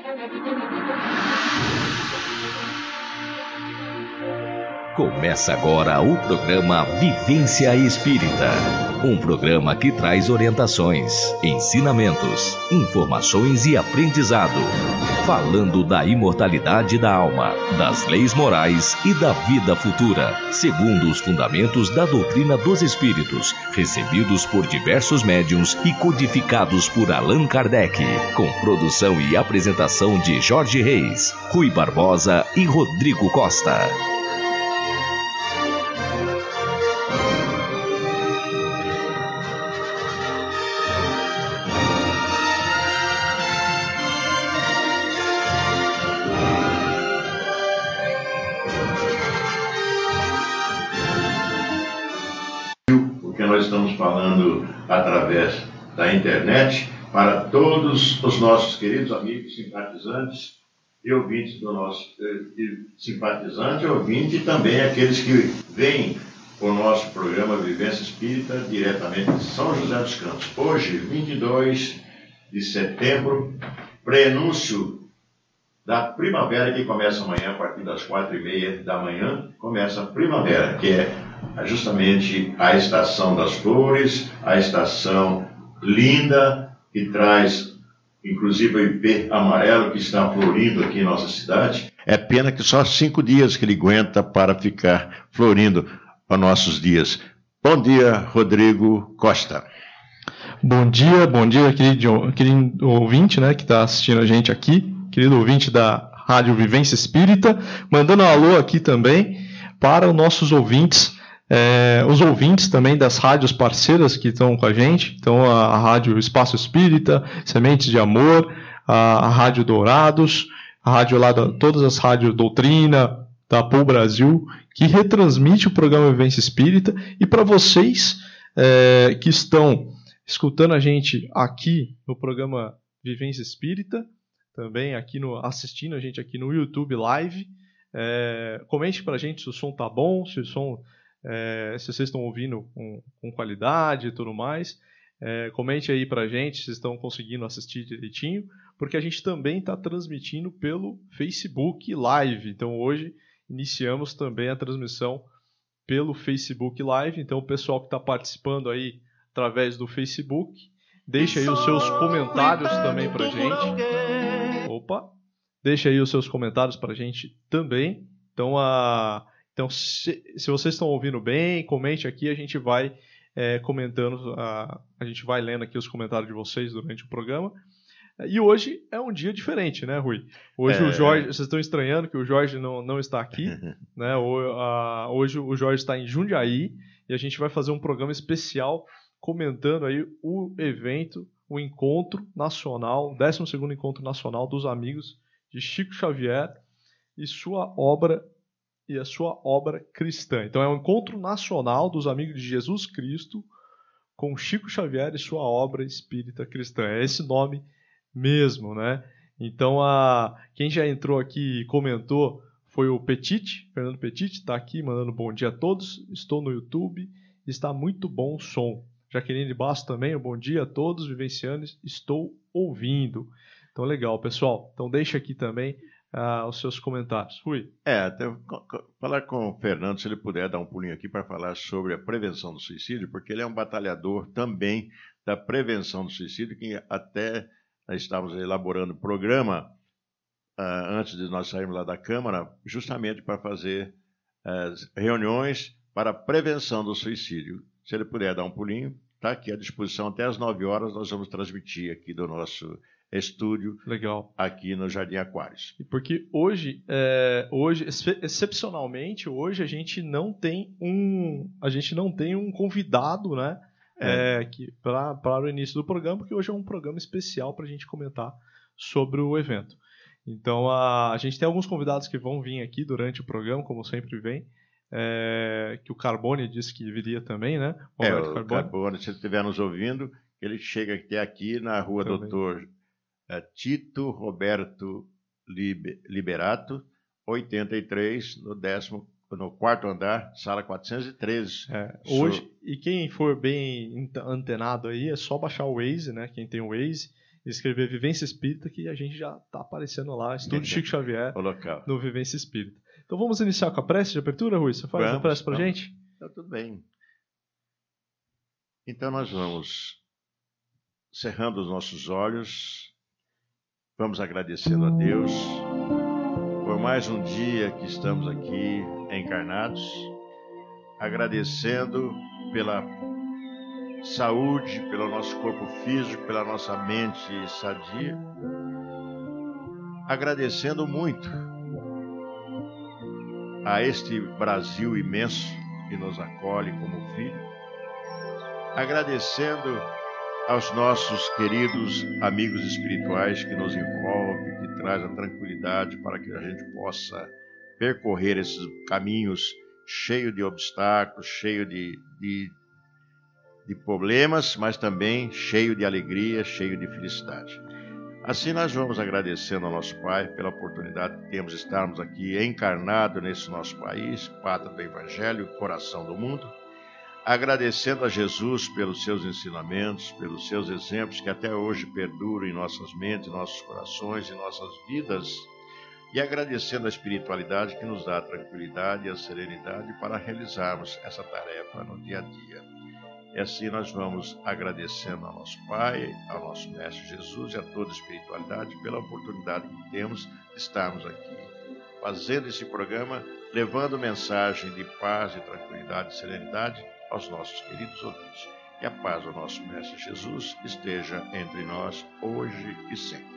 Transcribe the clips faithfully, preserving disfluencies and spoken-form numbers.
Começa agora o programa Vivência Espírita, um programa que traz orientações, ensinamentos, informações e aprendizado, falando da imortalidade da alma, das leis morais e da vida futura, segundo os fundamentos da doutrina dos espíritos, recebidos por diversos médiuns e codificados por Allan Kardec, com produção e apresentação de Jorge Reis, Rui Barbosa e Rodrigo Costa. Estamos falando através da internet para todos os nossos queridos amigos simpatizantes e ouvintes do nosso eh, simpatizante, ouvinte e também aqueles que veem o nosso programa Vivência Espírita diretamente de São José dos Campos. Hoje, vinte e dois de setembro, prenúncio da primavera que começa amanhã a partir das quatro e meia da manhã, começa a primavera, que é justamente a estação das flores, a estação linda, que traz inclusive o ipê amarelo que está florindo aqui em nossa cidade. É pena que só cinco dias que ele aguenta para ficar florindo para nossos dias. Bom dia, Rodrigo Costa. Bom dia, bom dia, querido, querido ouvinte, né, que está assistindo a gente aqui, querido ouvinte da Rádio Vivência Espírita, mandando um alô aqui também para os nossos ouvintes, É, os ouvintes também das rádios parceiras que estão com a gente, então a, a Rádio Espaço Espírita, Sementes de Amor, a, a Rádio Dourados, a rádio lá, da, todas as rádios Doutrina, da P U Brasil, que retransmite o programa Vivência Espírita, e para vocês é, que estão escutando a gente aqui no programa Vivência Espírita, também aqui no, assistindo a gente aqui no YouTube Live, é, comente para a gente se o som tá bom, se o som... É, se vocês estão ouvindo com, com qualidade e tudo mais, é, comente aí pra gente se vocês estão conseguindo assistir direitinho, porque a gente também está transmitindo pelo Facebook Live. Então hoje iniciamos também a transmissão pelo Facebook Live. Então o pessoal que está participando aí através do Facebook, deixa aí os seus comentários também pra gente. Opa! Deixa aí os seus comentários pra gente também. Então a Então, se, se vocês estão ouvindo bem, comente aqui, a gente vai é, comentando, a, a gente vai lendo aqui os comentários de vocês durante o programa. E hoje é um dia diferente, né, Rui? Hoje é... o Jorge, vocês estão estranhando que o Jorge não, não está aqui, né? O, a, hoje o Jorge está em Jundiaí e a gente vai fazer um programa especial comentando aí o evento, o encontro nacional, o décimo segundo encontro nacional dos amigos de Chico Xavier e sua obra e a sua obra cristã. Então é um encontro nacional dos amigos de Jesus Cristo com Chico Xavier e sua obra espírita cristã. É esse nome mesmo, né? Então a quem já entrou aqui e comentou foi o Petit, Fernando Petit, está aqui mandando bom dia a todos. Estou no YouTube, está muito bom o som. Jaqueline Basso também, um bom dia a todos, vivencianos, estou ouvindo. Então legal, pessoal. Então deixa aqui também Ah, os seus comentários. Rui. É, até falar com o Fernando, se ele puder dar um pulinho aqui para falar sobre a prevenção do suicídio, porque ele é um batalhador também da prevenção do suicídio, que até nós estávamos elaborando o programa uh, antes de nós sairmos lá da Câmara, justamente para fazer uh, reuniões para a prevenção do suicídio. Se ele puder dar um pulinho, está aqui à disposição até às nove horas, nós vamos transmitir aqui do nosso estúdio. Legal. Aqui no Jardim Aquários. Porque hoje, é, hoje, excepcionalmente, hoje a gente não tem um, a gente não tem um convidado, né, é. É, que, pra, para o início do programa, porque hoje é um programa especial para a gente comentar sobre o evento. Então a, a gente tem alguns convidados que vão vir aqui durante o programa, como sempre vem. É, que o Carbone disse que viria também, né? O é, o Carbone. Carbone, se ele estiver nos ouvindo, ele chega até aqui na rua também. Doutor Tito Roberto Liberato, oitenta e três, no, décimo, no quarto andar, sala quatrocentos e treze. É, hoje, so... E quem for bem antenado aí, é só baixar o Waze, né? Quem tem o Waze, escrever Vivência Espírita, que a gente já está aparecendo lá, Estúdio Chico Xavier, o local. No Vivência Espírita. Então vamos iniciar com a prece de abertura, Rui? Você faz vamos, a prece para a vamos. gente? Tá tudo bem. Então nós vamos cerrando os nossos olhos, vamos agradecendo a Deus por mais um dia que estamos aqui encarnados, agradecendo pela saúde, pelo nosso corpo físico, pela nossa mente sadia, agradecendo muito a este Brasil imenso que nos acolhe como filho, agradecendo aos nossos queridos amigos espirituais que nos envolvem, que traz a tranquilidade para que a gente possa percorrer esses caminhos cheios de obstáculos, cheios de, de, de problemas, mas também cheio de alegria, cheio de felicidade. Assim nós vamos agradecendo ao nosso Pai pela oportunidade que temos de estarmos aqui encarnados nesse nosso país, pátria do Evangelho, coração do mundo, agradecendo a Jesus pelos seus ensinamentos, pelos seus exemplos que até hoje perduram em nossas mentes, nossos corações e nossas vidas, e agradecendo a espiritualidade que nos dá a tranquilidade e a serenidade para realizarmos essa tarefa no dia a dia. E assim nós vamos agradecendo ao nosso Pai, ao nosso Mestre Jesus e a toda a espiritualidade pela oportunidade que temos de estarmos aqui, fazendo esse programa, levando mensagem de paz, de tranquilidade e serenidade aos nossos queridos ouvintes. Que a paz do nosso Mestre Jesus esteja entre nós hoje e sempre.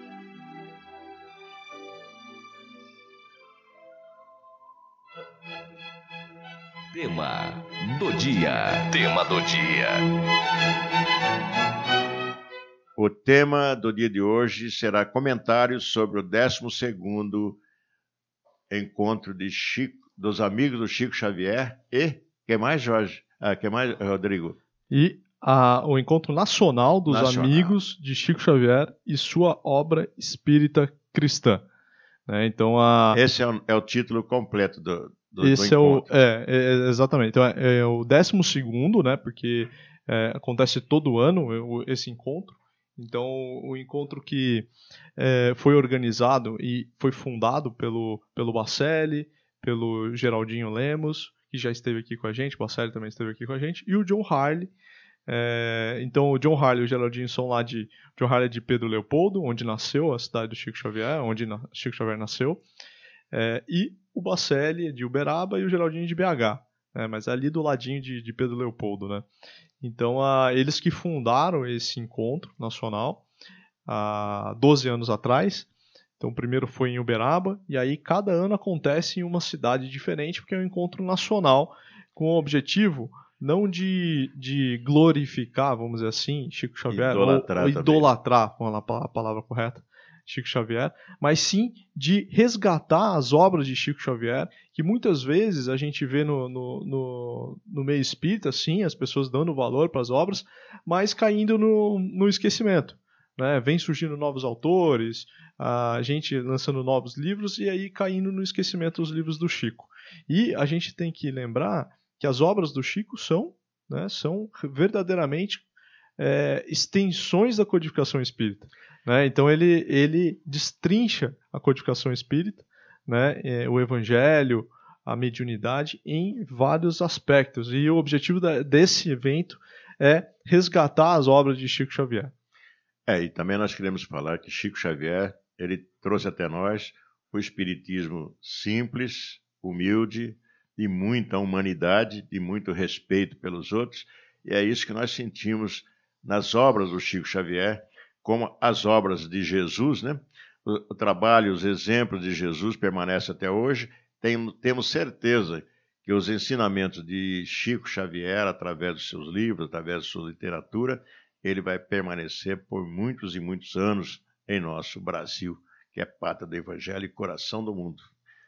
Tema do dia. Tema do dia. O tema do dia de hoje será comentários sobre o décimo segundo encontro de Chico, dos amigos do Chico Xavier e, que mais, Jorge? Ah, que mais, Rodrigo? E a, o Encontro Nacional dos Nacional. Amigos de Chico Xavier e sua obra espírita cristã. Né? Então, a... Esse é o, é o título completo do, do, Esse do é o, encontro. é, é, exatamente. Então, é, é o décimo segundo, né? Porque é, acontece todo ano esse encontro. Então, o encontro que é, foi organizado e foi fundado pelo, pelo Bacelli, pelo Geraldinho Lemos, que já esteve aqui com a gente, o Bacelli também esteve aqui com a gente, e o John Harley. É, então, o John Harley e o Geraldinho são lá de... John Harley é de Pedro Leopoldo, onde nasceu a cidade do Chico Xavier, onde na, Chico Xavier nasceu. É, e o Bacelli é de Uberaba e o Geraldinho de B H, né, mas ali do ladinho de, de Pedro Leopoldo, né? Então, a, eles que fundaram esse encontro nacional há doze anos atrás. Então, o primeiro foi em Uberaba, e aí cada ano acontece em uma cidade diferente, porque é um encontro nacional com o objetivo não de, de glorificar, vamos dizer assim, Chico Xavier, idolatrar, ou, ou idolatrar, com a palavra correta, Chico Xavier, mas sim de resgatar as obras de Chico Xavier, que muitas vezes a gente vê no, no, no, no meio espírita, sim, as pessoas dando valor para as obras, mas caindo no, no esquecimento. Né? Vem surgindo novos autores, a gente lançando novos livros e aí caindo no esquecimento os livros do Chico. E a gente tem que lembrar que as obras do Chico são, né, são verdadeiramente é, extensões da codificação espírita. Né? Então ele, ele destrincha a codificação espírita, né, é, o evangelho, a mediunidade em vários aspectos. E o objetivo da, desse evento é resgatar as obras de Chico Xavier. É, e também nós queremos falar que Chico Xavier, ele trouxe até nós o espiritismo simples, humilde, de muita humanidade, de muito respeito pelos outros, e é isso que nós sentimos nas obras do Chico Xavier, como as obras de Jesus, né? O, o trabalho, os exemplos de Jesus permanecem até hoje. Tem, temos certeza que os ensinamentos de Chico Xavier, através dos seus livros, através da sua literatura, ele vai permanecer por muitos e muitos anos em nosso Brasil, que é pátria do Evangelho e coração do mundo.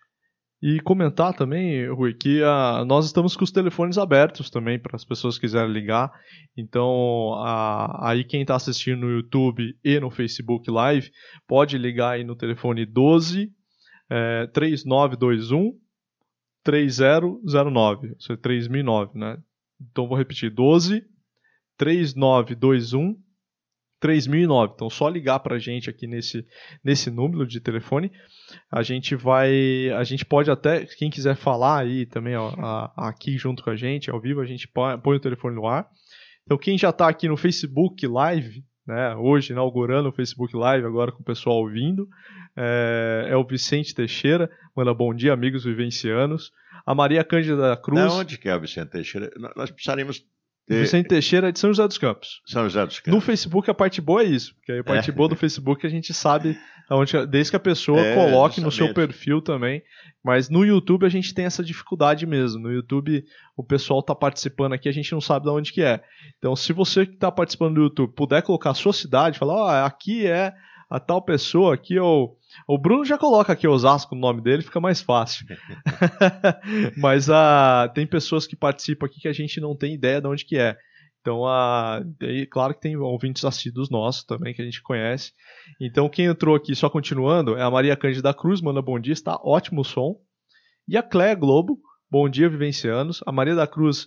E comentar também, Rui, que a, nós estamos com os telefones abertos também para as pessoas que quiserem ligar. Então, a, aí quem está assistindo no YouTube e no Facebook Live, pode ligar aí no telefone doze, é, três nove dois um, três zero zero nove, ou seja, três mil e nove, né? Então, vou repetir, doze, três nove dois um, três mil e nove. Então, só ligar para a gente aqui nesse, nesse número de telefone. A gente vai, a gente pode até, quem quiser falar aí também ó, a, aqui junto com a gente, ao vivo, a gente põe, põe o telefone no ar. Então, quem já está aqui no Facebook Live, né, hoje inaugurando o Facebook Live, agora com o pessoal ouvindo, é, é o Vicente Teixeira, manda bom dia, amigos vivencianos. A Maria Cândida da Cruz. Da onde que é o Vicente Teixeira? Nós precisaríamos ter... Vicente Teixeira é de São José dos Campos. São José dos Campos. No Facebook a parte boa é isso, porque aí a parte é. boa do Facebook a gente sabe, onde, desde que a pessoa é, coloque justamente no seu perfil também, mas no YouTube a gente tem essa dificuldade mesmo. No YouTube o pessoal está participando aqui, a gente não sabe de onde que é. Então se você que está participando do YouTube puder colocar a sua cidade, falar, ó, oh, aqui é a tal pessoa, aqui é o... O Bruno já coloca aqui Osasco no nome dele, fica mais fácil. Mas ah, tem pessoas que participam aqui que a gente não tem ideia de onde que é. Então, ah, daí, claro que tem ouvintes assíduos nossos também, que a gente conhece. Então, quem entrou aqui, só continuando, é a Maria Cândida da Cruz, manda bom dia, está ótimo o som. E a Cléia Globo, bom dia, vivencianos. A Maria da Cruz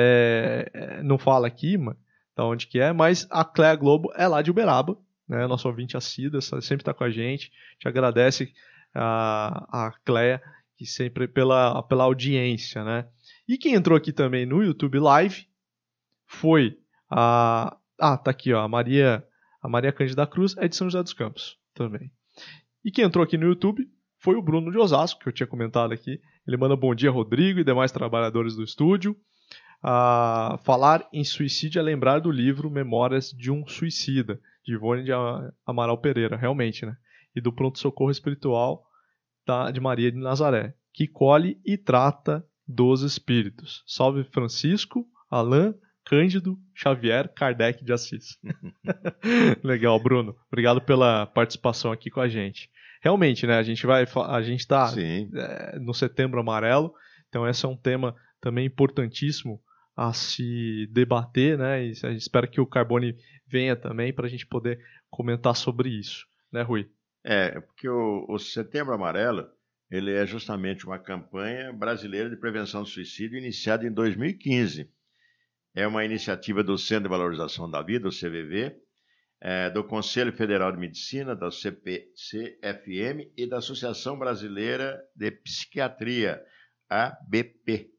é, não fala aqui, da onde que é, mas a Cléia Globo é lá de Uberaba. Né, nosso ouvinte assíduo, sempre está com a gente. Te agradece a, a Cléia que sempre pela, pela audiência. Né? E quem entrou aqui também no YouTube Live foi a. Ah, tá aqui, ó, a Maria, a Maria Cândida da Cruz, é de São José dos Campos também. E quem entrou aqui no YouTube foi o Bruno de Osasco, que eu tinha comentado aqui. Ele manda bom dia, Rodrigo, e demais trabalhadores do estúdio. Ah, falar em suicídio é lembrar do livro Memórias de um Suicida, de Ivone de Amaral Pereira, realmente, né? E do pronto-socorro espiritual da, de Maria de Nazaré, que colhe e trata dos espíritos. Salve Francisco, Alain, Cândido, Xavier, Kardec de Assis. Legal, Bruno. Obrigado pela participação aqui com a gente. Realmente, né? A gente vai, a gente está é, no Setembro Amarelo, então esse é um tema também importantíssimo a se debater, né? E a gente espera que o Carbone venha também para a gente poder comentar sobre isso, né, Rui? É, porque o, o Setembro Amarelo, ele é justamente uma campanha brasileira de prevenção do suicídio iniciada em dois mil e quinze. É uma iniciativa do Centro de Valorização da Vida, o C V V, é, do Conselho Federal de Medicina, da C F M e da Associação Brasileira de Psiquiatria, A B P.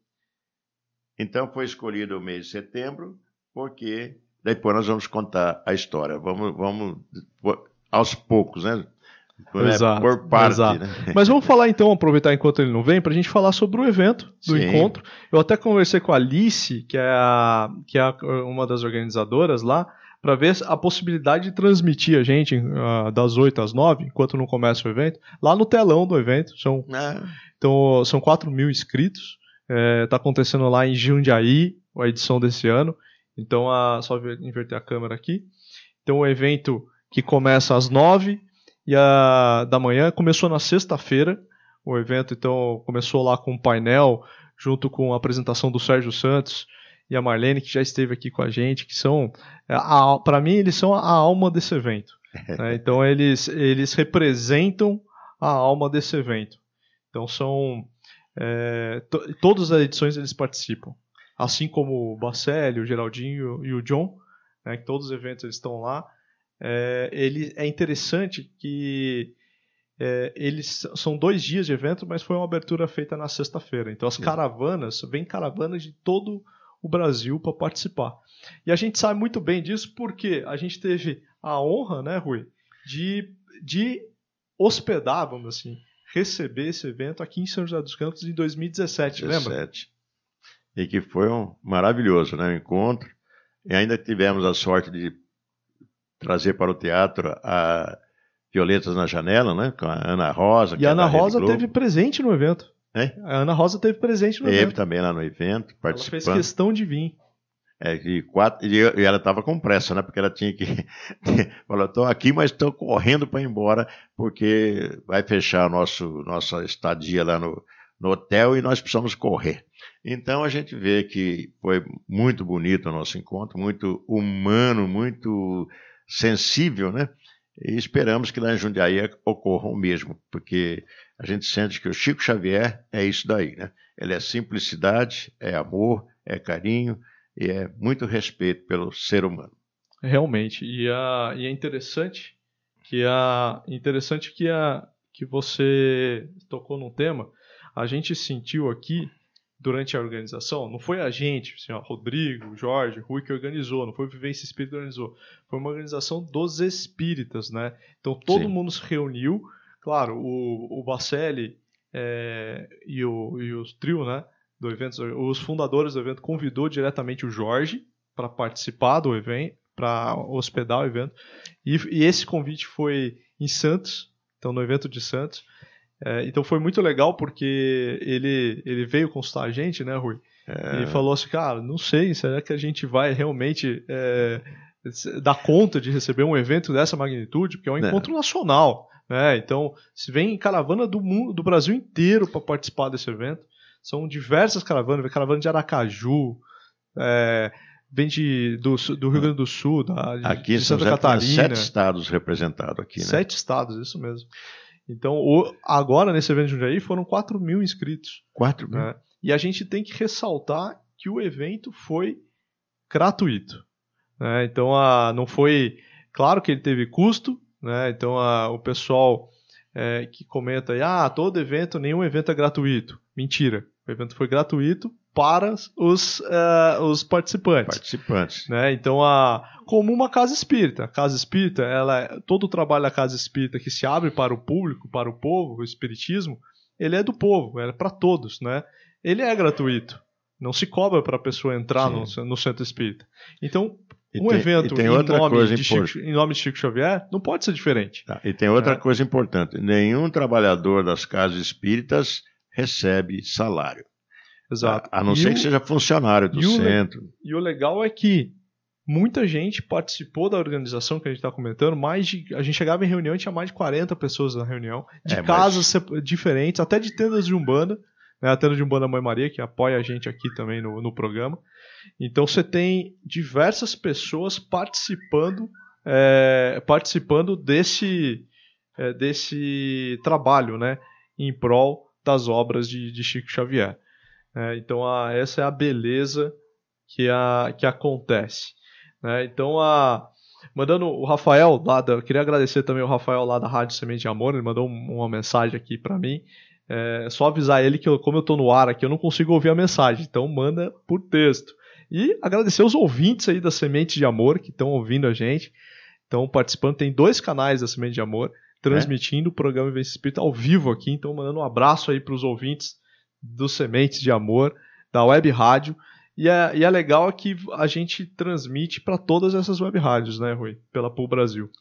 Então foi escolhido o mês de setembro, porque depois nós vamos contar a história. Vamos, vamos aos poucos, né? Exato, por parte. Exato. Né? Mas vamos falar então, aproveitar enquanto ele não vem, para a gente falar sobre o evento do Sim. encontro. Eu até conversei com a Alice, que é, a, que é a, uma das organizadoras lá, para ver a possibilidade de transmitir a gente uh, das oito às nove, enquanto não começa o evento, lá no telão do evento. São, ah. então, são quatro mil inscritos. Está é, acontecendo lá em Jundiaí, a edição desse ano. Então, a, só inverter a câmera aqui. Então, o evento que começa às nove e a, da manhã, começou na sexta-feira. O evento, então, começou lá com um painel, junto com a apresentação do Sérgio Santos e a Marlene, que já esteve aqui com a gente, que são, para mim, eles são a alma desse evento. Né? Então, eles, eles representam a alma desse evento. Então, são... É, to, todas as edições eles participam, assim como o Bacelli, o Geraldinho e o John, né, que todos os eventos eles estão lá. É, ele, é interessante que é, eles são dois dias de evento, mas foi uma abertura feita na sexta-feira. Então as Sim. caravanas, vem caravanas de todo o Brasil para participar. E a gente sabe muito bem disso porque a gente teve a honra, né, Rui, de, de hospedar, vamos assim, receber esse evento aqui em São José dos Campos em dois mil e dezessete, lembra? E que foi um maravilhoso, né, um encontro. E ainda tivemos a sorte de trazer para o teatro a Violetas na Janela, né, com a Ana Rosa. E a Ana Rosa teve presente no evento. É? A Ana Rosa teve presente no teve evento. Teve também lá no evento, participando. Ela fez questão de vir. É, e, quatro, e ela estava com pressa, né? Porque ela tinha que... Falou, estou aqui, mas estou correndo para ir embora, porque vai fechar nosso, nossa estadia lá no, no hotel e nós precisamos correr. Então a gente vê que foi muito bonito o nosso encontro, muito humano, muito sensível, né? E esperamos que lá em Jundiaí ocorra o mesmo, porque a gente sente que o Chico Xavier é isso daí, né? Ele é simplicidade, é amor, é carinho, e é muito respeito pelo ser humano. Realmente. E, a, e é interessante que, a, interessante que, a, que você tocou num tema. A gente sentiu aqui, durante a organização, não foi a gente, assim, ó, Rodrigo, Jorge, Rui que organizou, não foi o Vivência Espírita que organizou. Foi uma organização dos espíritas, né? Então todo Sim. mundo se reuniu. Claro, o, o Bacelli é, e, o, e os trio, né, do evento, os fundadores do evento convidou diretamente o Jorge para participar do evento, para hospedar o evento. E, e esse convite foi em Santos, então no evento de Santos. É, então foi muito legal porque ele, ele veio consultar a gente, né, Rui? É... E falou assim, cara, não sei, será que a gente vai realmente é, dar conta de receber um evento dessa magnitude? Porque é um encontro é. nacional, né? Então, se vem caravana do mundo, do Brasil inteiro para participar desse evento. São diversas caravanas, vem caravana de Aracaju, é, vem de, do, do Rio Grande do Sul, da, de, aqui de Santa Catarina. Sete estados representados aqui, né? Sete estados, isso mesmo. Então, o, agora, nesse evento de Jundiaí, foram quatro mil inscritos. quatro mil? Né? E a gente tem que ressaltar que o evento foi gratuito. Né? Então, a, não foi... Claro que ele teve custo, né? Então a, o pessoal é, que comenta aí, ah, todo evento, nenhum evento é gratuito. Mentira. O evento foi gratuito para os, uh, os participantes. Participantes. Né? Então, a, como uma casa espírita. A casa espírita, ela, todo o trabalho da casa espírita que se abre para o público, para o povo, o espiritismo, ele é do povo, é para todos. Né? Ele é gratuito. Não se cobra para a pessoa entrar no, no centro espírita. Então, e um tem, evento tem em, outra nome coisa de Chico, em nome de Chico Xavier não pode ser diferente. Tá, e tem outra é. coisa importante. Nenhum trabalhador das casas espíritas recebe salário. Exato. A, a não e ser o, que seja funcionário do e centro. O, e o legal é que muita gente participou da organização que a gente está comentando. Mais de, a gente chegava em reunião e tinha mais de quarenta pessoas na reunião, de é, casas mas... diferentes, até de tendas de Umbanda. Né, a tenda de Umbanda Mãe Maria, que apoia a gente aqui também no, no programa. Então você tem diversas pessoas participando, é, participando desse, é, desse trabalho, né, em prol das obras de, de Chico Xavier. É, então a, essa é a beleza que, a, que acontece. Né? Então, a, mandando o Rafael, lá da, eu queria agradecer também o Rafael lá da Rádio Semente de Amor, ele mandou um, uma mensagem aqui para mim. É só avisar ele que, eu, como eu estou no ar aqui, eu não consigo ouvir a mensagem, então manda por texto. E agradecer os ouvintes aí da Semente de Amor que estão ouvindo a gente, estão participando. Tem dois canais da Semente de Amor transmitindo é? o programa Vivência Espírita ao vivo aqui, então mandando um abraço aí para os ouvintes do Sementes de Amor, da Web Rádio. E é, e é legal que a gente transmite para todas essas web rádios, né, Rui? Pela Pool Brasil.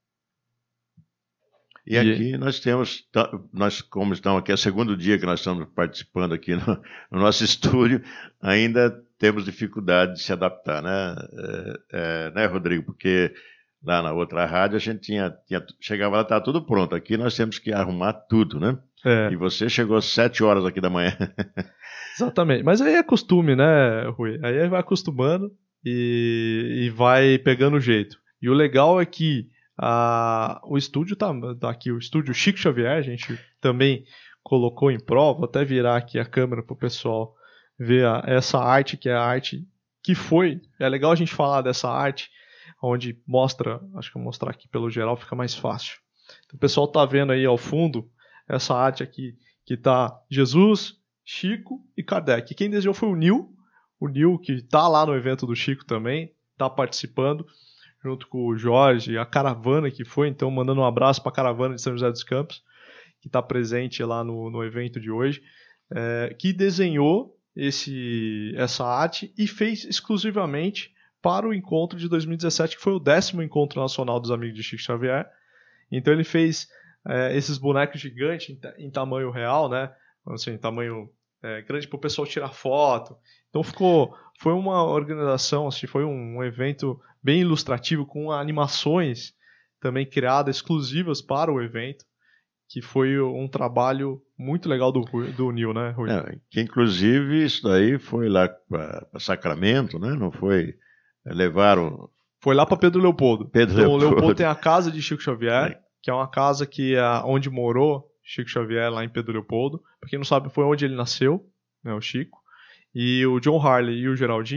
E aqui nós temos, nós como estamos aqui, é o segundo dia que nós estamos participando aqui no, no nosso estúdio, ainda temos dificuldade de se adaptar, né, é, é, né, Rodrigo? Porque lá na outra rádio a gente tinha, tinha chegava lá, estava tudo pronto. Aqui nós temos que arrumar tudo, né? É. E você chegou às sete horas aqui da manhã. Exatamente. Mas aí é costume, né, Rui? Aí vai acostumando e, e vai pegando o jeito. E o legal é que a, o estúdio tá, tá aqui, o estúdio Chico Xavier, a gente também colocou em prova. Vou até virar aqui a câmera para o pessoal ver a, essa arte, que é a arte que foi. É legal a gente falar dessa arte, onde mostra, acho que eu vou mostrar aqui pelo geral, fica mais fácil. Então, o pessoal tá vendo aí ao fundo essa arte aqui, que tá Jesus, Chico e Kardec. Quem desenhou foi o Nil, o Nil que tá lá no evento do Chico também, tá participando, junto com o Jorge, a caravana que foi, então mandando um abraço para a caravana de São José dos Campos, que está presente lá no, no evento de hoje, é, que desenhou esse, essa arte e fez exclusivamente para o encontro de dois mil e dezessete, que foi o décimo encontro nacional dos amigos de Chico Xavier. Então ele fez é, esses bonecos gigantes em, em tamanho real, né? Assim, em tamanho é, grande para o pessoal tirar foto. Então ficou, foi uma organização, assim, foi um, um evento bem ilustrativo, com animações também criadas exclusivas para o evento, que foi um trabalho muito legal do, do Nil, né, Rui? É, que inclusive isso daí foi lá para Sacramento, né? Não foi... Levaram... Foi lá para Pedro Leopoldo. Pedro então, Leopoldo. O Leopoldo tem a casa de Chico Xavier, é. que é uma casa que é onde morou Chico Xavier, lá em Pedro Leopoldo. Para quem não sabe, foi onde ele nasceu, né, o Chico. E o John Harley e o Geraldinho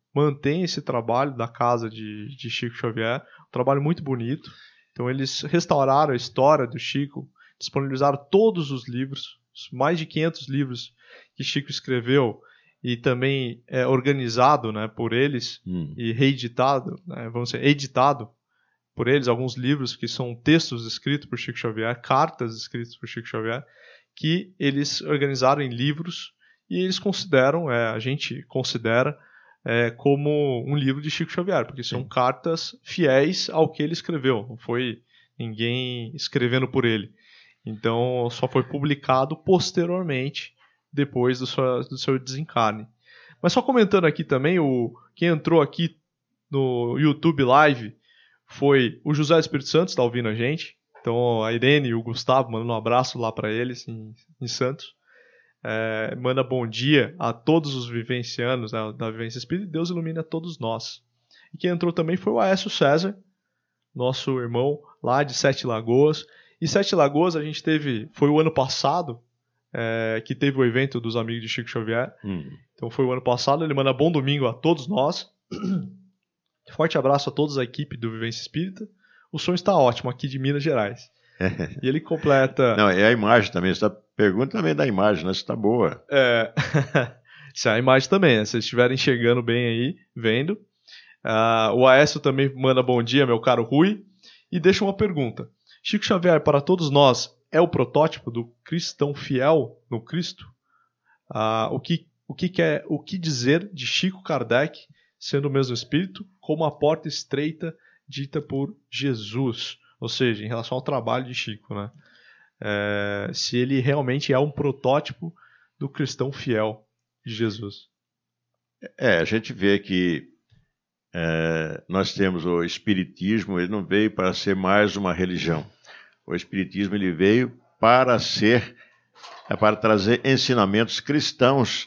mantém esse trabalho da casa de, de Chico Xavier, um trabalho muito bonito. Então eles restauraram a história do Chico, disponibilizaram todos os livros, mais de quinhentos livros que Chico escreveu, e também é organizado, né, por eles, hum. e reeditado, né, vamos dizer, editado por eles, alguns livros que são textos escritos por Chico Xavier, cartas escritas por Chico Xavier, que eles organizaram em livros, e eles consideram, é, a gente considera, é, como um livro de Chico Xavier, porque são Sim. cartas fiéis ao que ele escreveu, não foi ninguém escrevendo por ele. Então, só foi publicado posteriormente, depois do seu, do seu desencarne. Mas só comentando aqui também, o, quem entrou aqui no YouTube Live foi o José Espírito Santo, está ouvindo a gente. Então, a Irene e o Gustavo, mandando um abraço lá para eles em, em Santos. É, manda bom dia a todos os vivencianos, né, da Vivência Espírita, e Deus ilumine a todos nós. E quem entrou também foi o Aécio César, nosso irmão lá de Sete Lagoas. E Sete Lagoas a gente teve, foi o ano passado, é, que teve o evento dos amigos de Chico Xavier. Hum. Então foi o ano passado, ele manda bom domingo a todos nós. Forte abraço a todos a equipe do Vivência Espírita. O som está ótimo aqui de Minas Gerais. E ele completa... Não, é a imagem também. Você pergunta também da imagem, né? Se está boa. É... Se é a imagem também, né? Se vocês estiverem chegando bem aí, vendo. Uh, o Aécio também manda bom dia, meu caro Rui. E deixa uma pergunta. Chico Xavier, para todos nós, é o protótipo do cristão fiel no Cristo? Uh, o, que, o, que quer, o que dizer de Chico Kardec, sendo o mesmo espírito, como a porta estreita dita por Jesus? Ou seja, em relação ao trabalho de Chico, né? É, se ele realmente é um protótipo do cristão fiel de Jesus. É, a gente vê que é, nós temos o Espiritismo, ele não veio para ser mais uma religião. O Espiritismo ele veio para ser, é, para trazer ensinamentos cristãos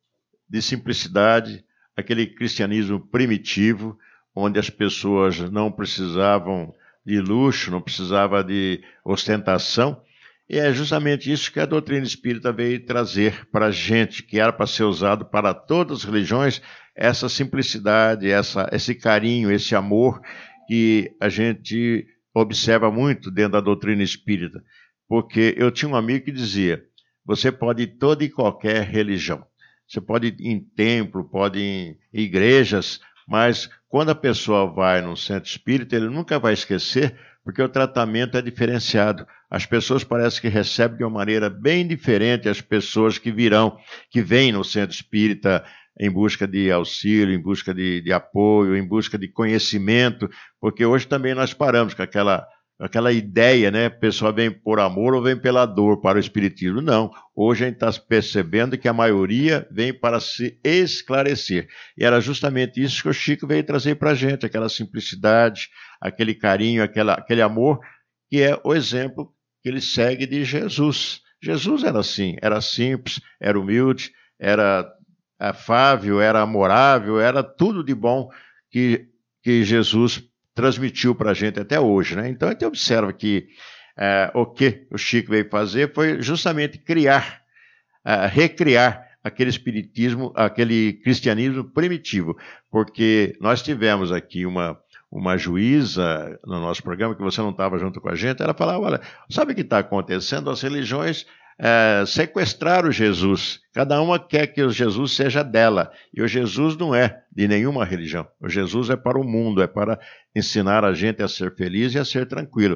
de simplicidade, aquele cristianismo primitivo, onde as pessoas não precisavam de luxo, não precisava de ostentação. E é justamente isso que a doutrina espírita veio trazer para a gente, que era para ser usado para todas as religiões, essa simplicidade, essa, esse carinho, esse amor que a gente observa muito dentro da doutrina espírita. Porque eu tinha um amigo que dizia, você pode ir toda e qualquer religião, você pode ir em templo, pode ir em igrejas, mas quando a pessoa vai num centro espírita, ele nunca vai esquecer, porque o tratamento é diferenciado. As pessoas parecem que recebem de uma maneira bem diferente as pessoas que virão, que vêm no centro espírita em busca de auxílio, em busca de, de apoio, em busca de conhecimento, porque hoje também nós paramos com aquela, aquela ideia, né? A pessoa vem por amor ou vem pela dor para o espiritismo. Não, hoje a gente está percebendo que a maioria vem para se esclarecer. E era justamente isso que o Chico veio trazer para a gente, aquela simplicidade, aquele carinho, aquela, aquele amor, que é o exemplo que ele segue de Jesus. Jesus era assim, era simples, era humilde, era afável, era amorável, era tudo de bom que, que Jesus transmitiu para a gente até hoje, né? Então a gente observa que é, o que o Chico veio fazer foi justamente criar, é, recriar aquele espiritismo, aquele cristianismo primitivo, porque nós tivemos aqui uma, uma juíza no nosso programa, que você não estava junto com a gente, ela falava, olha, sabe o que está acontecendo? As religiões é, sequestraram Jesus, cada uma quer que o Jesus seja dela, e o Jesus não é de nenhuma religião, o Jesus é para o mundo, é para ensinar a gente a ser feliz e a ser tranquilo.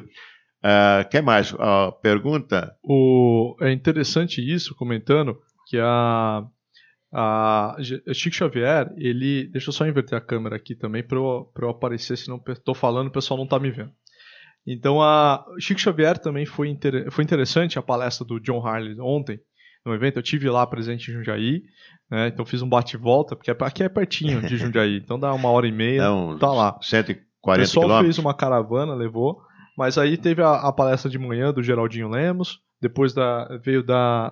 O uh, que mais? Uh, pergunta? O, é interessante isso, comentando, que a, a Chico Xavier, ele... Deixa eu só inverter a câmera aqui também para eu, eu aparecer, senão estou falando, o pessoal não está me vendo. Então, a Chico Xavier também foi, inter, foi interessante a palestra do John Harley ontem, no evento. Eu tive lá presente em Jundiaí, né? Então fiz um bate-volta, porque aqui é pertinho de Jundiaí, então dá uma hora e meia, é tá lá. cento e quarenta quilômetros. O pessoal fez uma caravana, levou, mas aí teve a, a palestra de manhã do Geraldinho Lemos, depois da, veio da...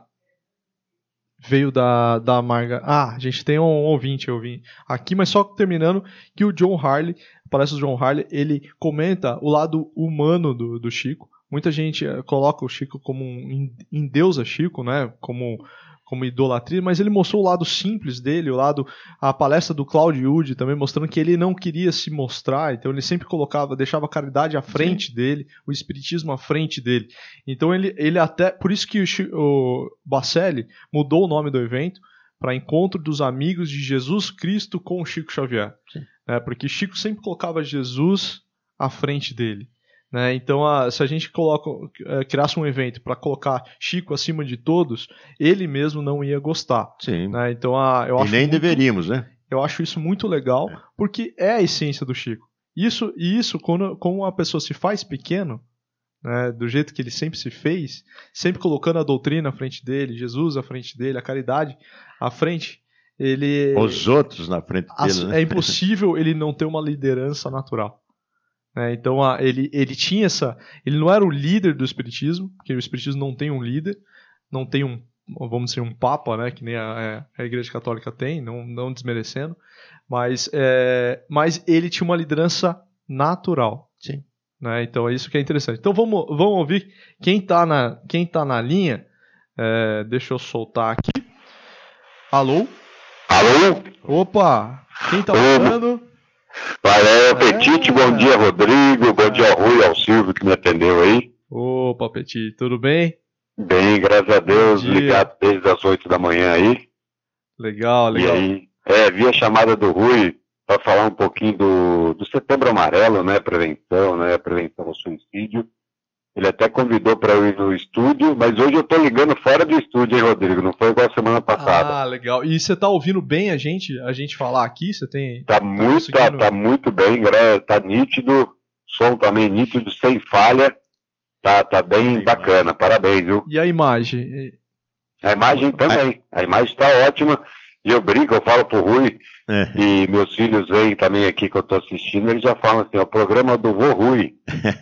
Veio da, da Marga... Ah, a gente tem um ouvinte, eu vim aqui, mas só terminando que o John Harley, a palestra do John Harley, ele comenta o lado humano do, do Chico. Muita gente coloca o Chico como um... endeusa Chico, né? Como como idolatria, mas ele mostrou o lado simples dele, o lado, a palestra do Claudio Ude também mostrando que ele não queria se mostrar, então ele sempre colocava, deixava a caridade à frente Sim. dele, o espiritismo à frente dele. Então ele, ele até, por isso que o, o Bacelli mudou o nome do evento para Encontro dos Amigos de Jesus Cristo com o Chico Xavier, né, porque Chico sempre colocava Jesus à frente dele. Né? Então, a, se a gente coloca, é, criasse um evento para colocar Chico acima de todos, ele mesmo não ia gostar. Sim. Né? Então, a, eu e acho nem muito, deveríamos, né? Eu acho isso muito legal, é. porque é a essência do Chico. Isso, e isso, quando, quando a pessoa se faz pequeno, né, do jeito que ele sempre se fez, sempre colocando a doutrina à frente dele, Jesus à frente dele, a caridade à frente, ele... Os outros na frente dele, né? É impossível ele não ter uma liderança natural. É, então a, ele, ele tinha essa. Ele não era o líder do espiritismo, porque o espiritismo não tem um líder, não tem um, vamos dizer, um papa, né, que nem a, a Igreja Católica tem, não, não desmerecendo, mas, é, mas ele tinha uma liderança natural. Sim. Né, então é isso que é interessante. Então vamos, vamos ouvir quem está na, quem tá na linha. É, deixa eu soltar aqui. Alô? Alô? Opa! Quem está falando? Valeu, Petite, é. Bom dia, Rodrigo, bom é. dia ao Rui e ao Silvio que me atendeu aí. Opa, Petite, tudo bem? Bem, graças a Deus, ligado desde as oito da manhã aí. Legal, legal. E aí, é, vi a chamada do Rui para falar um pouquinho do, do Setembro Amarelo, né, prevenção, né, prevenção ao suicídio. Ele até convidou para eu ir no estúdio, mas hoje eu tô ligando fora do estúdio, hein, Rodrigo? Não foi igual a semana passada. Ah, legal. E você tá ouvindo bem a gente, a gente falar aqui? Você tem... Tá, tá muito, tá, tá muito bem, tá nítido, som também nítido, sem falha. Tá, tá bem Sim, bacana, mas... parabéns, viu? E a imagem? A imagem também, a imagem tá ótima. E eu brinco, eu falo pro Rui, é. e meus filhos vêm também aqui que eu tô assistindo, eles já falam assim, é o programa do vô Rui.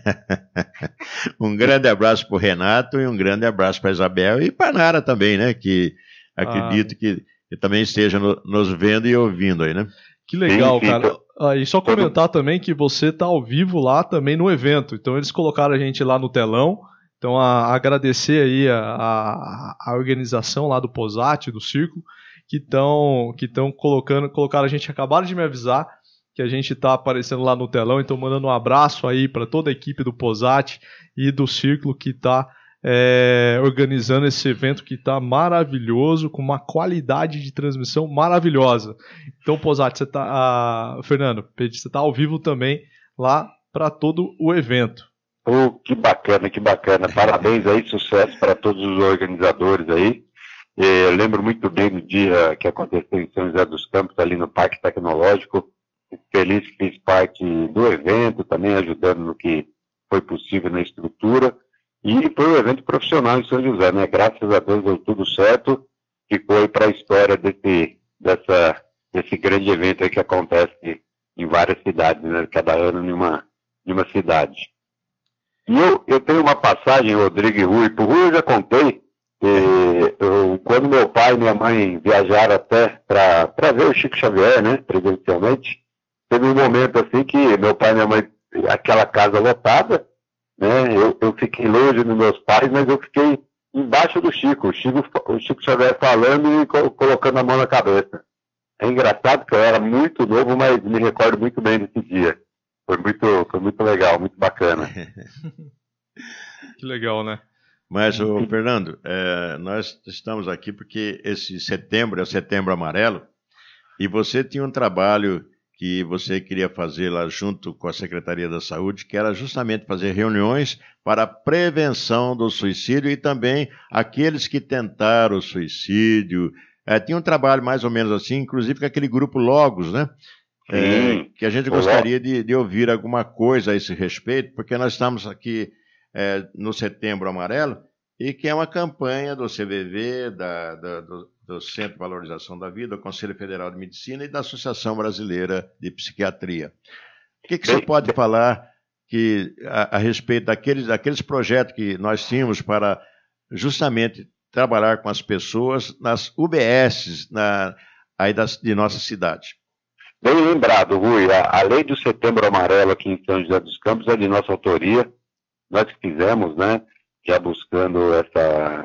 Um grande abraço pro Renato e um grande abraço pra Isabel e pra Nara também, né, que acredito ah. que, que também esteja no, nos vendo e ouvindo aí, né? Que legal, sim, sim, cara. Tô... Ah, e só comentar tô... também que você tá ao vivo lá também no evento, então eles colocaram a gente lá no telão, então a, a agradecer aí a, a, a organização lá do Posati, do Círculo, que estão que estão colocando, colocaram a gente, acabaram de me avisar que a gente está aparecendo lá no telão, então mandando um abraço aí para toda a equipe do Posati e do Círculo que está é, organizando esse evento que está maravilhoso, com uma qualidade de transmissão maravilhosa. Então, Posati, você tá, a, Fernando, você está ao vivo também lá para todo o evento. Oh, que bacana, que bacana. Parabéns aí, sucesso para todos os organizadores aí. Eu lembro muito bem do dia que aconteceu em São José dos Campos, ali no Parque Tecnológico. Feliz que fiz parte do evento, também ajudando no que foi possível na estrutura. E foi um evento profissional em São José, né? Graças a Deus deu tudo certo. Ficou aí para a história desse, dessa, desse grande evento aí que acontece em várias cidades, né? Cada ano em uma, em uma cidade. E eu, eu tenho uma passagem, Rodrigo e Rui. Por Rui eu já contei. E eu, quando meu pai e minha mãe viajaram até para ver o Chico Xavier, né, presencialmente, teve um momento assim que meu pai e minha mãe, aquela casa lotada, né, eu, eu fiquei longe dos meus pais, mas eu fiquei embaixo do Chico, o Chico, o Chico Xavier falando e co- colocando a mão na cabeça. É engraçado que eu era muito novo, mas me recordo muito bem desse dia. Foi muito, foi muito legal, muito bacana. Que legal, né? Mas, ô, Fernando, é, nós estamos aqui porque esse setembro é o Setembro Amarelo e você tinha um trabalho que você queria fazer lá junto com a Secretaria da Saúde, que era justamente fazer reuniões para a prevenção do suicídio e também aqueles que tentaram o suicídio. É, tinha um trabalho mais ou menos assim, inclusive com aquele grupo Logos, né? É, que a gente gostaria de, de ouvir alguma coisa a esse respeito, porque nós estamos aqui É, no Setembro Amarelo, e que é uma campanha do C V V, da, da, do, do Centro de Valorização da Vida, do Conselho Federal de Medicina e da Associação Brasileira de Psiquiatria. O que, que você pode falar que, a, a respeito daqueles, daqueles projetos que nós tínhamos para justamente trabalhar com as pessoas nas U B S na, aí das, de nossa cidade? Bem lembrado, Rui, a, a lei do Setembro Amarelo aqui em São José dos Campos é de nossa autoria. Nós que fizemos, né, já buscando essa, esse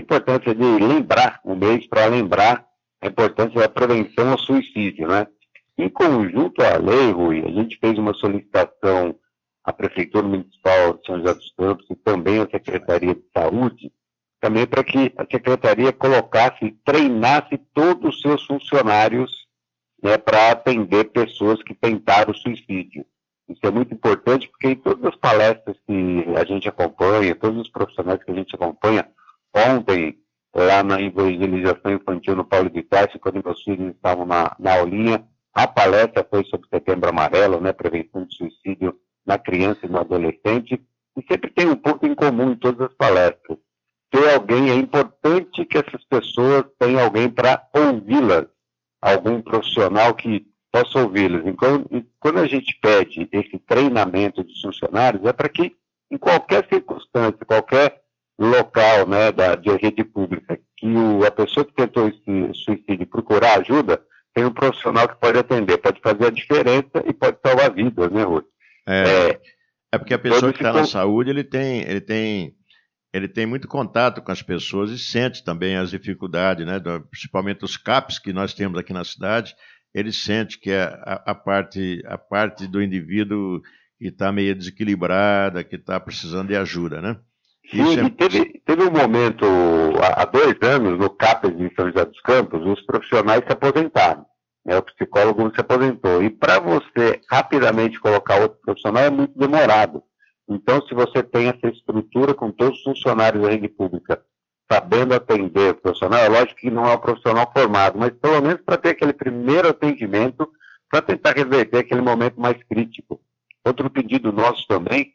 importância de lembrar, um mês para lembrar a importância da prevenção ao suicídio, né? Em conjunto à lei, Rui, a gente fez uma solicitação à Prefeitura Municipal de São José dos Campos e também à Secretaria de Saúde, também para que a Secretaria colocasse, treinasse todos os seus funcionários, né, para atender pessoas que tentaram suicídio. Isso é muito importante porque em todas as palestras que a gente acompanha, todos os profissionais que a gente acompanha, ontem, lá na evangelização infantil no Paulo de Tarso, quando meus filhos estavam na, na aulinha, a palestra foi sobre Setembro Amarelo, né, prevenção de suicídio na criança e no adolescente, e sempre tem um ponto em comum em todas as palestras. Ter alguém, é importante que essas pessoas tenham alguém para ouvi-las, algum profissional que possa ouvi-las. Então, quando a gente pede esse treinamento dos funcionários, é para que, em qualquer circunstância, qualquer local, né, da, de rede pública, que o, a pessoa que tentou esse suicídio procurar ajuda, tem um profissional que pode atender, pode fazer a diferença e pode salvar vidas, né, Ruth? É, é, é porque a pessoa que está na com... saúde, ele tem, ele, tem, ele tem muito contato com as pessoas e sente também as dificuldades, né, do, principalmente os C A Ps que nós temos aqui na cidade, ele sente que a, a, a, parte, a parte do indivíduo que está meio desequilibrada, que está precisando de ajuda, né? Sim, é... teve, teve um momento, há dois anos, no C A P E S de São José dos Campos, os profissionais se aposentaram, né? O psicólogo se aposentou. E para você rapidamente colocar outro profissional é muito demorado. Então, se você tem essa estrutura com todos os funcionários da rede pública, sabendo atender o profissional, é lógico que não é um profissional formado, mas pelo menos para ter aquele primeiro atendimento, para tentar reverter aquele momento mais crítico. Outro pedido nosso também,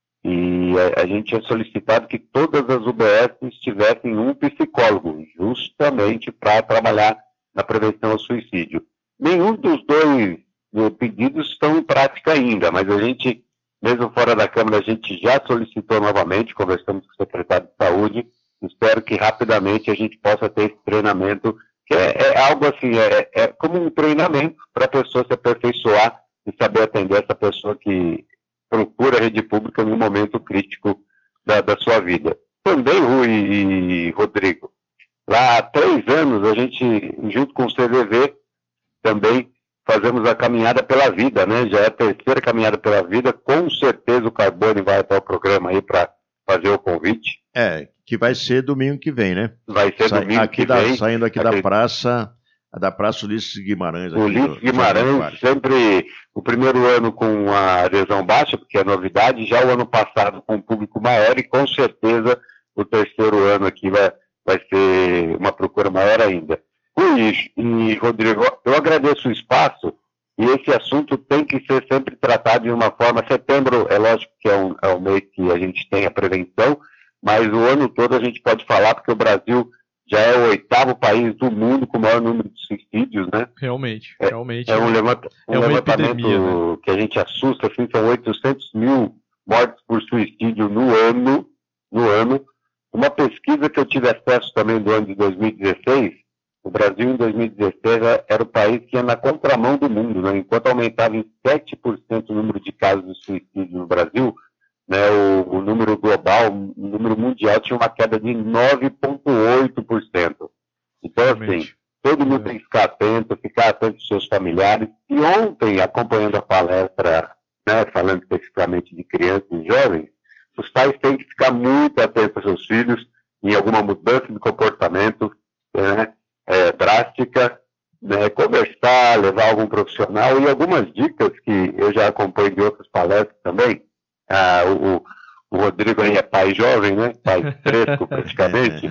e a, a gente tinha solicitado que todas as U B S tivessem um psicólogo, justamente para trabalhar na prevenção ao suicídio. Nenhum dos dois pedidos estão em prática ainda, mas a gente, mesmo fora da Câmara, a gente já solicitou novamente, conversamos com o secretário de Saúde, espero que rapidamente a gente possa ter esse treinamento, que é, é algo assim, é, é como um treinamento para a pessoa se aperfeiçoar e saber atender essa pessoa que procura a rede pública no momento crítico da, da sua vida. Também, Rui e Rodrigo, lá há três anos a gente, junto com o C V V, também fazemos a caminhada pela vida, né? Já é a terceira caminhada pela vida, com certeza o Carbone vai até o programa aí para fazer o convite. É, que vai ser domingo que vem, né? Vai ser Sa domingo aqui que da, vem. Saindo aqui Acredito. da praça, da Praça Ulisses Guimarães. Aqui Ulisses do, Guimarães, do sempre o primeiro ano com a adesão baixa, porque é novidade, já o ano passado com um público maior e com certeza o terceiro ano aqui vai, vai ser uma procura maior ainda. Luiz e Rodrigo, eu agradeço o espaço e esse assunto tem que ser sempre tratado de uma forma. Setembro, é lógico que é um, é um mês que a gente tem a prevenção, mas o ano todo a gente pode falar, porque o Brasil já é o oitavo país do mundo com o maior número de suicídios, né? Realmente, é, realmente. É um, levanta, um é uma levantamento epidemia, né? Que a gente assusta, assim, são oitocentos mil mortes por suicídio no ano, no ano. Uma pesquisa que eu tive acesso também do ano de dois mil e dezesseis, o Brasil em dois mil e dezesseis era o país que ia na contramão do mundo, né? Enquanto aumentava em sete por cento o número de casos de suicídio no Brasil, né, o, o número global, o número mundial tinha uma queda de nove vírgula oito por cento. Então, Realmente. assim, todo mundo tem que ficar atento, ficar atento aos seus familiares. E ontem, acompanhando a palestra, né, falando especificamente de crianças e jovens, os pais têm que ficar muito atentos aos seus filhos em alguma mudança de comportamento, né, é, drástica, né, conversar, levar algum profissional e algumas dicas que eu já acompanho de outras palestras também. Ah, o, o Rodrigo aí é pai jovem, né? Pai fresco praticamente.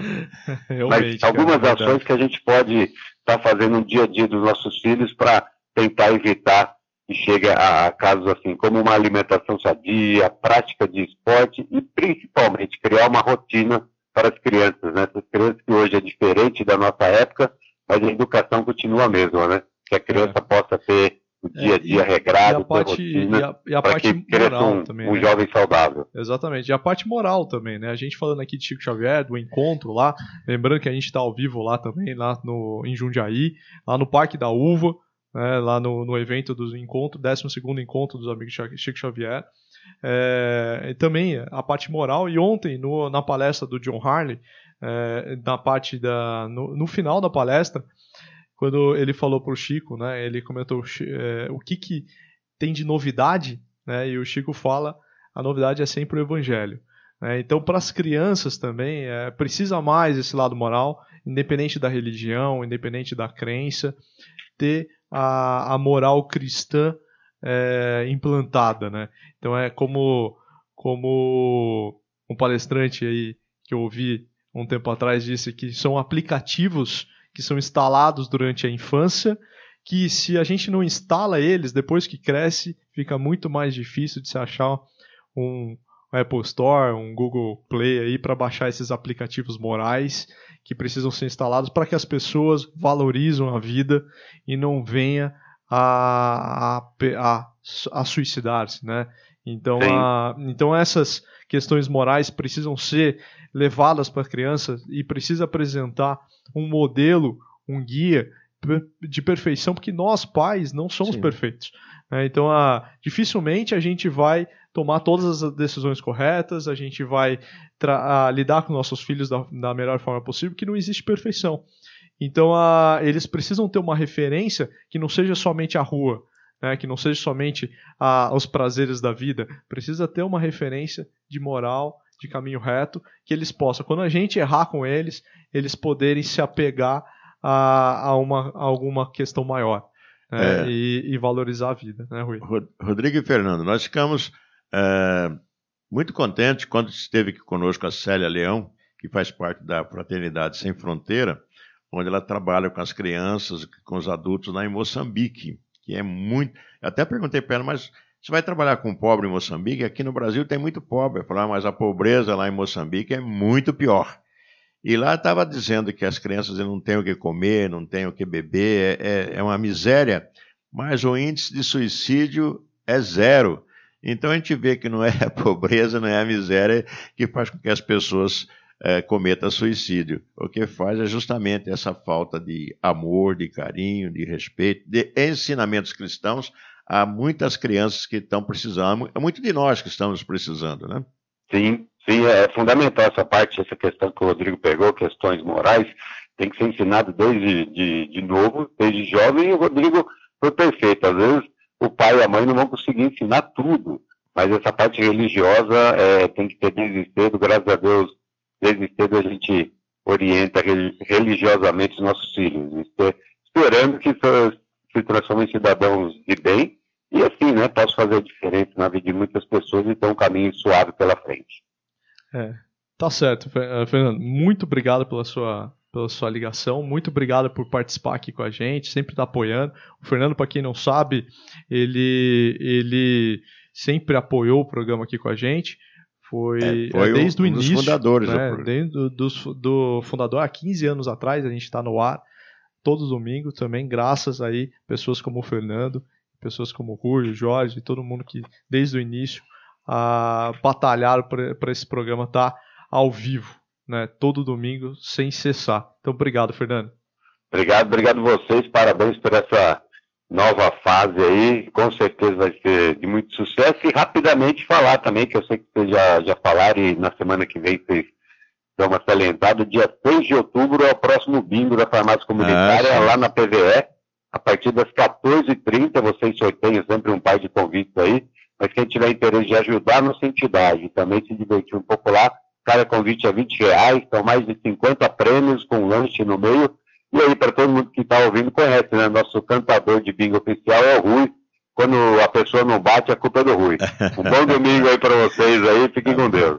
Mas algumas cara, ações que a gente pode estar tá fazendo no dia a dia dos nossos filhos para tentar evitar que chegue a, a casos assim, como uma alimentação sadia, prática de esporte e principalmente criar uma rotina para as crianças, né? Essas crianças que hoje é diferente da nossa época, mas a educação continua a mesma, né? Que a criança é. possa ter o dia a dia é, regrado, e a parte, rotina, e a, e a para parte que cresça moral um, também, um né? jovem saudável. Exatamente. E a parte moral também, né? A gente falando aqui de Chico Xavier, do encontro lá, lembrando que a gente está ao vivo lá também, lá no, em Jundiaí, lá no Parque da Uva, né? Lá no, no evento do encontro, décimo segundo encontro dos amigos Chico Xavier. É, e também a parte moral, e ontem no, na palestra do John Harley, é, na parte da, no, no final da palestra, quando ele falou para o Chico, né, ele comentou é, o que, que tem de novidade, né, e o Chico fala, a novidade é sempre o Evangelho. Né, então, para as crianças também, é, precisa mais esse lado moral, independente da religião, independente da crença, ter a, a moral cristã é, implantada. Né? Então, é como, como um palestrante aí que eu ouvi um tempo atrás disse que são aplicativos que são instalados durante a infância, que se a gente não instala eles, depois que cresce, fica muito mais difícil de se achar um Apple Store, um Google Play aí para baixar esses aplicativos morais que precisam ser instalados para que as pessoas valorizem a vida e não venha a, a, a, a suicidar-se, né? Então, a, então essas questões morais precisam ser levadas para a criança e precisa apresentar um modelo, um guia de perfeição, porque nós, pais, não somos Sim. perfeitos. Né? Então, a, dificilmente a gente vai tomar todas as decisões corretas, a gente vai a, lidar com nossos filhos da, da melhor forma possível, porque não existe perfeição. Então, a, eles precisam ter uma referência que não seja somente a rua, né? Que não seja somente a, os prazeres da vida. Precisa ter uma referência de moral, de caminho reto, que eles possam, quando a gente errar com eles, eles poderem se apegar a, a, uma, a alguma questão maior, né? é. e, e valorizar a vida, né, Rui? Rodrigo e Fernando, nós ficamos é, muito contentes quando esteve aqui conosco a Célia Leão, que faz parte da Fraternidade Sem Fronteira, onde ela trabalha com as crianças, com os adultos lá em Moçambique, que é muito... Eu até perguntei para ela, mas você vai trabalhar com pobre em Moçambique? Aqui no Brasil tem muito pobre. Eu falei, ah, mas a pobreza lá em Moçambique é muito pior. E lá estava dizendo que as crianças não têm o que comer, não têm o que beber, é, é uma miséria, mas o índice de suicídio é zero. Então a gente vê que não é a pobreza, não é a miséria que faz com que as pessoas é, cometam suicídio. O que faz é justamente essa falta de amor, de carinho, de respeito, de ensinamentos cristãos a muitas crianças que estão precisando, é muito de nós que estamos precisando, né? Sim, sim, é fundamental essa parte, essa questão que o Rodrigo pegou, questões morais, tem que ser ensinado desde de, de novo, desde jovem, e o Rodrigo foi perfeito. Às vezes o pai e a mãe não vão conseguir ensinar tudo, mas essa parte religiosa é, tem que ter desde cedo, graças a Deus, desde cedo a gente orienta religiosamente os nossos filhos, esperando que se transformem em cidadãos de bem, e assim, né, posso fazer a diferença na vida de muitas pessoas e ter um caminho suave pela frente. É, tá certo, Fernando. Muito obrigado pela sua, pela sua ligação, muito obrigado por participar aqui com a gente, sempre tá apoiando. O Fernando, para quem não sabe, ele, ele sempre apoiou o programa aqui com a gente. Foi, é, foi é, desde um, o início. Dos fundadores, né, desde do, do, do fundador, há quinze anos atrás, a gente está no ar todo domingo também, graças aí pessoas como o Fernando, pessoas como o Rui, o Jorge, todo mundo que desde o início ah, batalharam para esse programa estar ao vivo, né, todo domingo, sem cessar. Então, obrigado, Fernando. Obrigado, obrigado a vocês, parabéns por essa nova fase aí, com certeza vai ser de muito sucesso, e rapidamente falar também, que eu sei que vocês já, já falaram, e na semana que vem vocês dão uma salientada, dia seis de outubro é o próximo bingo da farmácia comunitária, ah, lá na P V E, a partir das quatorze e trinta, vocês sorteiam sempre um par de convites aí, mas quem tiver interesse de ajudar a nossa entidade, também se divertir um pouco lá, cada convite é vinte reais, são mais de cinquenta prêmios com lanche no meio, e aí para todo mundo que está ouvindo conhece, né, nosso cantador de bingo oficial é o Rui, quando a pessoa não bate, a culpa é do Rui. Um bom domingo aí para vocês aí, fiquem com Deus.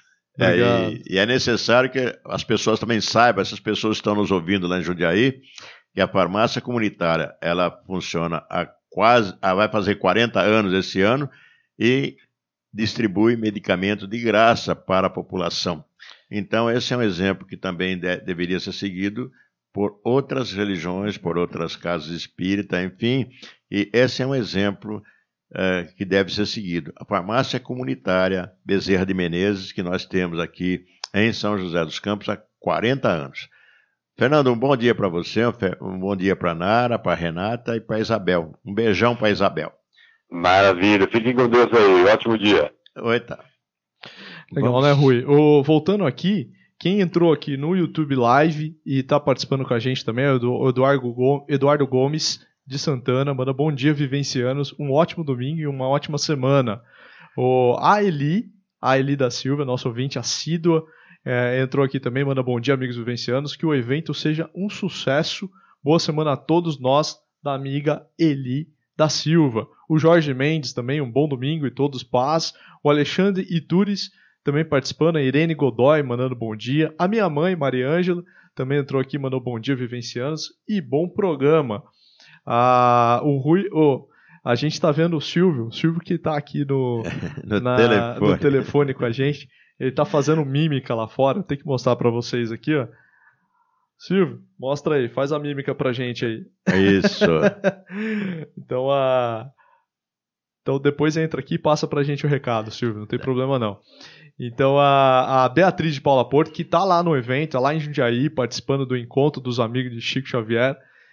É, e, e é necessário que as pessoas também saibam, essas pessoas que estão nos ouvindo lá em Jundiaí, que a farmácia comunitária, ela funciona há quase, vai fazer quarenta anos esse ano e distribui medicamento de graça para a população. Então, esse é um exemplo que também de, deveria ser seguido por outras religiões, por outras casas espíritas, enfim, e esse é um exemplo é, que deve ser seguido. A farmácia comunitária Bezerra de Menezes, que nós temos aqui em São José dos Campos há quarenta anos. Fernando, um bom dia para você, um bom dia para a Nara, para a Renata e para a Isabel. Um beijão para a Isabel. Maravilha, fiquem com Deus aí, ótimo dia. Oi, tá. Legal, Vamos... né, Rui? O, voltando aqui, quem entrou aqui no YouTube Live e está participando com a gente também é o Eduardo Gomes de Santana. Manda bom dia, vivencianos. Um ótimo domingo e uma ótima semana. O Aeli, Aeli da Silva, nosso ouvinte assídua, é, entrou aqui também. Manda bom dia, amigos vivencianos. Que o evento seja um sucesso. Boa semana a todos nós, da amiga Eli da Silva. O Jorge Mendes também, um bom domingo e todos paz. O Alexandre Itures também participando, a Irene Godoy mandando bom dia. A minha mãe, Maria Ângela, também entrou aqui, mandou bom dia, vivencianos. E bom programa. Ah, o Rui, oh, a gente está vendo o Silvio, o Silvio que está aqui no, no, na, telefone. no telefone com a gente. Ele está fazendo mímica lá fora. Tem que mostrar para vocês aqui, ó. Silvio, mostra aí, faz a mímica pra gente aí. Isso. Então, a... então depois entra aqui e passa pra gente o recado, Silvio, não tem problema não. Então a, a Beatriz de Paula Porto, que tá lá no evento, tá lá em Jundiaí, participando do encontro dos amigos de Chico Xavier,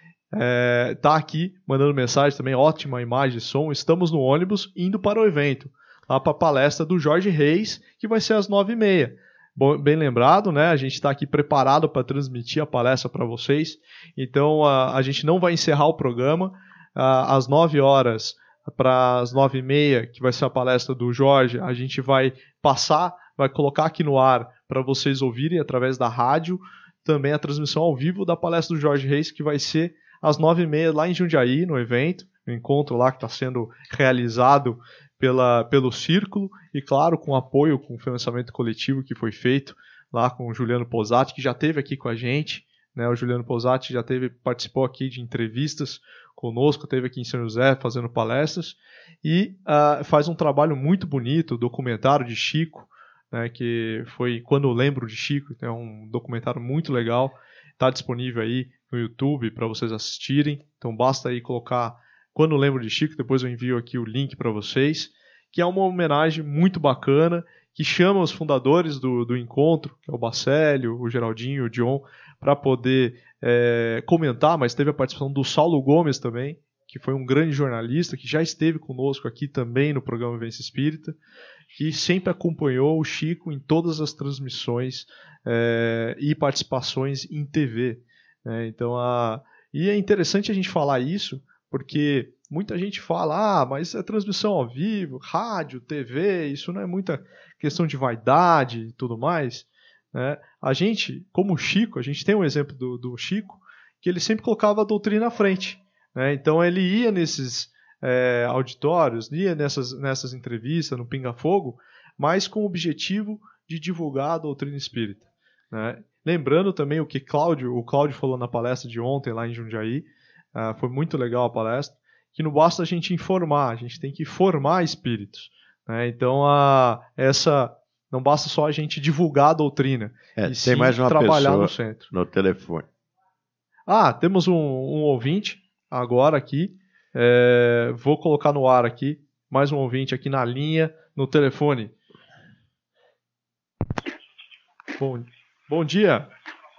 é, tá aqui mandando mensagem também, ótima imagem e som. Estamos no ônibus indo para o evento, lá para a palestra do Jorge Reis, que vai ser às nove e meia. Bom, bem lembrado, né? A gente está aqui preparado para transmitir a palestra para vocês. Então, a, a gente não vai encerrar o programa. A, às nove horas para as nove e meia, que vai ser a palestra do Jorge, a gente vai passar, vai colocar aqui no ar para vocês ouvirem através da rádio. Também a transmissão ao vivo da palestra do Jorge Reis, que vai ser às nove e meia lá em Jundiaí, no evento. No encontro lá que está sendo realizado Pela, pelo Círculo e, claro, com apoio, com o financiamento coletivo que foi feito lá com o Juliano Posati, que já esteve aqui com a gente, né? O Juliano Posati já teve, participou aqui de entrevistas conosco, esteve aqui em São José fazendo palestras e uh, faz um trabalho muito bonito, o documentário de Chico, né, que foi Quando Eu Lembro de Chico, é um documentário muito legal, está disponível aí no YouTube para vocês assistirem, então basta aí colocar Quando Eu Lembro de Chico, depois eu envio aqui o link para vocês, que é uma homenagem muito bacana, que chama os fundadores do, do encontro, que é o Bacélio, o Geraldinho, o John, para poder é, comentar, mas teve a participação do Saulo Gomes também, que foi um grande jornalista, que já esteve conosco aqui também no programa Vivência Espírita, que sempre acompanhou o Chico em todas as transmissões é, e participações em T V. Né? Então, a... E é interessante a gente falar isso, porque muita gente fala, ah, mas é transmissão ao vivo, rádio, T V, isso não é muita questão de vaidade e tudo mais. Né? A gente, como o Chico, a gente tem um exemplo do, do Chico, que ele sempre colocava a doutrina à frente. Né? Então ele ia nesses é, auditórios, ia nessas, nessas entrevistas, no Pinga Fogo, mas com o objetivo de divulgar a doutrina espírita. Né? Lembrando também o que Cláudio, o Cláudio falou na palestra de ontem lá em Jundiaí, Uh, foi muito legal a palestra, que não basta a gente informar, a gente tem que formar espíritos. Né? Então, uh, essa não basta só a gente divulgar a doutrina, é, e tem sim mais uma trabalhar pessoa no centro. No telefone. Ah, temos um, um ouvinte agora aqui, é, vou colocar no ar aqui, mais um ouvinte aqui na linha, no telefone. Bom, bom dia.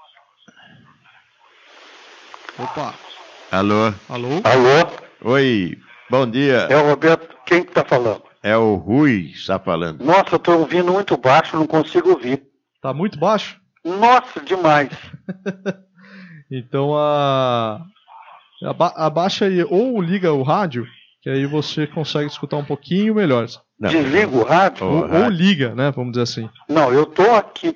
Opa. Alô? Alô? Alô? Oi, bom dia. É o Roberto, quem que tá falando? É o Rui que está falando. Nossa, eu tô ouvindo muito baixo, não consigo ouvir. Tá muito baixo? Nossa, demais. Então, a... aba abaixa aí, ou liga o rádio, que aí você consegue escutar um pouquinho melhor. Não. Desliga o rádio? Ou, rádio. ou liga, né, vamos dizer assim. Não, eu tô aqui.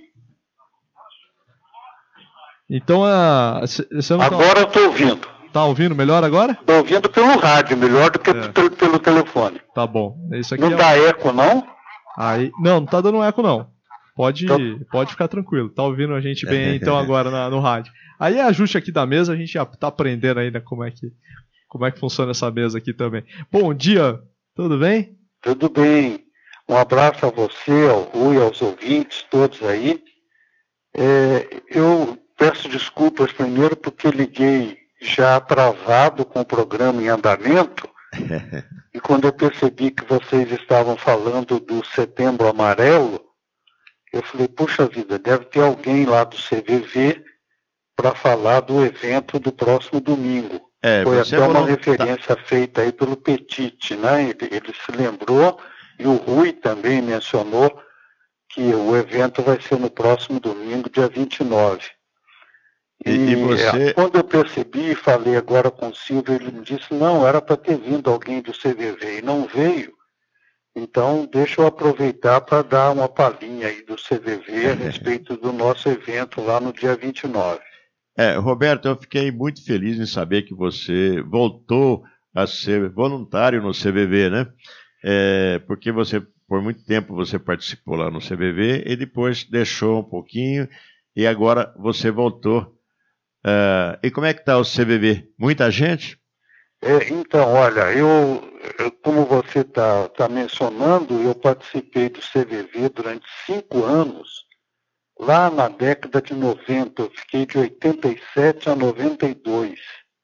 Então, a... Você não Agora tá... eu tô ouvindo. Tá ouvindo melhor agora? Tô ouvindo pelo rádio, melhor do que É. pelo, pelo telefone. Tá bom. Isso aqui Não é... dá eco, não? Aí... Não, não tá dando eco, não. Pode, Então- pode ficar tranquilo. Tá ouvindo a gente bem aí, então agora na- no rádio. Aí ajuste aqui da mesa, a gente já tá aprendendo ainda como é que, como é que funciona essa mesa aqui também. Bom dia, tudo bem? Tudo bem. Um abraço a você, ao Rui, aos ouvintes, todos aí. É, eu peço desculpas primeiro porque liguei já atrasado com o programa em andamento e quando eu percebi que vocês estavam falando do Setembro Amarelo, eu falei, puxa vida, deve ter alguém lá do C V V para falar do evento do próximo domingo. É, Foi você até uma falou- referência feita aí pelo Petit, né? Ele, ele se lembrou, e o Rui também mencionou que o evento vai ser no próximo domingo, dia vinte e nove. E, e você... quando eu percebi, falei agora com o Silvio, ele me disse, não, era para ter vindo alguém do C V V, e não veio. Então, deixa eu aproveitar para dar uma palhinha aí do C V V a respeito do nosso evento lá no dia vinte e nove. É, Roberto, eu fiquei muito feliz em saber que você voltou a ser voluntário no C V V, né? É, porque você, por muito tempo, você participou lá no C V V e depois deixou um pouquinho e agora você voltou. Uh, e como é que está o C V V? Muita gente? É, então, olha, eu, eu como você está tá mencionando, eu participei do C V V durante cinco anos. Lá na década de noventa, eu fiquei de oitenta e sete a noventa e dois.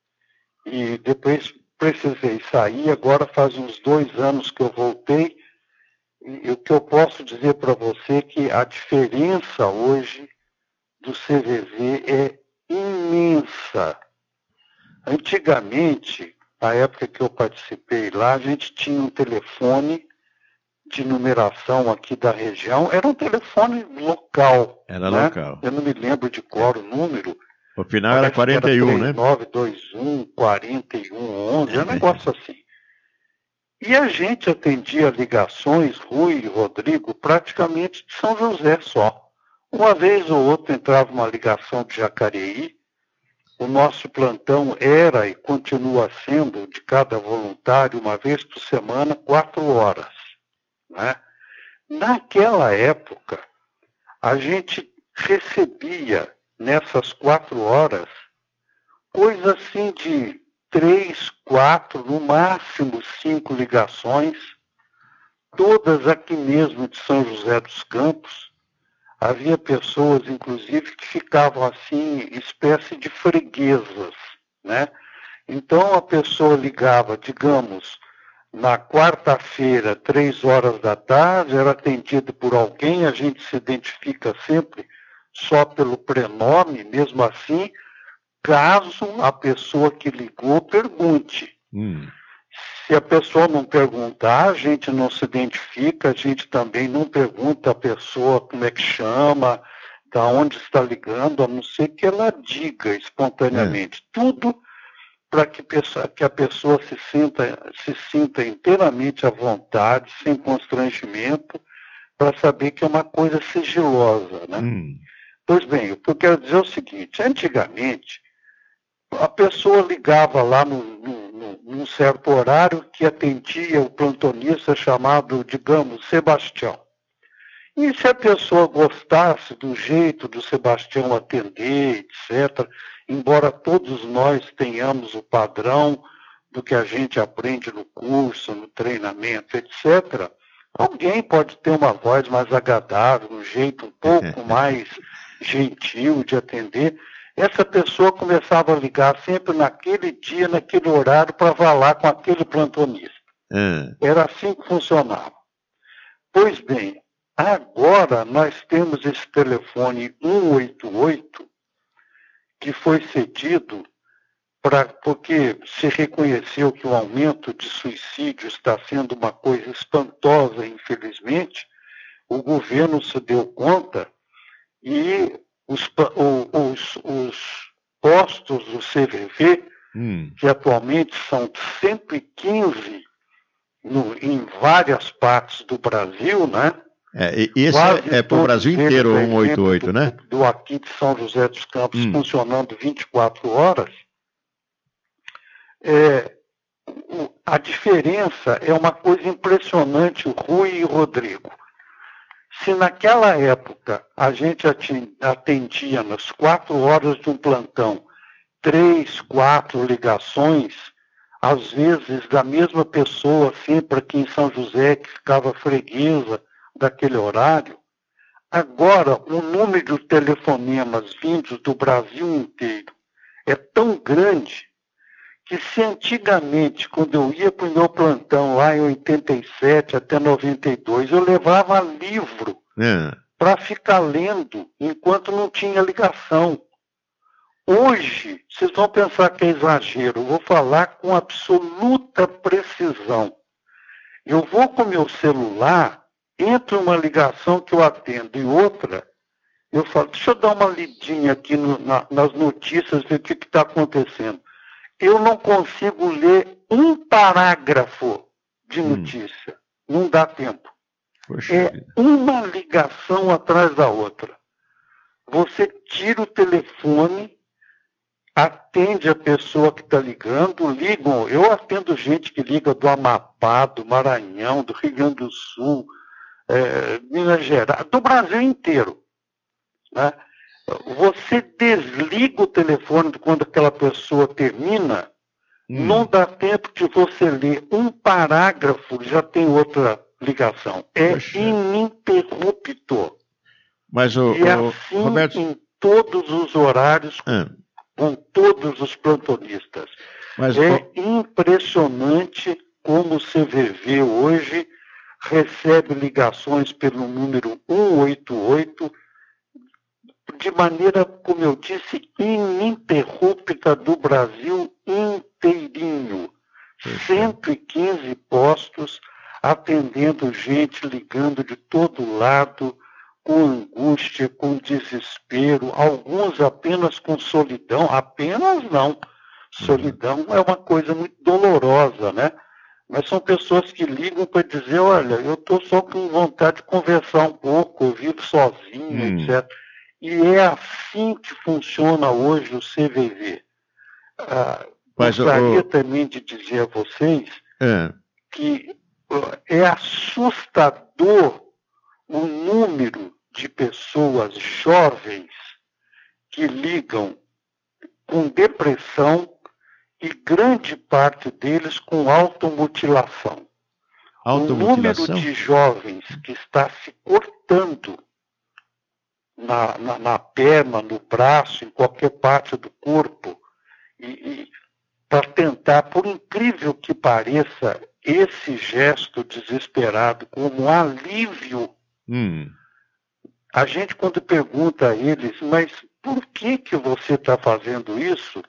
E depois precisei sair, agora faz uns dois anos que eu voltei. E o que eu posso dizer para você é que a diferença hoje do C V V é imensa. Antigamente, na época que eu participei lá, a gente tinha um telefone de numeração aqui da região, era um telefone local. Era né? local. Eu não me lembro de qual o número. O final era quarenta e um, era né? nove dois um, quarenta e um, onze, é um negócio assim. E a gente atendia ligações, Rui e Rodrigo, praticamente de São José só. Uma vez ou outra entrava uma ligação de Jacareí. O nosso plantão era e continua sendo, de cada voluntário, uma vez por semana, quatro horas. Né? Naquela época, a gente recebia, nessas quatro horas, coisa assim de três, quatro, no máximo cinco ligações, todas aqui mesmo de São José dos Campos. Havia pessoas, inclusive, que ficavam assim, espécie de freguesas, né? Então, a pessoa ligava, digamos, na quarta-feira, três horas da tarde, era atendida por alguém, a gente se identifica sempre só pelo prenome, mesmo assim, caso a pessoa que ligou pergunte. Hum. Se a pessoa não perguntar, a gente não se identifica, a gente também não pergunta a pessoa como é que chama, da onde está ligando, a não ser que ela diga espontaneamente. É. Tudo para que, que a pessoa se sinta, se sinta inteiramente à vontade, sem constrangimento, para saber que é uma coisa sigilosa. Né? Hum. Pois bem, o que eu quero dizer é o seguinte, antigamente, a pessoa ligava lá no, no, no, num certo horário que atendia o plantonista chamado, digamos, Sebastião. E se a pessoa gostasse do jeito do Sebastião atender, etcétera, embora todos nós tenhamos o padrão do que a gente aprende no curso, no treinamento, etcétera, alguém pode ter uma voz mais agradável, um jeito um pouco mais gentil de atender. Essa pessoa começava a ligar sempre naquele dia, naquele horário, para falar com aquele plantonista. Hum. Era assim que funcionava. Pois bem, agora nós temos esse telefone um oito oito, que foi cedido pra, porque se reconheceu que o aumento de suicídio está sendo uma coisa espantosa, infelizmente. O governo se deu conta e Os, os, os postos do C V V, hum. que atualmente são cento e quinze no, em várias partes do Brasil, né? É, e esse Quase é, é para o Brasil inteiro, o cento e oitenta e oito, do, né? Do aqui de São José dos Campos, hum. funcionando vinte e quatro horas. É, a diferença é uma coisa impressionante, o Rui e o Rodrigo. Se naquela época a gente atendia nas quatro horas de um plantão, três, quatro ligações, às vezes da mesma pessoa, sempre aqui em São José, que ficava freguesa daquele horário, agora o número de telefonemas vindos do Brasil inteiro é tão grande que se antigamente, quando eu ia para o meu plantão lá em oitenta e sete até noventa e dois, eu levava livro é. para ficar lendo enquanto não tinha ligação. Hoje, vocês vão pensar que é exagero, eu vou falar com absoluta precisão. Eu vou com meu celular entre uma ligação que eu atendo e outra, eu falo, deixa eu dar uma lidinha aqui no, na, nas notícias, ver o que está acontecendo. Eu não consigo ler um parágrafo de notícia. Hum. Não dá tempo. Poxa é vida. Uma ligação atrás da outra. Você tira o telefone, atende a pessoa que está ligando, ligam. Eu atendo gente que liga do Amapá, do Maranhão, do Rio Grande do Sul, é, Minas Gerais, do Brasil inteiro. Né? Você desliga o telefone quando aquela pessoa termina, hum. não dá tempo de você ler um parágrafo, já tem outra ligação. É Poxa. ininterrupto. Mas o, e é o assim Roberto... em todos os horários, hum. com todos os plantonistas. Mas é o... impressionante como o C V V hoje recebe ligações pelo número cento e oitenta e oito de maneira, como eu disse, ininterrupta do Brasil inteirinho. cento e quinze postos atendendo gente, ligando de todo lado, com angústia, com desespero, alguns apenas com solidão, apenas não. Solidão é uma coisa muito dolorosa, né? Mas são pessoas que ligam para dizer, olha, eu estou só com vontade de conversar um pouco, eu vivo sozinho, hum. etcétera. E é assim que funciona hoje o C V V. Ah, gostaria o... também de dizer a vocês é. que é assustador o número de pessoas jovens que ligam com depressão e grande parte deles com automutilação. Automutilação? O número de jovens que está se cortando na, na, na perna, no braço, em qualquer parte do corpo, e, e para tentar, por incrível que pareça, esse gesto desesperado como alívio. Hum. A gente, quando pergunta a eles, mas por que, que você está fazendo isso?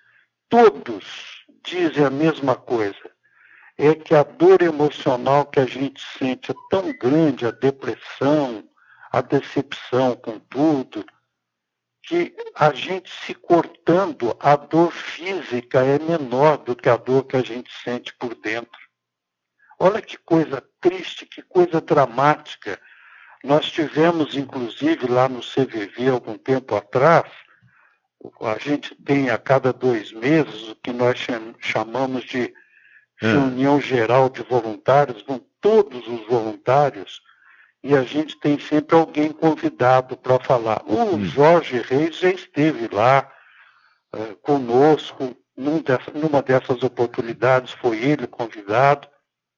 Todos dizem a mesma coisa. É que a dor emocional que a gente sente é tão grande, a depressão, a decepção com tudo, que a gente se cortando, a dor física é menor do que a dor que a gente sente por dentro. Olha que coisa triste, que coisa dramática. Nós tivemos, inclusive, lá no C V V, algum tempo atrás, a gente tem a cada dois meses o que nós chamamos de reunião geral de voluntários, vão todos os voluntários, e a gente tem sempre alguém convidado para falar. O Jorge Reis já esteve lá uh, conosco, num dessa, numa dessas oportunidades foi ele convidado.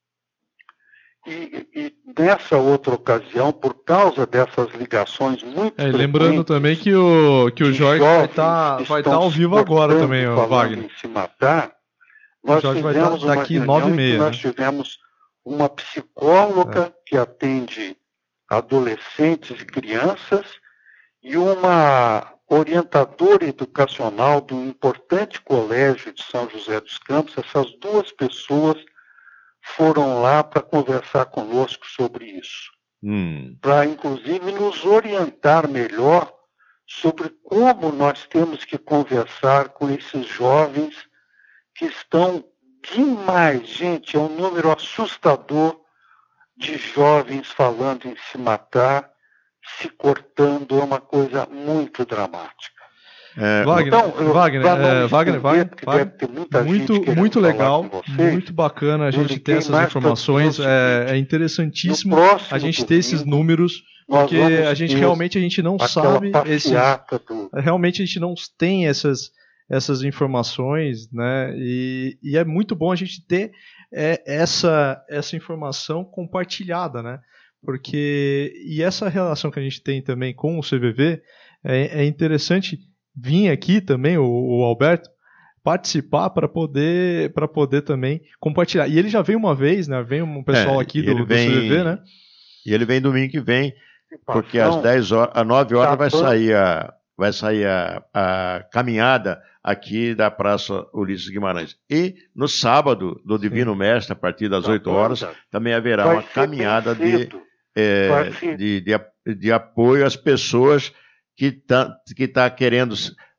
E, e nessa outra ocasião, por causa dessas ligações muito é, lembrando também que o, que o Jorge vai estar vai tá ao vivo agora também, ó, Wagner. Em se matar, nós o fizemos vai tá daqui nove e meia. Nós né? tivemos uma psicóloga é. que atende adolescentes e crianças e uma orientadora educacional de um importante colégio de São José dos Campos. Essas duas pessoas foram lá para conversar conosco sobre isso. Hum. Para, inclusive, nos orientar melhor sobre como nós temos que conversar com esses jovens que estão demais. Gente, é um número assustador de jovens falando em se matar, se cortando, é uma coisa muito dramática. É, Wagner, então, eu, Wagner, é, Wagner, Wagner, Wagner muito, muito legal, vocês, muito bacana a gente ter essas informações, é, é interessantíssimo a gente ter esses números, porque a gente realmente a gente não sabe, esses, do... realmente a gente não tem essas, essas informações, né? E, e é muito bom a gente ter é, essa, essa informação compartilhada, né? Porque, e essa relação que a gente tem também com o C V V é, é interessante vir aqui também, o, o Alberto, participar para poder, para poder também compartilhar. E ele já veio uma vez, né? Vem um pessoal é, aqui do, vem, do C V V, né? E ele vem domingo que vem, porque às dez horas, às nove horas vai sair a, vai sair a, a caminhada aqui da Praça Ulisses Guimarães. E no sábado, do Divino Sim. Mestre, a partir das oito horas, também haverá vai uma caminhada de é, de, de, de apoio às pessoas que estão que tá querendo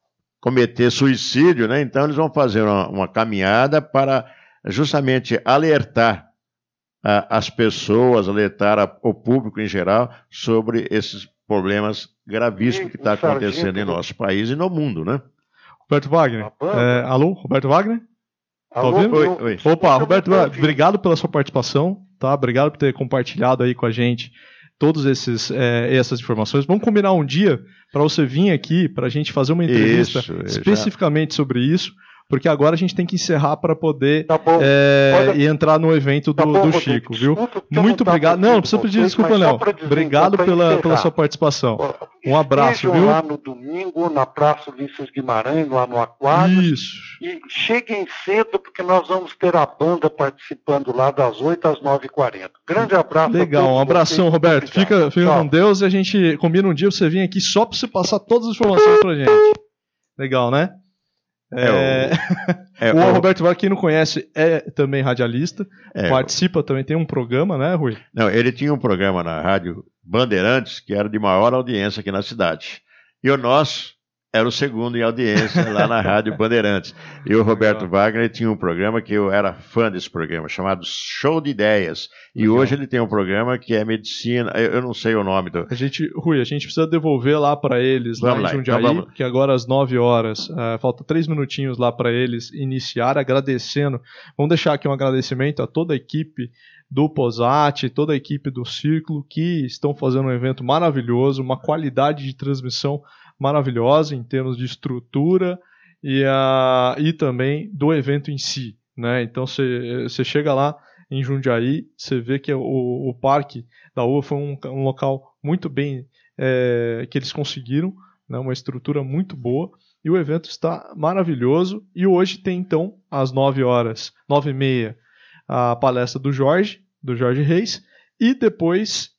cometer suicídio, né? Então eles vão fazer uma, uma caminhada para justamente alertar a, as pessoas, alertar a, o público em geral sobre esses problemas gravíssimos que estão tá acontecendo em nosso país e no mundo, né? Roberto Wagner. É, alô, Roberto Wagner? Alô, tá ouvindo? Oi, oi. Opa, Roberto Wagner, obrigado pela sua participação, tá? Obrigado por ter compartilhado aí com a gente todas esses, é, essas informações. Vamos combinar um dia para você vir aqui, para a gente fazer uma entrevista isso, especificamente já... sobre isso, porque agora a gente tem que encerrar para poder tá é, Olha, e entrar no evento do, tá bom, do Rodrigo, Chico, viu? Desculpa, Muito não obrigado. Tá não, não precisa pedir desculpa, não. Obrigado então, pela, encerrar. pela sua participação. Um abraço, Estejam viu? lá no domingo, na Praça Ulisses Guimarães, lá no Aquário. Isso. E cheguem cedo, porque nós vamos ter a banda participando lá das oito às nove e quarenta. Grande abraço. Legal, um abração, vocês. Roberto. Fica, fica com Deus e a gente combina um dia você vir aqui só para você passar todas as informações pra gente. Legal, né? É, é, o, é, o Roberto Wagner, quem não conhece, é também radialista, é, participa também, tem um programa, né, Rui? Não, ele tinha um programa na Rádio Bandeirantes, que era de maior audiência aqui na cidade. E o nosso era o segundo em audiência lá na Rádio Bandeirantes. E o Roberto Legal. Wagner tinha um programa que eu era fã desse programa, chamado Show de Ideias. E Legal. Hoje ele tem um programa que é medicina, eu não sei o nome do... A gente, Rui, a gente precisa devolver lá para eles, vamos lá em Jundiaí, então vamos... que agora às nove horas, uh, falta três minutinhos lá para eles iniciar, agradecendo. Vamos deixar aqui um agradecimento a toda a equipe do Posat, toda a equipe do Círculo, que estão fazendo um evento maravilhoso, uma qualidade de transmissão maravilhosa em termos de estrutura e, a, e também do evento em si, né? Então você chega lá em Jundiaí, você vê que o, o parque da U A foi um, um local muito bem é, que eles conseguiram, né? Uma estrutura muito boa e o evento está maravilhoso. E hoje tem então às nove horas, nove e meia, a palestra do Jorge, do Jorge Reis, e depois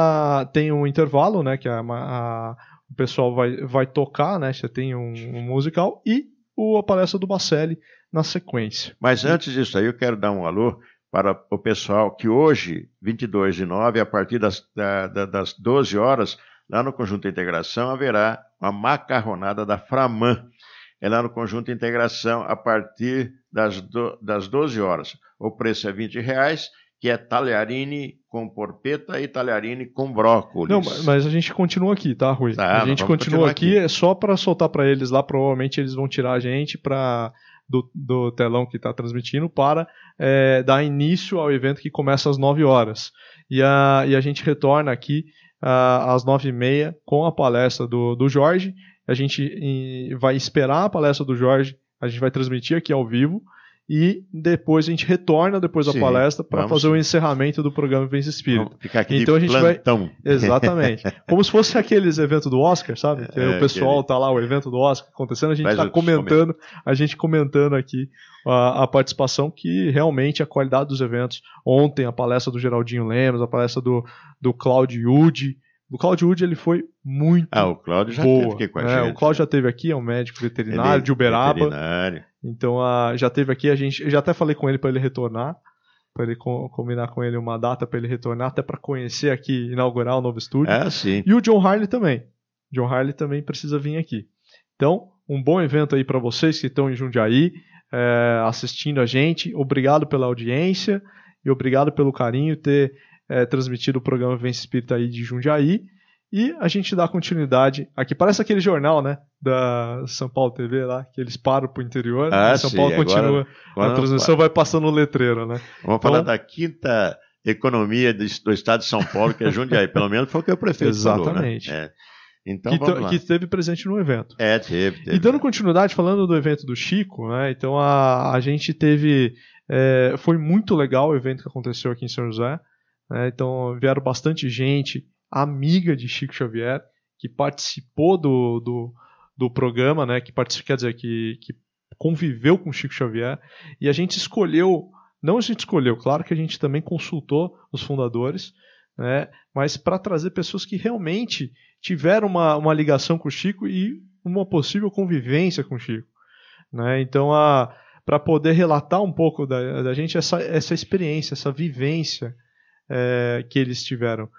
a, tem um intervalo, né? Que é a, a o pessoal vai, vai tocar, né? Você tem um, um musical e o, a palestra do Bacelli na sequência. Mas antes disso aí, eu quero dar um alô para o pessoal que hoje, vinte e dois de nove, a partir das, da, das doze horas, lá no Conjunto Integração, haverá uma macarronada da Framan. É lá no Conjunto Integração, a partir das, do, das doze horas. O preço é vinte reais, que é talharine com porpeta e talharine com brócolis. Não, mas a gente continua aqui, tá, Rui? Tá, a gente continua aqui, aqui, é só para soltar para eles lá, provavelmente eles vão tirar a gente pra, do, do telão que está transmitindo para é, dar início ao evento que começa às nove horas. E a, e a gente retorna aqui a, às nove e meia com a palestra do, do Jorge. A gente em, vai esperar a palestra do Jorge, a gente vai transmitir aqui ao vivo. E depois a gente retorna depois da sim, palestra para fazer sim. o encerramento do programa Vivência Espírita. Vamos ficar aqui então de a gente plantão. vai exatamente, como se fosse aqueles eventos do Oscar, sabe? Que é, o pessoal aquele... tá lá, o evento do Oscar acontecendo, a gente está comentando, a gente comentando aqui a, a participação, que realmente a qualidade dos eventos. Ontem a palestra do Geraldinho Lemos, a palestra do do Cláudio Ude. O Cláudio Ude, ele foi muito Ah, o Cláudio já boa, teve aqui com a né? gente. O Cláudio já teve aqui, é um médico veterinário ele, de Uberaba. Veterinário. Então, a, já teve aqui, a gente, eu já até falei com ele para ele retornar, para ele com, combinar com ele uma data para ele retornar, até para conhecer aqui, inaugurar o novo estúdio. Ah, sim. E o John Harley também. John Harley também precisa vir aqui. Então, um bom evento aí para vocês que estão em Jundiaí, é, assistindo a gente. Obrigado pela audiência e obrigado pelo carinho ter É, transmitido o programa Vivência Espírita aí de Jundiaí, e a gente dá continuidade aqui. Parece aquele jornal, né, da São Paulo T V lá, que eles param pro interior, ah, São sim. Paulo Agora, continua, agora a transmissão vai passando o letreiro, né? Vamos então, falar da quinta economia do, do estado de São Paulo, que é Jundiaí, pelo menos foi o que o prefeito exatamente. falou, né? É. Então, que, vamos lá. que esteve presente no evento. É, teve, teve. E dando continuidade, falando do evento do Chico, né, então a, a gente teve, é, foi muito legal o evento que aconteceu aqui em São José. É, então vieram bastante gente amiga de Chico Xavier, que participou do, do, do programa, né, que participou, quer dizer, que, que conviveu com Chico Xavier, e a gente escolheu, não a gente escolheu, claro que a gente também consultou os fundadores, né, mas para trazer pessoas que realmente tiveram uma, uma ligação com o Chico e uma possível convivência com o Chico, né, então para poder relatar um pouco da, da gente essa, essa experiência, essa vivência É, que eles tiveram.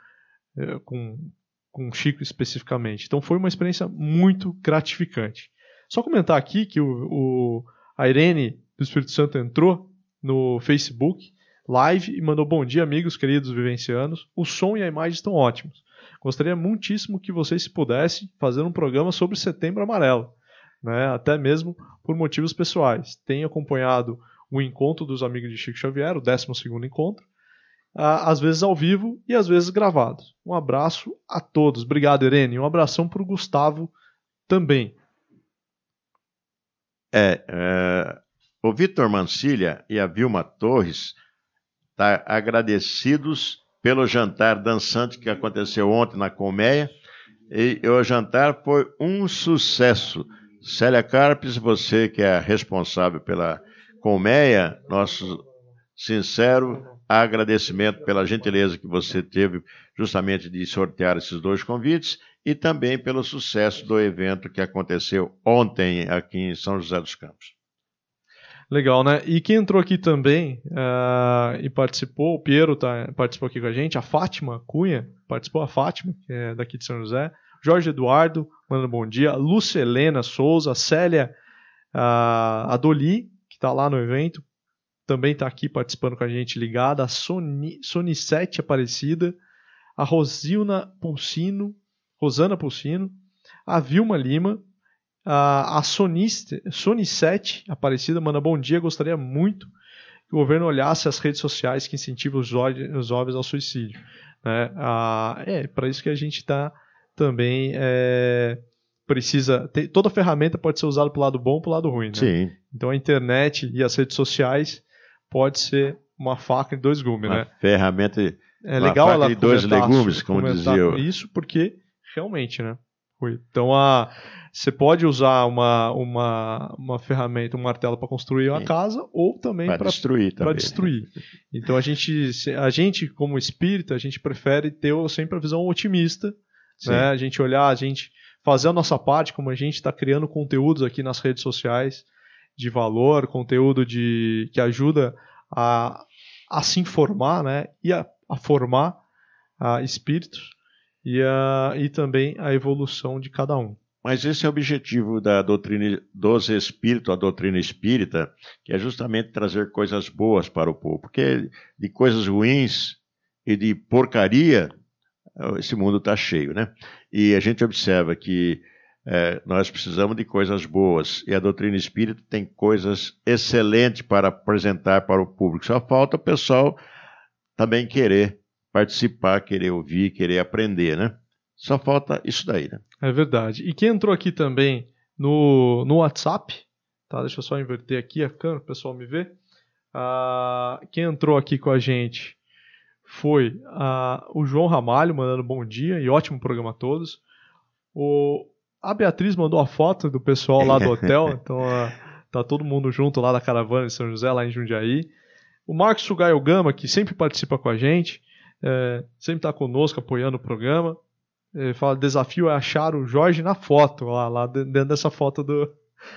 é, com, com o Chico especificamente. Então foi uma experiência muito gratificante. Só comentar aqui que o, o, a Irene do Espírito Santo entrou no Facebook Live e mandou bom dia, amigos queridos vivencianos. O som e a imagem estão ótimos. Gostaria muitíssimo que vocês, se pudessem, fazer um programa sobre Setembro Amarelo, né? Até mesmo por motivos pessoais. Tenho acompanhado o encontro dos amigos de Chico Xavier, o décimo segundo encontro, às vezes ao vivo e às vezes gravado. Um abraço a todos. Obrigado, Irene. Um abração para o Gustavo também. É, é, o Vitor Mancilha e a Vilma Torres tá agradecidos pelo jantar dançante que aconteceu ontem na Colmeia. E, e o jantar foi um sucesso. Célia Carpes, você que é responsável pela Colmeia, nosso sincero agradecimento pela gentileza que você teve justamente de sortear esses dois convites e também pelo sucesso do evento que aconteceu ontem aqui em São José dos Campos. Legal, né? E quem entrou aqui também uh, e participou, o Piero tá, participou aqui com a gente, a Fátima Cunha, participou a Fátima, que é daqui de São José, Jorge Eduardo, mandando bom dia, Lúcia Helena Souza, Célia uh, Adoli, que está lá no evento, também está aqui participando com a gente, ligada, a Soni, Sonicete Aparecida, a Rosilna Pulsino, Rosana Pulsino, a Vilma Lima, a Sonicete Aparecida manda bom dia, gostaria muito que o governo olhasse as redes sociais que incentivam os jovens ao suicídio. Né? Ah, é para isso que a gente está também é, precisa ter, toda ferramenta pode ser usada para o lado bom e para o lado ruim. Né? Sim. Então a internet e as redes sociais pode ser uma faca de dois gumes. Uma né? ferramenta é legal ela de dois legumes, como dizia eu. Isso porque realmente, né? Então a você pode usar uma, uma, uma ferramenta, um martelo para construir uma Sim. casa ou também para destruir, para destruir. Então a gente, a gente como espírita, a gente prefere ter sempre a visão otimista, né? A gente olhar, a gente fazer a nossa parte, como a gente está criando conteúdos aqui nas redes sociais de valor, conteúdo de, que ajuda a, a se informar, né? E a, a formar a espíritos e, a, e também a evolução de cada um. Mas esse é o objetivo da doutrina dos espíritos, a doutrina espírita, que é justamente trazer coisas boas para o povo. Porque de coisas ruins e de porcaria, esse mundo está cheio, né? E a gente observa que é, nós precisamos de coisas boas. E a doutrina espírita tem coisas excelentes para apresentar para o público. Só falta o pessoal também querer participar, querer ouvir, querer aprender, né? Só falta isso daí, né? É verdade. E quem entrou aqui também no, no WhatsApp, tá? Deixa eu só inverter aqui a câmera, o pessoal me ver. Ah, quem entrou aqui com a gente foi ah, o João Ramalho, mandando bom dia e ótimo programa a todos. O, a Beatriz mandou a foto do pessoal lá do hotel, então ah, tá todo mundo junto lá da caravana de São José, lá em Jundiaí. O Marcos Sugaio Gama, que sempre participa com a gente, é, sempre está conosco apoiando o programa. Ele fala, desafio é achar o Jorge na foto, lá, lá dentro dessa foto do...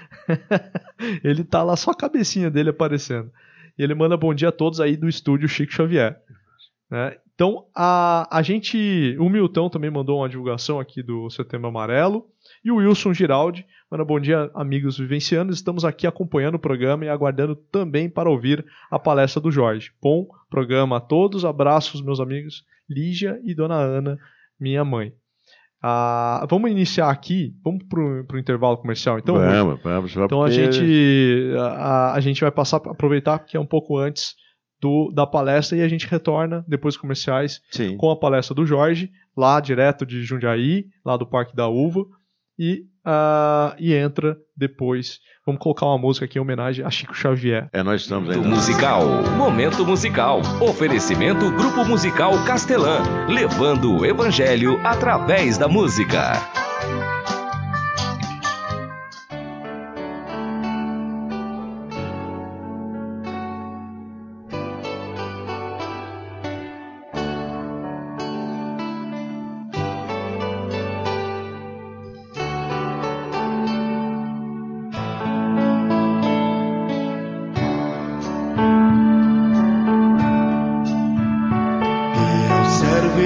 ele tá lá, só a cabecinha dele aparecendo. E ele manda bom dia a todos aí do estúdio Chico Xavier. Né? Então, a, a gente... O Milton também mandou uma divulgação aqui do Setembro Amarelo. E o Wilson Giraldi manda bom dia, amigos vivencianos. Estamos aqui acompanhando o programa e aguardando também para ouvir a palestra do Jorge. Bom programa a todos. Abraços, meus amigos Lígia e Dona Ana, minha mãe. Ah, vamos iniciar aqui, vamos para o intervalo comercial, então? Vamos, vamos. Então porque... a gente a, a gente vai passar, aproveitar que é um pouco antes do, da palestra e a gente retorna depois dos comerciais Sim. com a palestra do Jorge, lá direto de Jundiaí, lá do Parque da Uva, e, uh, e entra depois. Vamos colocar uma música aqui em homenagem a Chico Xavier. É, nós estamos aí. Momento musical, momento musical. Oferecimento Grupo Musical Castelã, levando o evangelho através da música.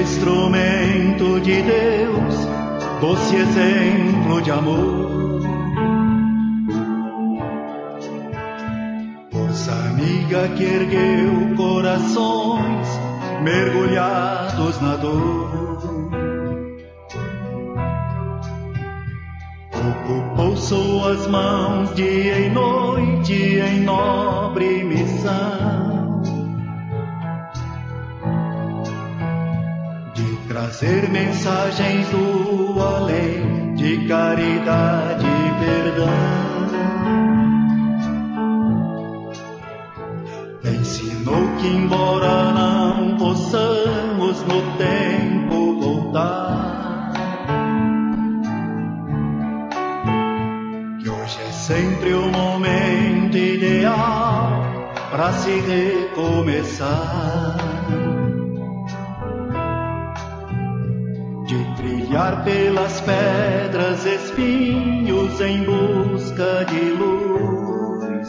instrumento de Deus, doce exemplo de amor. Força amiga que ergueu corações mergulhados na dor. Ocupou suas mãos dia e noite em nobre missão de trazer mensagens do além, de caridade e perdão. Ensinou que embora não possamos no tempo voltar, que hoje é sempre o momento ideal para se recomeçar, de trilhar pelas pedras espinhos em busca de luz,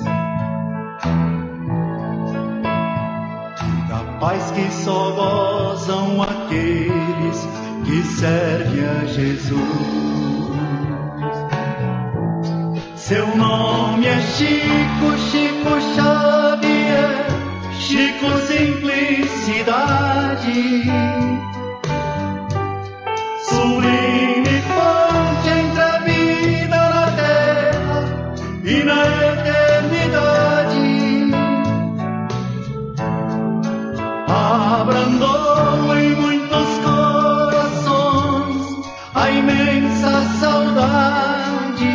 paz que só gozam aqueles que servem a Jesus. Seu nome é Chico, Chico Xavier, Chico Simplicidade, sublime ponte entre a vida na terra e na eternidade. Abrandou em muitos corações a imensa saudade,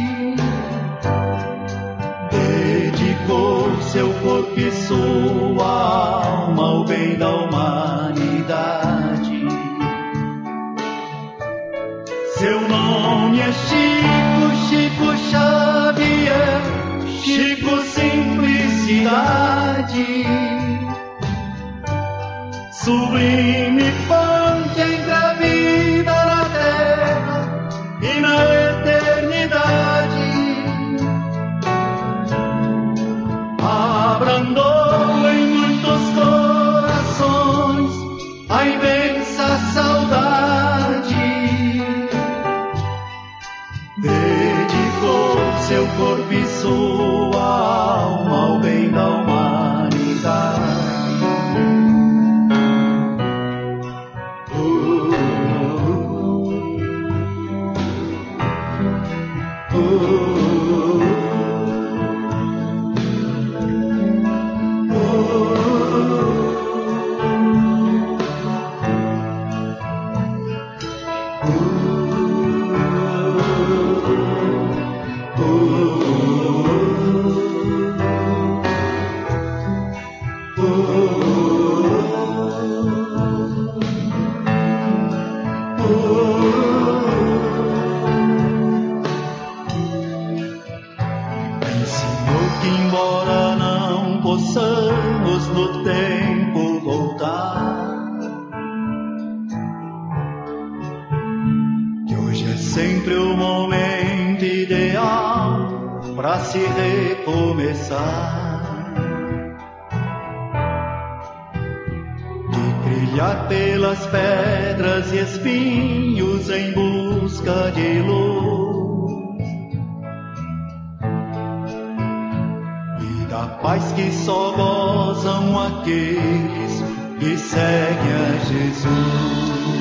dedicou seu corpo e sua alma ao bem da humanidade. Seu nome é Chico, Chico Xavier, Chico Simplicidade, sublime ponte entre a vida na terra e na eternidade. Abrandou em muitos corações a imensa saudade, dedicou seu corpo e sua alma ao bem da humanidade. Se recomeçar, de trilhar pelas pedras e espinhos em busca de luz, e da paz que só gozam aqueles que seguem a Jesus.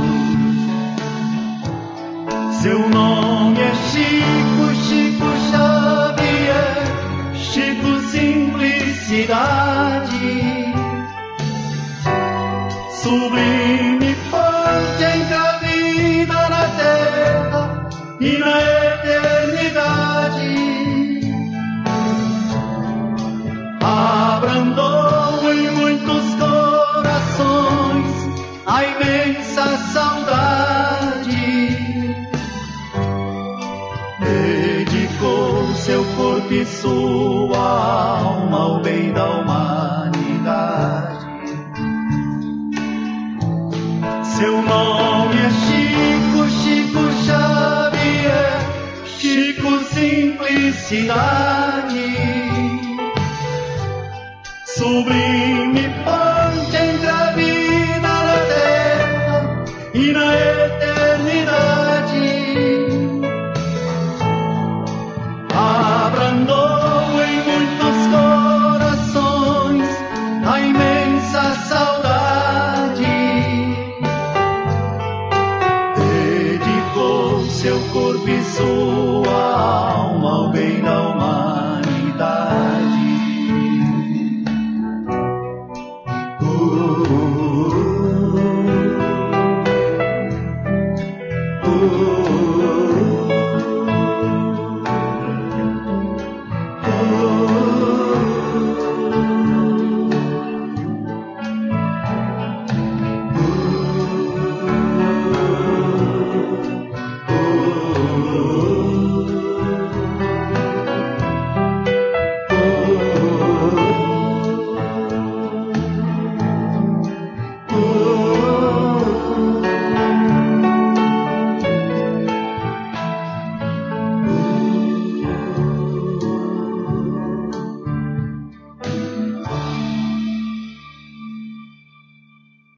Seu nome é Chico, Chico Xavier, Chico Simplicidade, sublime ponte entre a vida na terra e na eternidade. Abrandou em muitos corações a imensa saudade, dedicou seu corpo e sua alma ao bem da humanidade. Seu nome é Chico, Chico Xavier, Chico Simplicidade, sublime ponte entre a vida na terra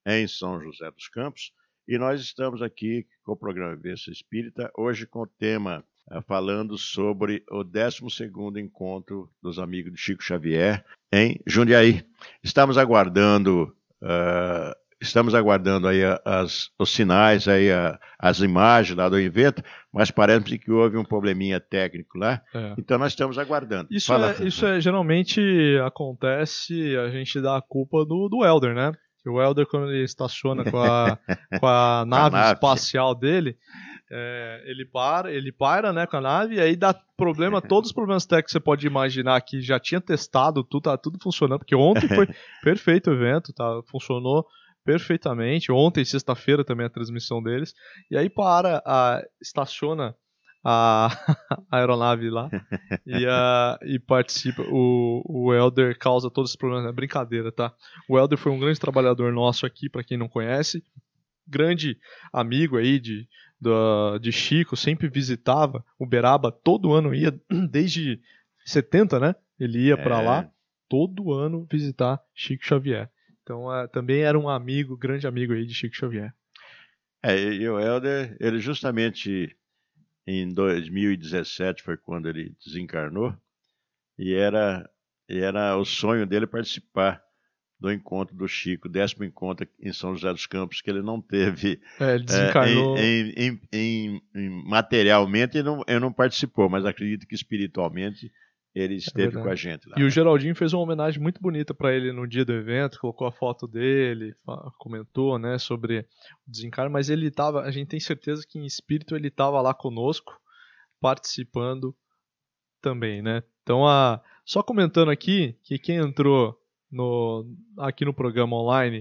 em São José dos Campos. E nós estamos aqui com o programa Vivência Espírita, hoje com o tema uh, falando sobre o décimo segundo encontro dos amigos de Chico Xavier em Jundiaí. Estamos aguardando, uh, estamos aguardando aí as, os sinais, aí a, as imagens lá do evento, mas parece que houve um probleminha técnico lá, é. Então nós estamos aguardando. Isso, é, isso é, geralmente acontece, a gente dá a culpa do, do Helder, né? O Helder, quando ele estaciona com a, com a nave, a nave espacial dele, é, ele para, ele para, né, com a nave, e aí dá problema, todos os problemas técnicos que você pode imaginar que já tinha testado, tudo, tá tudo funcionando, porque ontem foi perfeito o evento, tá, funcionou perfeitamente, ontem, sexta-feira, também a transmissão deles, e aí para, a, estaciona a, a aeronave lá e, a, e participa. O, o Helder causa todos os problemas. É brincadeira, tá? O Helder foi um grande trabalhador nosso aqui, para quem não conhece. Grande amigo aí de, de, de Chico, sempre visitava Uberaba, todo ano ia, desde setenta, né? Ele ia para é. lá, todo ano visitar Chico Xavier. Então é, também era um amigo, grande amigo aí de Chico Xavier. É, e o Helder, ele justamente em dois mil e dezessete foi quando ele desencarnou, e era, e era o sonho dele participar do encontro do Chico, décimo encontro em São José dos Campos, que ele não teve. É, ele desencarnou. É, em, em, em, em, materialmente ele não, ele não participou, mas acredito que espiritualmente ele esteve é com a gente lá. E né? O Geraldinho fez uma homenagem muito bonita para ele no dia do evento, colocou a foto dele, comentou, né, sobre o desencarno, mas ele estava, a gente tem certeza que em espírito ele estava lá conosco, participando também, né? Então, a, só comentando aqui que quem entrou no, aqui no programa online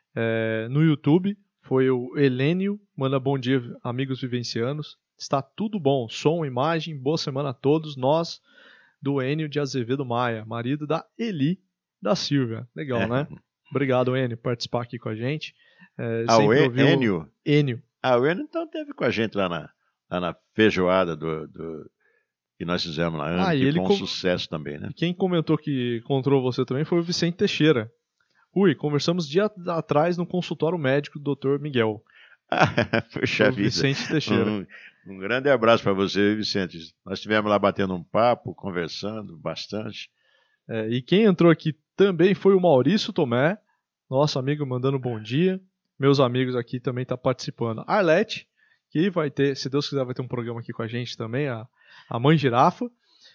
é, no YouTube foi o Helênio, manda bom dia, amigos vivencianos, está tudo bom, som, imagem, boa semana a todos, nós do Enio de Azevedo Maia, marido da Eli da Silvia. Legal, é. né? Obrigado, Enio, por participar aqui com a gente. É, ah, o Enio? Enio. Ah, o Enio então esteve com a gente lá na, lá na feijoada do, do, que nós fizemos lá, ah, que ele foi um com... sucesso também, né? Quem comentou que encontrou você também foi o Vicente Teixeira. Ui, conversamos dia atrás no consultório médico do doutor Miguel. Ah, puxa vida. Vicente Teixeira. Um, um grande abraço para você, Vicente. Nós estivemos lá batendo um papo, conversando bastante. É, e quem entrou aqui também foi o Maurício Tomé, nosso amigo mandando bom dia. Meus amigos aqui também estão tá participando. Arlete, que vai ter, se Deus quiser, vai ter um programa aqui com a gente também, a, a Mãe Girafa.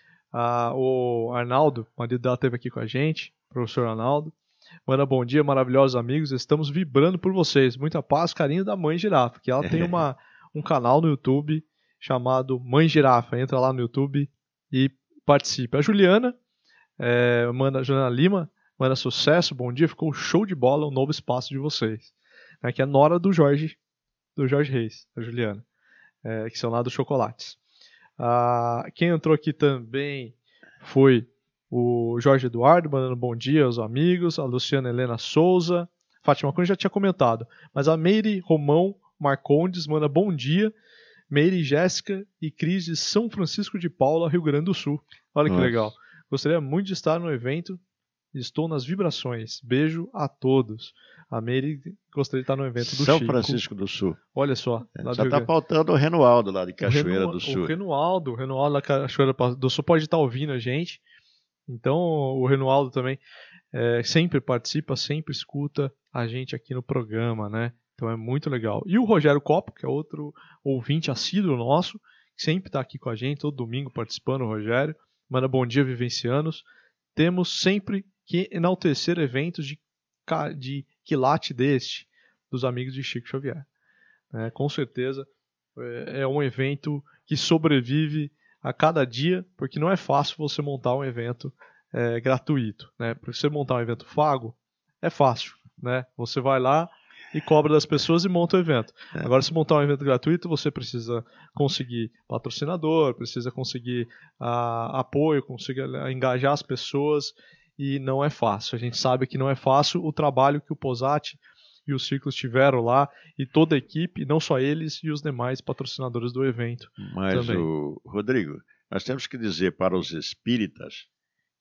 A, o Arnaldo, o marido dela, esteve aqui com a gente, professor Arnaldo. Manda bom dia, maravilhosos amigos, estamos vibrando por vocês. Muita paz, carinho da Mãe Girafa, que ela tem uma, um canal no YouTube chamado Mãe Girafa. Entra lá no YouTube e participe. A Juliana, é, manda, Juliana Lima, manda sucesso, bom dia, ficou show de bola o novo espaço de vocês. É, que é nora do Jorge, do Jorge Reis, a Juliana, é, que são lá dos chocolates. Ah, quem entrou aqui também foi o Jorge Eduardo, mandando bom dia aos amigos, a Luciana Helena Souza, Fátima Cunha já tinha comentado, mas a Meire Romão Marcondes manda bom dia, Meire Jéssica e Cris de São Francisco de Paula, Rio Grande do Sul. Olha que Nossa. legal. Gostaria muito de estar no evento, estou nas vibrações. Beijo a todos. A Meire gostaria de estar no evento do São Chico. Francisco do Sul. Olha só. É, só está faltando o Renualdo lá de Cachoeira Renu... do Sul. O Renualdo, o Renualdo da Cachoeira do Sul pode estar ouvindo a gente. Então o Renualdo também é, sempre participa, sempre escuta a gente aqui no programa, né? Então é muito legal. E o Rogério Copo, que é outro ouvinte assíduo nosso, que sempre está aqui com a gente, todo domingo participando, o Rogério. Manda bom dia, vivencianos. Temos sempre que enaltecer eventos de, de quilate deste, dos amigos de Chico Xavier. É, com certeza é, é um evento que sobrevive a cada dia, porque não é fácil você montar um evento é, gratuito, né? Para você montar um evento pago, é fácil, né? Você vai lá e cobra das pessoas e monta o evento. É. Agora, se montar um evento gratuito, você precisa conseguir patrocinador, precisa conseguir uh, apoio, conseguir engajar as pessoas, e não é fácil. A gente sabe que não é fácil o trabalho que o Posati e os ciclos tiveram lá, e toda a equipe, não só eles e os demais patrocinadores do evento. Mas, também. O Rodrigo, nós temos que dizer para os espíritas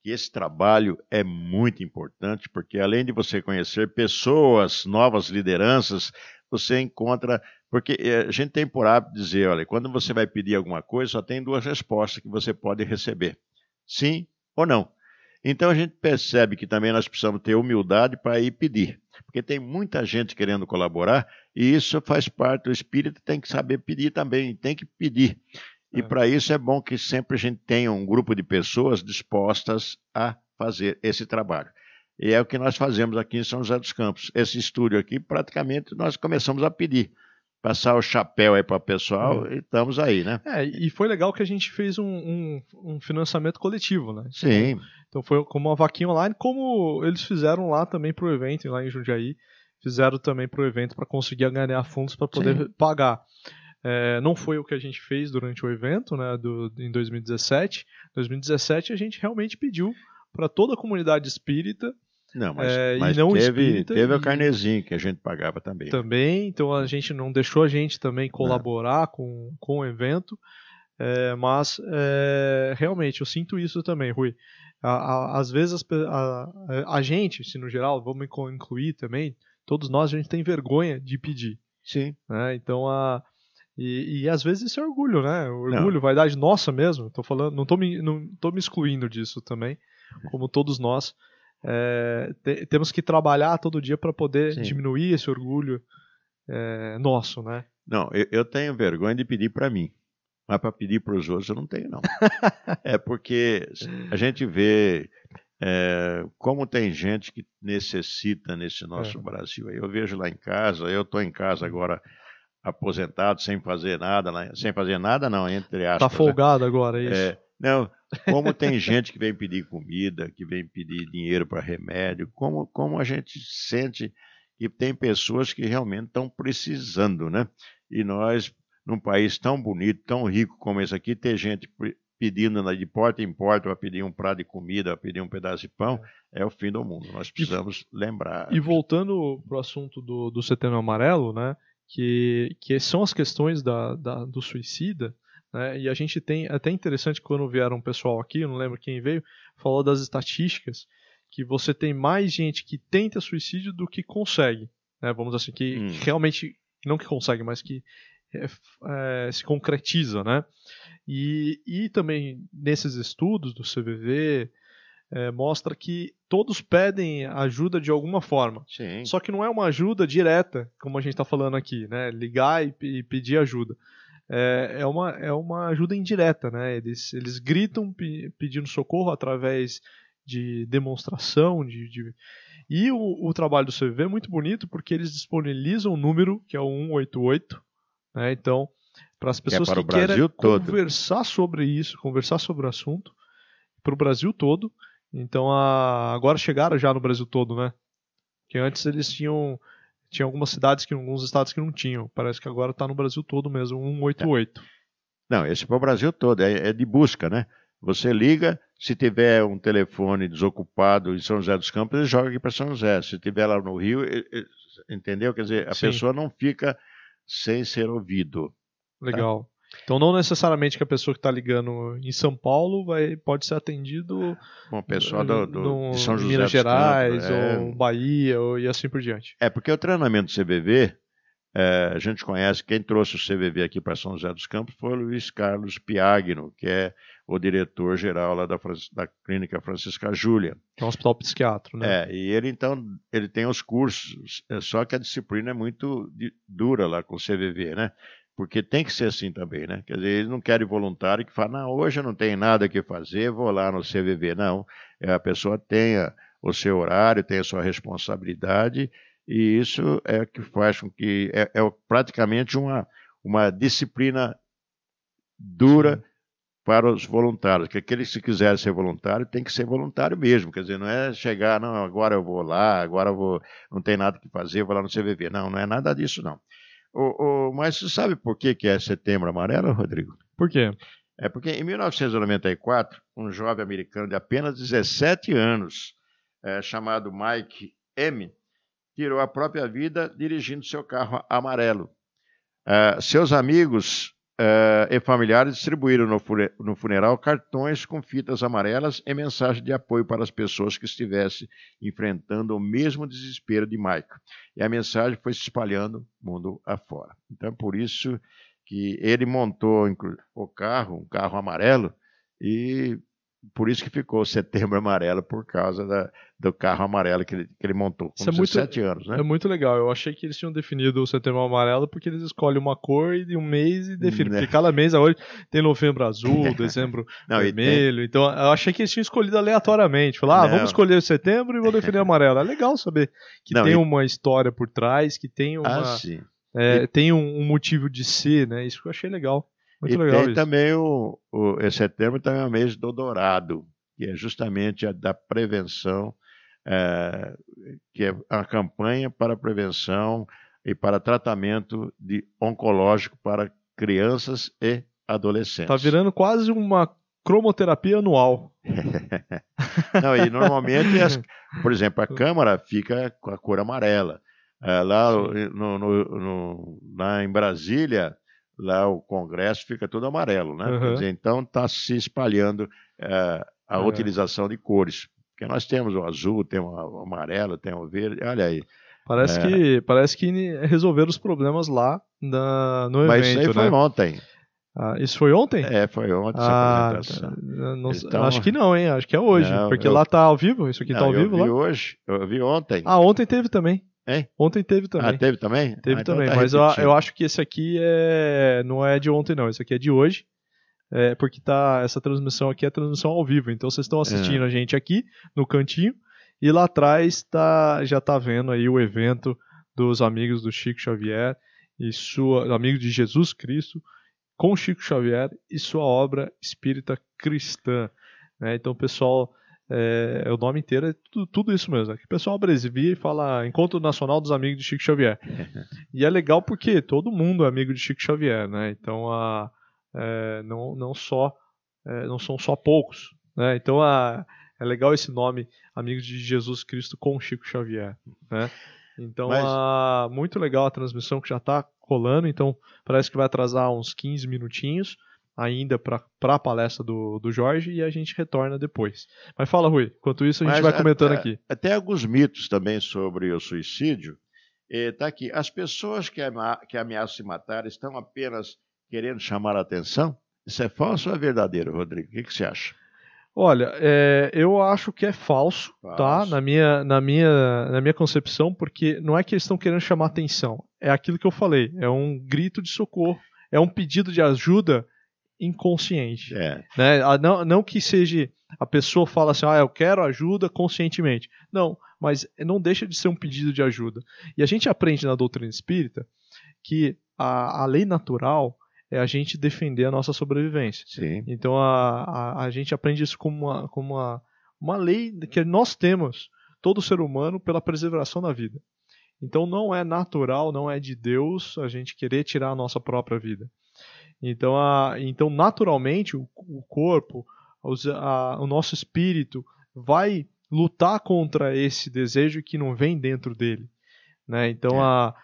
que esse trabalho é muito importante, porque além de você conhecer pessoas, novas lideranças, você encontra... Porque a gente tem por hábito dizer, olha, quando você vai pedir alguma coisa, só tem duas respostas que você pode receber. Sim ou não. Então a gente percebe que também nós precisamos ter humildade para ir pedir. Porque tem muita gente querendo colaborar e isso faz parte do espírito, tem que saber pedir também, tem que pedir. E é. Para isso é bom que sempre a gente tenha um grupo de pessoas dispostas a fazer esse trabalho. E é o que nós fazemos aqui em São José dos Campos. Esse estúdio aqui, praticamente, nós começamos a pedir. Passar o chapéu aí para o pessoal é. E estamos aí, né? É, e foi legal que a gente fez um, um, um financiamento coletivo, né? Sim. Então, então foi como uma vaquinha online, como eles fizeram lá também para o evento, lá em Jundiaí. Fizeram também para o evento para conseguir ganhar fundos para poder Sim. pagar. É, não foi o que a gente fez durante o evento, né, do, em dois mil e dezessete. Em dois mil e dezessete a gente realmente pediu para toda a comunidade espírita. Não, mas, é, mas e não teve, espírita, teve e... o carnezinho que a gente pagava também. Também, então a gente não deixou a gente também colaborar com, com o evento, é, mas é, realmente eu sinto isso também, Rui. A, a, às vezes a, a, a gente, se no geral, vamos incluir também, todos nós a gente tem vergonha de pedir. Sim. Né? Então a E, e às vezes isso é orgulho, né? Orgulho, não. Vaidade nossa mesmo. Tô falando, não estou me, não tô me excluindo disso também, como todos nós. É, te, temos que trabalhar todo dia para poder Sim. diminuir esse orgulho é, nosso, né? Não, eu, eu tenho vergonha de pedir para mim, mas para pedir para os outros eu não tenho, não. É porque a gente vê é, como tem gente que necessita nesse nosso é. Brasil. Eu vejo lá em casa, eu estou em casa agora aposentado, sem fazer nada, sem fazer nada não, entre aspas. Tá folgado né? agora, é isso? É, não, como tem gente que vem pedir comida, que vem pedir dinheiro para remédio, como, como a gente sente que tem pessoas que realmente estão precisando, né? E nós, num país tão bonito, tão rico como esse aqui, ter gente pedindo de porta em porta para pedir um prato de comida, para pedir um pedaço de pão, é o fim do mundo. Nós precisamos e, lembrar. E voltando para o assunto do, do Setembro Amarelo, né? Que, que são as questões da, da, do suicida, né? E a gente tem, até interessante quando vieram um pessoal aqui, eu não lembro quem veio, falou das estatísticas, que você tem mais gente que tenta suicídio do que consegue, né? Vamos dizer assim, que hum. realmente, não que consegue, mas que é, é, se concretiza, né? E, e também nesses estudos do C V V, É, mostra que todos pedem ajuda de alguma forma. Sim. Só que não é uma ajuda direta, como a gente está falando aqui, né? Ligar e, e pedir ajuda. É, é, uma, é uma ajuda indireta, né? Eles, eles gritam pe, pedindo socorro através de demonstração. De, de... E o, o trabalho do C V V é muito bonito porque eles disponibilizam um número, que é o um oito oito. Né? Então, para as pessoas que, é que querem conversar sobre isso, conversar sobre o assunto, para o Brasil todo. Então, a... agora chegaram já no Brasil todo, né? Porque antes eles tinham, tinham algumas cidades, que alguns estados que não tinham. Parece que agora está no Brasil todo mesmo, um oito oito. Não, esse é para o Brasil todo, é, é de busca, né? Você liga, se tiver um telefone desocupado em São José dos Campos, ele joga aqui para São José. Se tiver lá no Rio, ele, ele, entendeu? Quer dizer, a Sim. pessoa não fica sem ser ouvido. Legal. Tá? Então, não necessariamente que a pessoa que está ligando em São Paulo vai, pode ser atendido Bom, pessoal do, do, no, de São José Minas dos Gerais, Campos, é... ou Bahia, ou, e assim por diante. É, porque o treinamento do C V V, é, a gente conhece, quem trouxe o C V V aqui para São José dos Campos foi o Luiz Carlos Piagno, que é o diretor-geral lá da, da Clínica Francisca Júlia. Que é um hospital psiquiátrico, né? É, e ele, então, ele tem os cursos, só que a disciplina é muito dura lá com o C V V, né? Porque tem que ser assim também, né? Quer dizer, eles não querem voluntário que fala, não, hoje eu não tenho nada que fazer, vou lá no C V V. Não, a pessoa tenha o seu horário, tem a sua responsabilidade, e isso é o que faz com que, é, é praticamente uma, uma disciplina dura Sim. para os voluntários, que aqueles que quiserem ser voluntário, tem que ser voluntário mesmo, quer dizer, não é chegar, não, agora eu vou lá, agora eu vou, não tem nada que fazer, vou lá no C V V. Não, não é nada disso, não. O, o, mas você sabe por que, que é Setembro Amarelo, Rodrigo? Por quê? É porque em mil novecentos e noventa e quatro, um jovem americano de apenas dezessete anos, é, chamado Mike M., tirou a própria vida dirigindo seu carro amarelo. É, seus amigos uh, e familiares distribuíram no, no funeral cartões com fitas amarelas e mensagem de apoio para as pessoas que estivessem enfrentando o mesmo desespero de Michael. E a mensagem foi se espalhando mundo afora. Então, por isso que ele montou o carro, um carro amarelo, e por isso que ficou Setembro Amarelo, por causa da, do carro amarelo que ele, que ele montou com dezessete anos, né? É muito legal. Eu achei que eles tinham definido o Setembro Amarelo porque eles escolhem uma cor e um mês e definem. Porque cada mês hoje tem Novembro Azul, Dezembro Não, Vermelho. Tem... Então eu achei que eles tinham escolhido aleatoriamente. Falar, ah, vamos escolher Setembro e vou definir Amarelo. É legal saber que Não, tem e... uma história por trás, que tem uma... Ah, sim. É, e... Tem um, um motivo de ser, né? Isso que eu achei legal. Muito e legal tem isso. também o, o esse setembro também é o mês do dourado, que é justamente a da prevenção, é, que é a campanha para prevenção e para tratamento de oncológico para crianças e adolescentes. Está virando quase uma cromoterapia anual. Não, e normalmente, as, por exemplo, a Câmara fica com a cor amarela. É, lá, no, no, no, lá em Brasília, lá o Congresso fica todo amarelo, né? Uhum. Quer dizer, então está se espalhando uh, a é. utilização de cores. Porque nós temos o azul, temos o amarelo, temos o verde, olha aí. Parece, é... que, parece que resolveram os problemas lá na, no Mas evento, isso aí foi né? ontem. Ah, isso foi ontem? É, foi ontem ah, essa apresentação. Não, então... Acho que não, hein? Acho que é hoje. Não, porque eu... lá tá ao vivo, isso aqui não, tá ao eu vivo vi lá. hoje, eu vi ontem. Ah, ontem teve também. Hein? Ontem teve também. Ah, teve também? Teve ah, também, então tá mas eu, eu acho que esse aqui é, não é de ontem não, esse aqui é de hoje, é, porque tá, essa transmissão aqui é transmissão ao vivo, então vocês estão assistindo é. a gente aqui no cantinho, e lá atrás tá, já tá vendo aí o evento dos amigos do Chico Xavier, e sua, amigos de Jesus Cristo, com Chico Xavier e sua obra espírita cristã, né? Então o pessoal... É, o nome inteiro é tudo, tudo isso mesmo. Aqui o pessoal abrevia e fala Encontro Nacional dos Amigos de Chico Xavier. E é legal porque todo mundo é amigo de Chico Xavier, né? Então a, é, não, não, só, é, não são só poucos, né? Então a, é legal esse nome, Amigos de Jesus Cristo com Chico Xavier, né? Então Mas... a, muito legal a transmissão que já está rolando. Então parece que vai atrasar uns quinze minutinhos ainda para a palestra do, do Jorge e a gente retorna depois. Mas fala, Rui, enquanto isso a gente Mas vai comentando a, aqui. Até alguns mitos também sobre o suicídio. Está aqui, as pessoas que, ama, que ameaçam se matar estão apenas querendo chamar a atenção? Isso é falso ou é verdadeiro, Rodrigo? O que, que você acha? Olha, é, eu acho que é falso, falso. tá? Na minha, na, minha, na minha concepção, porque não é que eles estão querendo chamar atenção, é aquilo que eu falei, é um grito de socorro, é um pedido de ajuda inconsciente, é. né? Não, não que seja a pessoa fala assim, ah, eu quero ajuda conscientemente. Não, mas não deixa de ser um pedido de ajuda. E a gente aprende na doutrina espírita que a, a lei natural é a gente defender a nossa sobrevivência. Sim. Então a, a, a gente aprende isso como, uma, como uma, uma lei que nós temos, todo ser humano, pela preservação da vida. Então não é natural, não é de Deus a gente querer tirar a nossa própria vida. Então, a, então naturalmente, o, o corpo, os, a, o nosso espírito vai lutar contra esse desejo que não vem dentro dele, né? Então, é. A,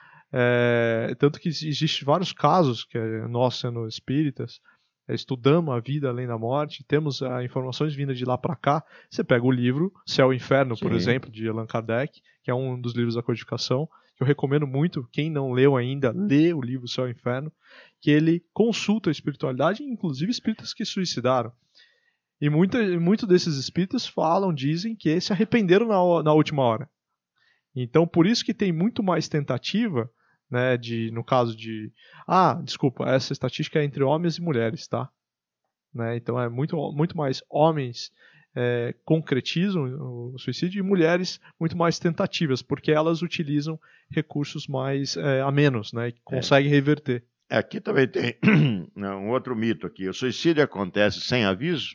é, tanto que existem vários casos, que nós, sendo espíritas, é, estudamos a vida além da morte, temos a, informações vindas de lá para cá. Você pega o livro Céu e Inferno, Sim. por exemplo, de Allan Kardec, que é um dos livros da codificação, que eu recomendo muito, quem não leu ainda, lê o livro Céu e Inferno, que ele consulta a espiritualidade, inclusive espíritas que suicidaram. E muitos muito desses espíritas falam, dizem que se arrependeram na, na última hora. Então, por isso que tem muito mais tentativa, né, de, no caso de... Ah, desculpa, essa estatística é entre homens e mulheres, tá? Né, então, é muito, muito mais homens é, concretizam o suicídio e mulheres muito mais tentativas, porque elas utilizam recursos mais é, a menos, né, que conseguem é. reverter. Aqui também tem um outro mito aqui. O suicídio acontece sem aviso?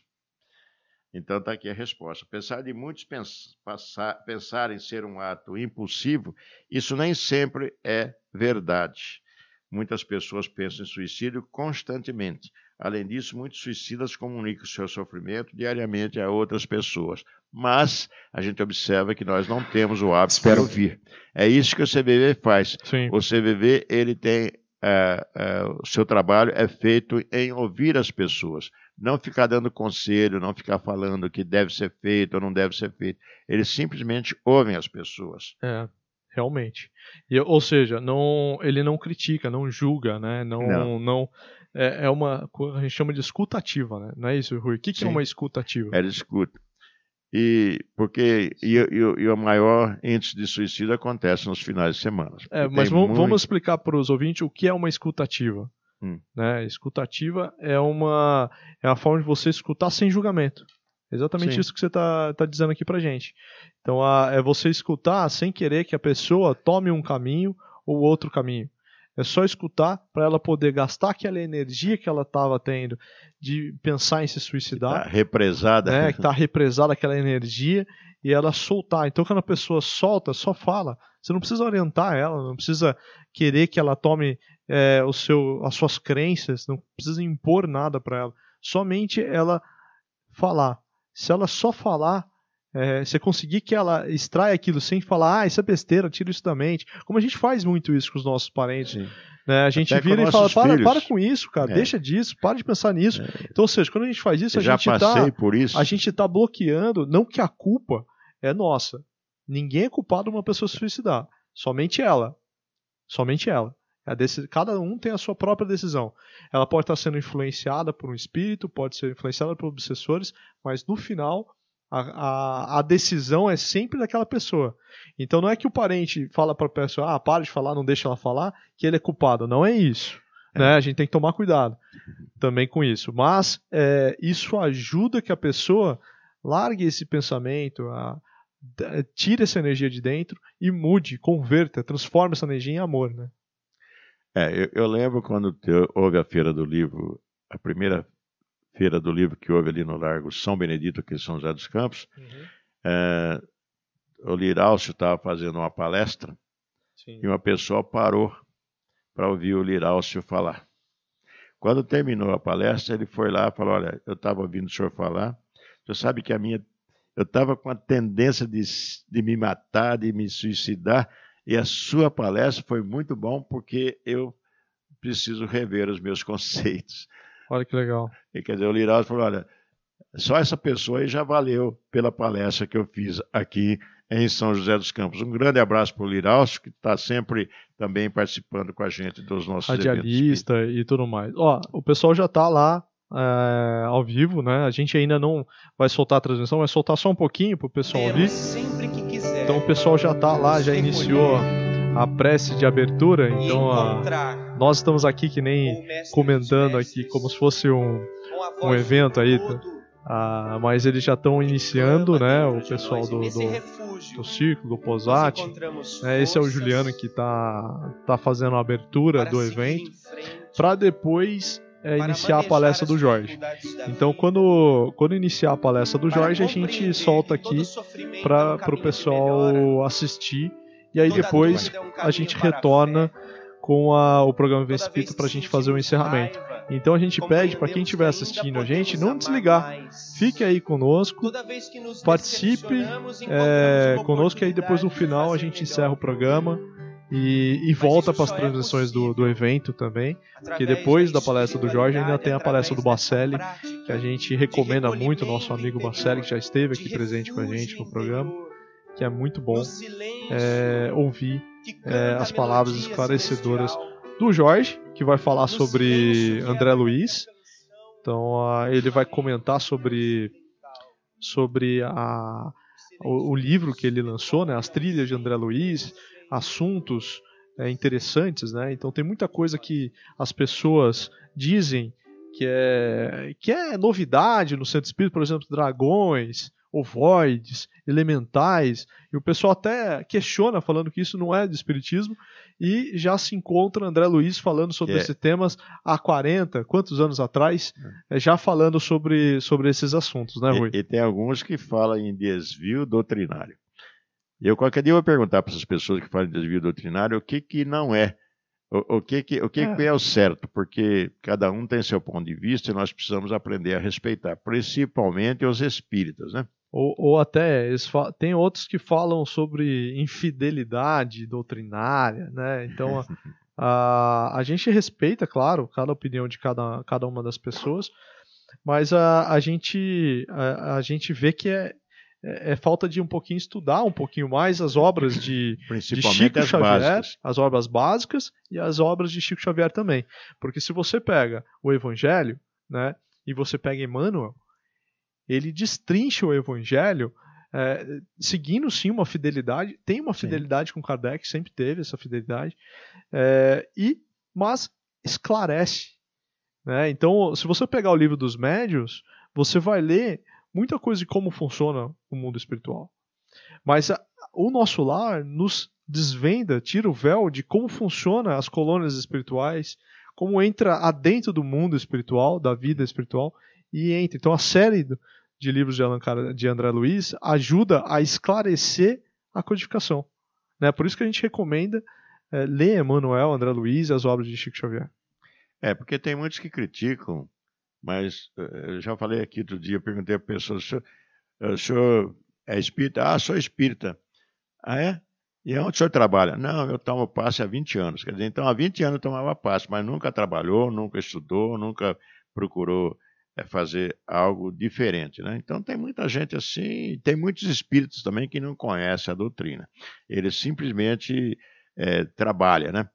Então está aqui a resposta. Apesar de muitos pens passar, pensarem ser um ato impulsivo, isso nem sempre é verdade. Muitas pessoas pensam em suicídio constantemente. Além disso, muitos suicidas comunicam seu sofrimento diariamente a outras pessoas. Mas a gente observa que nós não temos o hábito de ouvir. É isso que o C V V faz. Sim. O C V V ele tem é, é, o seu trabalho é feito em ouvir as pessoas, não ficar dando conselho, não ficar falando o que deve ser feito ou não deve ser feito. Eles simplesmente ouvem as pessoas. É, realmente. E, ou seja, não, ele não critica, não julga, né? Não, Não. não é, é uma, a gente chama de escuta ativa, né? Não é isso, Rui? O que, que é Sim. uma escuta ativa? Ela escuta. E, porque, e, e, e o maior índice de suicídio acontece nos finais de semana. É, mas Tem vamos, muito- vamos explicar para os ouvintes o que é uma escuta ativa. Hum. Né? Escuta ativa é uma, é uma forma de você escutar sem julgamento. Exatamente Sim. isso que você está tá dizendo aqui pra gente. Então a, é você escutar sem querer que a pessoa tome um caminho ou outro caminho. É só escutar para ela poder gastar aquela energia que ela estava tendo de pensar em se suicidar, Tá represada. né, que está represada aquela energia, e ela soltar. Então, quando a pessoa solta, só fala. Você não precisa orientar ela, não precisa querer que ela tome é, o seu, as suas crenças, não precisa impor nada para ela. Somente ela falar. Se ela só falar, é, você conseguir que ela extraia aquilo sem falar, ah, isso é besteira, tira isso da mente. Como a gente faz muito isso com os nossos parentes. Sim. Né? A gente Até com vira e fala, nossos para, filhos. para com isso, cara, É. deixa disso, para de pensar nisso. É. Então, ou seja, quando a gente faz isso, Eu a já gente passei tá, por isso. a gente está bloqueando, não que a culpa é nossa. Ninguém é culpado de uma pessoa se suicidar. Somente ela. Somente ela. A deci- Cada um tem a sua própria decisão. Ela pode estar sendo influenciada por um espírito, pode ser influenciada por obsessores, mas no final a, a, a decisão é sempre daquela pessoa. Então não é que o parente fala para a pessoa, ah, para de falar, não deixa ela falar, que ele é culpado. Não é isso. É. Né? A gente tem que tomar cuidado também com isso. Mas é, isso ajuda que a pessoa largue esse pensamento, a, d- tire essa energia de dentro e mude, converta, transforme essa energia em amor. Né? É, eu, eu lembro quando te- houve a Feira do Livro, a primeira Feira do Livro que houve ali no Largo São Benedito, aqui em São José dos Campos, é, o Liraucio estava fazendo uma palestra Sim. e uma pessoa parou para ouvir o Liraucio falar. Quando terminou a palestra, ele foi lá e falou, olha, eu estava ouvindo o senhor falar, você sabe que a minha, eu estava com a tendência de, s- de me matar, de me suicidar, e a sua palestra foi muito bom porque eu preciso rever os meus conceitos. Olha que legal. E, quer dizer, o Liraucio falou, olha, só essa pessoa aí já valeu pela palestra que eu fiz aqui em São José dos Campos. Um grande abraço para o Liraucio, que está sempre também participando com a gente dos nossos eventos. Radialista e tudo mais. Ó, o pessoal já tá lá é, ao vivo, né? A gente ainda não vai soltar a transmissão, vai soltar só um pouquinho pro pessoal ouvir. Sempre que quiser. Então o pessoal já tá lá, já iniciou a prece de abertura. Então a, nós estamos aqui que nem comentando aqui como se fosse um, um evento aí. Ah, mas eles já estão iniciando, né? O pessoal do, do, do Círculo, do Posati. É, esse é o Juliano que tá, tá fazendo a abertura do evento. Para depois é, iniciar a palestra do Jorge. Então, quando, quando iniciar a palestra do Jorge, a gente solta aqui para o pessoal assistir. E aí depois a gente retorna com a, o programa Vivência Espírita para a gente fazer o encerramento. Então a gente pede para quem estiver assistindo a gente não desligar. Fique aí conosco, participe é, conosco, e aí depois no final a gente encerra o programa e, e volta para as transmissões do, do evento também, porque depois da palestra do Jorge ainda tem a palestra do Bacelli, que a gente recomenda muito, nosso amigo Bacelli, que já esteve aqui presente com a gente no programa, que é muito bom é, ouvir é, as palavras esclarecedoras do Jorge, que vai falar sobre André Luiz. Então uh, ele vai comentar sobre, sobre a, o, o livro que ele lançou, né, as trilhas de André Luiz, assuntos é, interessantes, né? Então tem muita coisa que as pessoas dizem que é, que é novidade no Centro Espírita, por exemplo, dragões, ovoides, elementais, e o pessoal até questiona falando que isso não é do espiritismo, e já se encontra André Luiz falando sobre É. esses temas há quarenta, quantos anos atrás, é, já falando sobre, sobre esses assuntos, né, Rui? E, e tem alguns que falam em desvio doutrinário. Eu qualquer dia eu vou perguntar para essas pessoas que falam em desvio doutrinário o que que não é, o, o que que, o que, É. que é o certo, porque cada um tem seu ponto de vista e nós precisamos aprender a respeitar, principalmente os espíritas, né? Ou, ou até, eles fa- tem outros que falam sobre infidelidade doutrinária, né? Então, A, a gente respeita, claro, cada opinião de cada, cada uma das pessoas, mas a, a, gente, a, a gente vê que é, é, é falta de um pouquinho estudar um pouquinho mais as obras de, de Chico as Xavier, básicas. as obras básicas e as obras de Chico Xavier também. Porque se você pega o Evangelho, né, e você pega Emmanuel, ele destrincha o Evangelho é, seguindo sim uma fidelidade, tem uma fidelidade sim. com Kardec, sempre teve essa fidelidade, é, e, mas esclarece. Né? Então, se você pegar o livro dos médiuns, você vai ler muita coisa de como funciona o mundo espiritual. Mas a, o nosso lar nos desvenda, tira o véu de como funciona as colônias espirituais, como entra adentro do mundo espiritual, da vida espiritual, e entra. Então, a série do, de livros de, Allan, de André Luiz ajuda a esclarecer a codificação. Né? Por isso que a gente recomenda é, ler Emmanuel, André Luiz e as obras de Chico Xavier. É, porque tem muitos que criticam, mas eu já falei aqui outro dia, eu perguntei a pessoa, o senhor, o senhor é espírita? Ah, sou espírita. Ah, é? E onde o senhor trabalha? Não, eu tomo passe há vinte anos. Quer dizer, então há vinte anos eu tomava passe, mas nunca trabalhou, nunca estudou, nunca procurou é, fazer algo diferente. Né? Então tem muita gente assim, tem muitos espíritos também que não conhecem a doutrina. Eles simplesmente é, trabalham, né?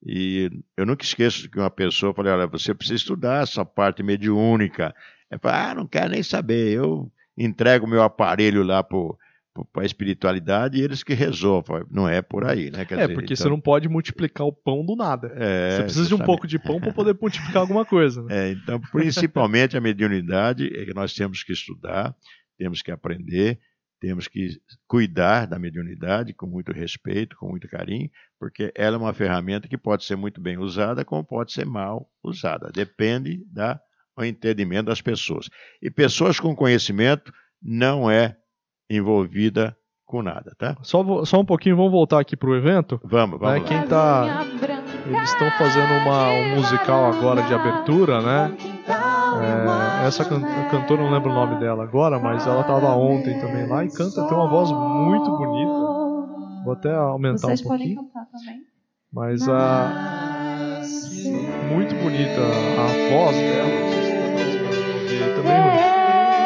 E eu nunca esqueço que uma pessoa falou, olha, você precisa estudar essa parte mediúnica. Eu falei, ah, não quero nem saber, eu entrego meu aparelho lá para a espiritualidade e eles que resolvam. Não é por aí, né? Quer é, dizer, porque então... você não pode multiplicar o pão do nada. É, você precisa justamente. de um pouco de pão para poder multiplicar alguma coisa. Né? É, então, principalmente a mediunidade é que nós temos que estudar, temos que aprender, temos que cuidar da mediunidade com muito respeito, com muito carinho, porque ela é uma ferramenta que pode ser muito bem usada, como pode ser mal usada. Depende do entendimento das pessoas. E pessoas com conhecimento não é envolvida com nada, tá? Só, só um pouquinho, vamos voltar aqui para o evento? Vamos, vamos. Né? Quem tá, eles estão fazendo uma, um musical agora de abertura, né? É, essa can cantora, não lembro o nome dela agora, mas ela estava ontem também lá e canta, tem uma voz muito bonita. Vou até aumentar Vocês um pouquinho. Podem cantar também. Mas a muito bonita a voz dela. E também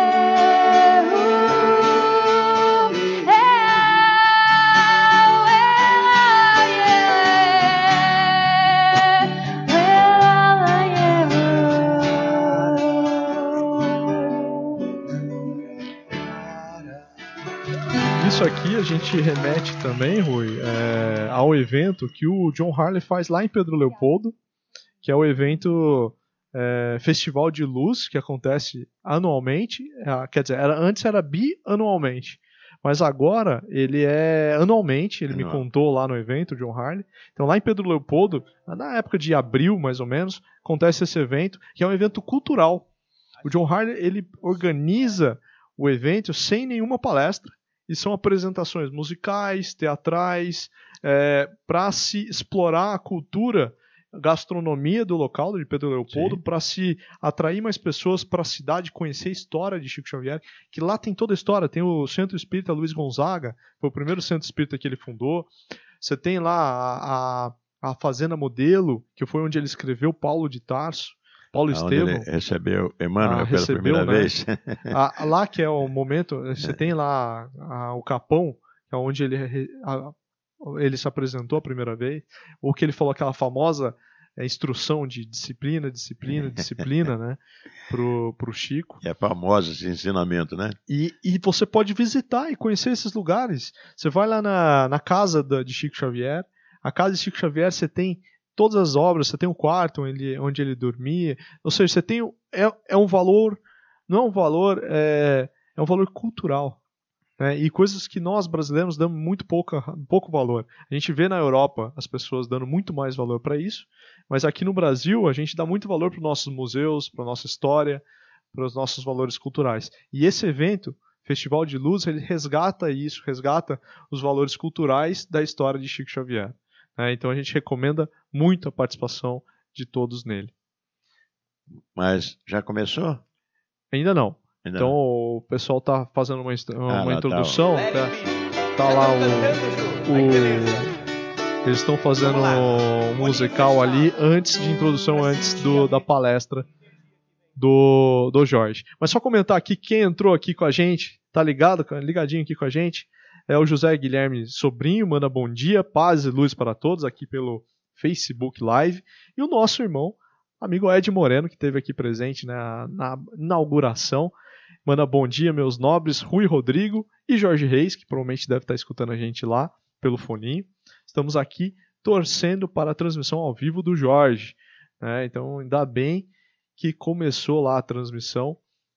isso aqui a gente remete também, Rui, é, ao evento que o John Harley faz lá em Pedro Leopoldo, que é o evento é, Festival de Luz, que acontece anualmente, é, quer dizer, era, antes era bianualmente, mas agora ele é anualmente, ele Anual. me contou lá no evento, o John Harley. Então lá em Pedro Leopoldo, na época de abril mais ou menos, acontece esse evento, que é um evento cultural. O John Harley, ele organiza o evento sem nenhuma palestra, e são apresentações musicais, teatrais, é, para se explorar a cultura, a gastronomia do local de Pedro Leopoldo, para se atrair mais pessoas para a cidade, conhecer a história de Chico Xavier, que lá tem toda a história. Tem o Centro Espírita Luiz Gonzaga, foi o primeiro centro espírita que ele fundou. Você tem lá a, a, a Fazenda Modelo, que foi onde ele escreveu Paulo de Tarso. Paulo Estevam. Ele recebeu Emmanuel ah, pela recebeu, primeira né? vez. ah, lá que é o momento, você é. tem lá ah, o Capão, que é onde ele, ah, ele se apresentou a primeira vez, ou que ele falou aquela famosa é, instrução de disciplina, disciplina, disciplina, né? Pro, pro Chico. É famoso esse ensinamento, né? E, e você pode visitar e conhecer esses lugares. Você vai lá na, na casa da, de Chico Xavier, a casa de Chico Xavier você tem todas as obras, você tem um quarto onde ele, onde ele dormia, ou seja, você tem é, é um valor, não é um valor, é, é um valor cultural, né? E coisas que nós brasileiros damos muito pouca, pouco valor. A gente vê na Europa as pessoas dando muito mais valor para isso, mas aqui no Brasil a gente dá muito valor para os nossos museus, para a nossa história, para os nossos valores culturais. E esse evento, Festival de Luz, ele resgata isso, resgata os valores culturais da história de Chico Xavier. É, então a gente recomenda muito a participação de todos nele. Mas já começou? Ainda não. Ainda então não. O pessoal está fazendo uma, uma ah, introdução. Tá, tá lá o, o, Eles estão fazendo um musical ali antes de introdução, antes do, da palestra do, do Jorge. Mas só comentar aqui, quem entrou aqui com a gente, tá ligado, ligadinho aqui com a gente, é o José Guilherme Sobrinho, manda bom dia, paz e luz para todos aqui pelo Facebook Live. E o nosso irmão, amigo Ed Moreno, que esteve aqui presente, né, na inauguração. Manda bom dia, meus nobres, Rui Rodrigo e Jorge Reis, que provavelmente deve estar escutando a gente lá pelo foninho. Estamos aqui torcendo para a transmissão ao vivo do Jorge. Né? Então, ainda bem que começou lá a transmissão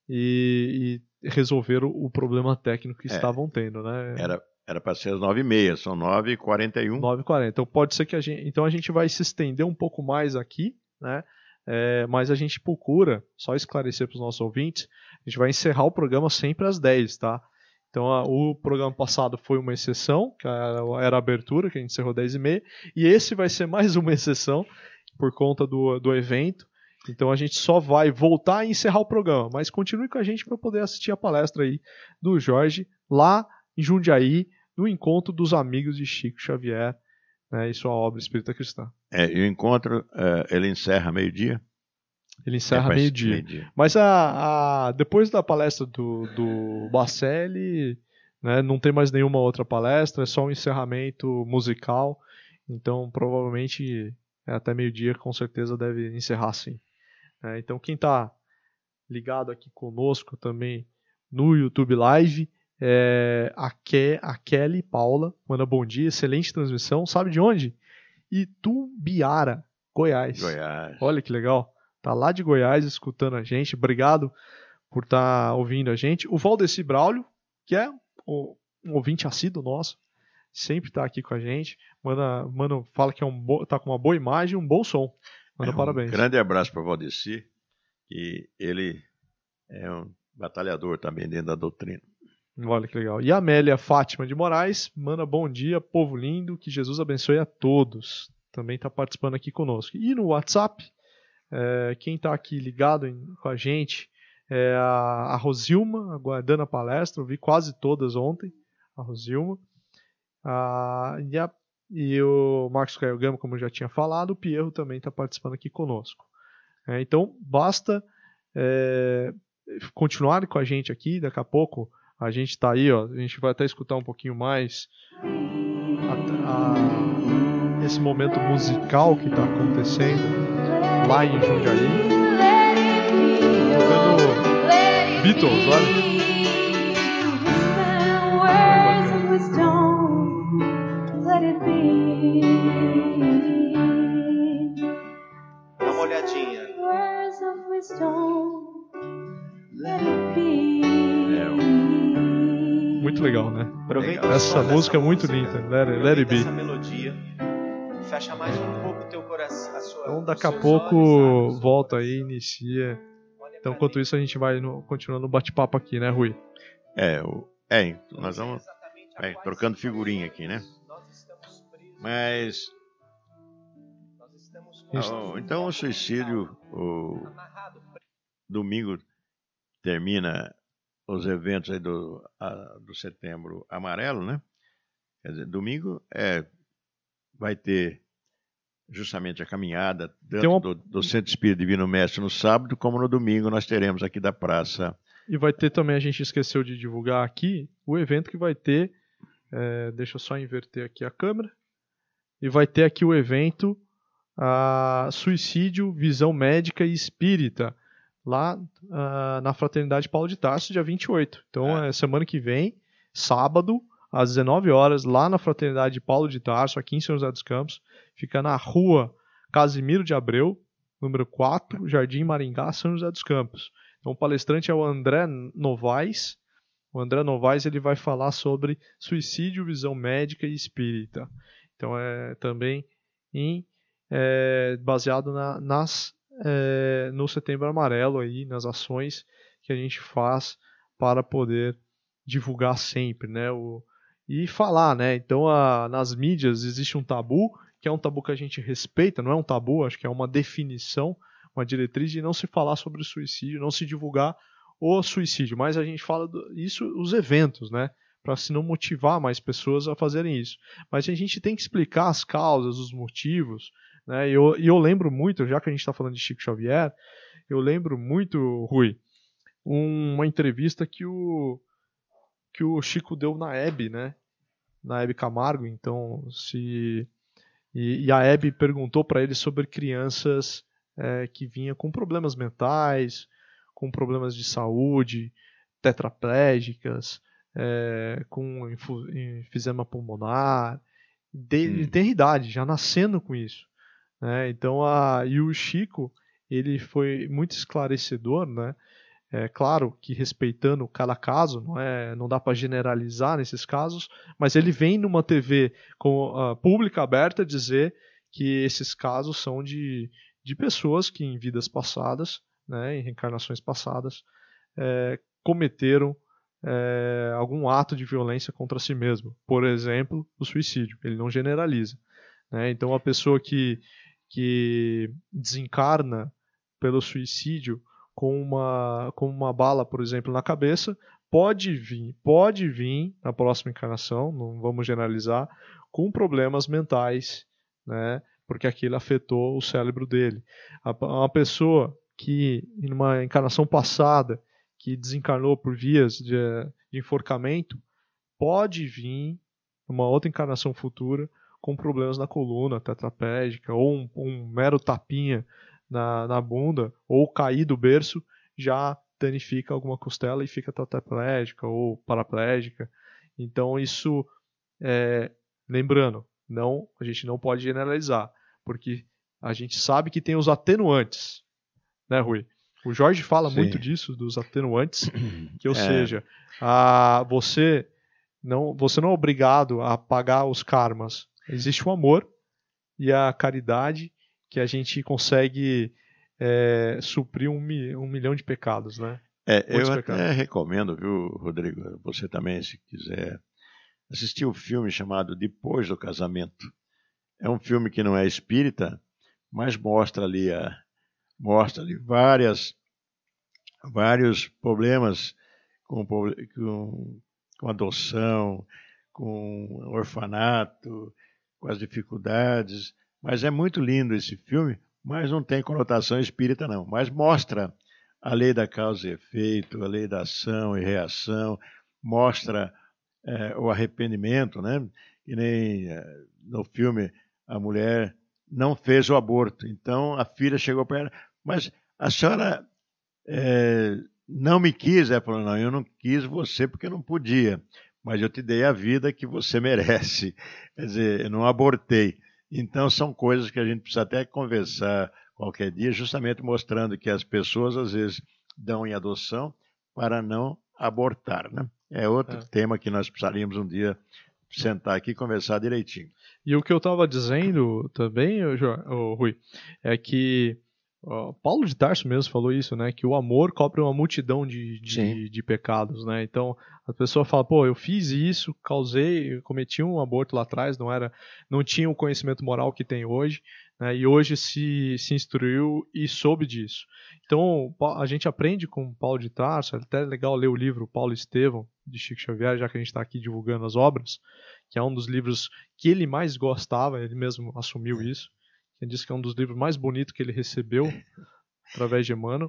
e, e resolveram o problema técnico que é, estavam tendo. Né? Era para ser às nove e meia, são nove e quarenta e um. nove e quarenta. Então, pode ser que a gente... Então, a gente vai se estender um pouco mais aqui, né? É, mas a gente procura, só esclarecer para os nossos ouvintes, a gente vai encerrar o programa sempre às dez, tá? Então a, o programa passado foi uma exceção, que era, era a abertura, que a gente encerrou às dez e meia, e esse vai ser mais uma exceção por conta do, do evento. Então a gente só vai voltar e encerrar o programa, mas continue com a gente para poder assistir a palestra aí do Jorge lá em Jundiaí, no encontro dos amigos de Chico Xavier, né, e sua obra Espírita Cristã. É, e o encontro, é, ele encerra meio-dia? Ele encerra é, meio-dia. meio-dia. Mas a, a, depois da palestra do, do Bacelli, né, não tem mais nenhuma outra palestra, é só um encerramento musical. Então, provavelmente, é, até meio-dia, com certeza, deve encerrar sim. É, então, quem está ligado aqui conosco também no YouTube Live, é, a, Ke, a Kelly Paula, manda bom dia, excelente transmissão. Sabe de onde? Itumbiara, Goiás. Goiás. Olha que legal. Tá lá de Goiás escutando a gente. Obrigado por estar tá ouvindo a gente. O Valdeci Braulio, que é um ouvinte assíduo nosso, sempre está aqui com a gente. Manda, manda, fala que é um bo... tá com uma boa imagem e um bom som. Manda é um parabéns. Grande abraço para o Valdeci, que ele é um batalhador também dentro da doutrina. Olha que legal. E a Amélia Fátima de Moraes manda bom dia, povo lindo, que Jesus abençoe a todos. Também está participando aqui conosco. E no WhatsApp, é, quem está aqui ligado em, com a gente é a, a Rosilma, aguardando a palestra. Eu vi quase todas ontem, a Rosilma. A, e, a, e o Marcos Caio Gama, como eu já tinha falado, o Pierro também está participando aqui conosco. É, então, basta é, continuar com a gente aqui, daqui a pouco. A gente está aí, ó, a gente vai até escutar um pouquinho mais a, a, esse momento musical que está acontecendo lá em Jundiaí. Tocando Beatles, olha. Dá uma olhadinha. Muito legal, né? Aproveita essa música é muito linda, Let It, Let It Be. Essa melodia, fecha mais um pouco o teu coração. A sua, então daqui a pouco olhos, volta aí, inicia. Então enquanto isso a gente vai no, continuando o bate-papo aqui, né, Rui? É, o, é nós vamos é, trocando figurinha aqui, né? Mas oh, então o suicídio, o domingo termina os eventos aí do, a, do Setembro Amarelo, né? Quer dizer, domingo é, vai ter justamente a caminhada dentro uma... do, do Centro Espírita Divino Mestre no sábado, como no domingo nós teremos aqui da praça. E vai ter também, a gente esqueceu de divulgar aqui, o evento que vai ter, é, deixa eu só inverter aqui a câmera, e vai ter aqui o evento a Suicídio, Visão Médica e Espírita, lá uh, na Fraternidade Paulo de Tarso, dia vinte e oito. Então, é. é semana que vem, sábado, às dezenove horas, lá na Fraternidade Paulo de Tarso, aqui em São José dos Campos. Fica na rua Casimiro de Abreu, número quatro, Jardim Maringá, São José dos Campos. Então, o palestrante é o André Novaes. O André Novaes ele vai falar sobre suicídio, visão médica e espírita. Então, é também em, é, baseado na, nas... É, no Setembro Amarelo aí, nas ações que a gente faz para poder divulgar sempre, né, o, e falar, né, então a, nas mídias existe um tabu, que é um tabu que a gente respeita, não é um tabu, acho que é uma definição, uma diretriz de não se falar sobre o suicídio, não se divulgar o suicídio, mas a gente fala do, isso, os eventos, né, para se não motivar mais pessoas a fazerem isso. Mas a gente tem que explicar as causas, os motivos, né? E eu, e eu lembro muito, já que a gente está falando de Chico Xavier, eu lembro muito, Rui, um, uma entrevista que o, que o Chico deu na Hebe, né? Na Hebe Camargo. Então, se e, e a Hebe perguntou para ele sobre crianças é, que vinham com problemas mentais, com problemas de saúde, tetraplégicas, é, com enfisema pulmonar, de, hum. de ter idade, já nascendo com isso. Né? Então, a, e o Chico, ele foi muito esclarecedor, né? É claro que respeitando cada caso, não, é, não dá para generalizar nesses casos, mas ele vem numa T V com, uh, pública aberta dizer que esses casos são de, de pessoas que em vidas passadas, né, em reencarnações passadas, é, cometeram é, algum ato de violência contra si mesmo. Por exemplo, o suicídio. Ele não generaliza. Né? Então, a pessoa que, que desencarna pelo suicídio com uma, com uma bala, por exemplo, na cabeça, pode vir, pode vir na próxima encarnação, não vamos generalizar, com problemas mentais, né, porque aquilo afetou o cérebro dele. Uma pessoa que, em uma encarnação passada, que desencarnou por vias de, de enforcamento, pode vir, numa outra encarnação futura, com problemas na coluna, tetraplégica, ou um, um mero tapinha Na, na bunda, ou cair do berço, já danifica alguma costela e fica tetraplégica ou paraplégica. Então isso, é, lembrando, não, a gente não pode generalizar, porque a gente sabe que tem os atenuantes, né, Rui? O Jorge fala Sim. muito disso, dos atenuantes, que ou é. seja, a, você, não, você não é obrigado a pagar os karmas. Existe o amor e a caridade, que a gente consegue é, suprir um, mi, um milhão de pecados, né? É, eu pecados. até recomendo, viu, Rodrigo, você também, se quiser, assistir um filme chamado Depois do Casamento. É um filme que não é espírita, mas mostra ali, a, mostra ali várias, vários problemas com, com, com adoção, com orfanato, com as dificuldades. Mas é muito lindo esse filme, mas não tem conotação espírita não. Mas mostra a lei da causa e efeito, a lei da ação e reação, mostra é, o arrependimento, né? Que nem é, no filme a mulher não fez o aborto. Então a filha chegou para ela, mas a senhora é, não me quis? Ela falou, não, eu não quis você porque eu não podia, mas eu te dei a vida que você merece. Quer dizer, eu não abortei. Então, são coisas que a gente precisa até conversar qualquer dia, justamente mostrando que as pessoas, às vezes, dão em adoção para não abortar, né? É outro é. tema que nós precisaríamos um dia sentar aqui e conversar direitinho. E o que eu estava dizendo também, oh, Rui, é que oh, Paulo de Tarso mesmo falou isso, né? Que o amor cobre uma multidão de, de, de pecados, né? Então, a pessoa fala, pô, eu fiz isso, causei, cometi um aborto lá atrás, não era, não tinha o conhecimento moral que tem hoje, né? E hoje se, se instruiu e soube disso. Então, a gente aprende com Paulo de Tarso, é até legal ler o livro Paulo Estevão, de Chico Xavier, já que a gente está aqui divulgando as obras, que é um dos livros que ele mais gostava, ele mesmo assumiu isso. Ele disse que é um dos livros mais bonitos que ele recebeu através de Emmanuel.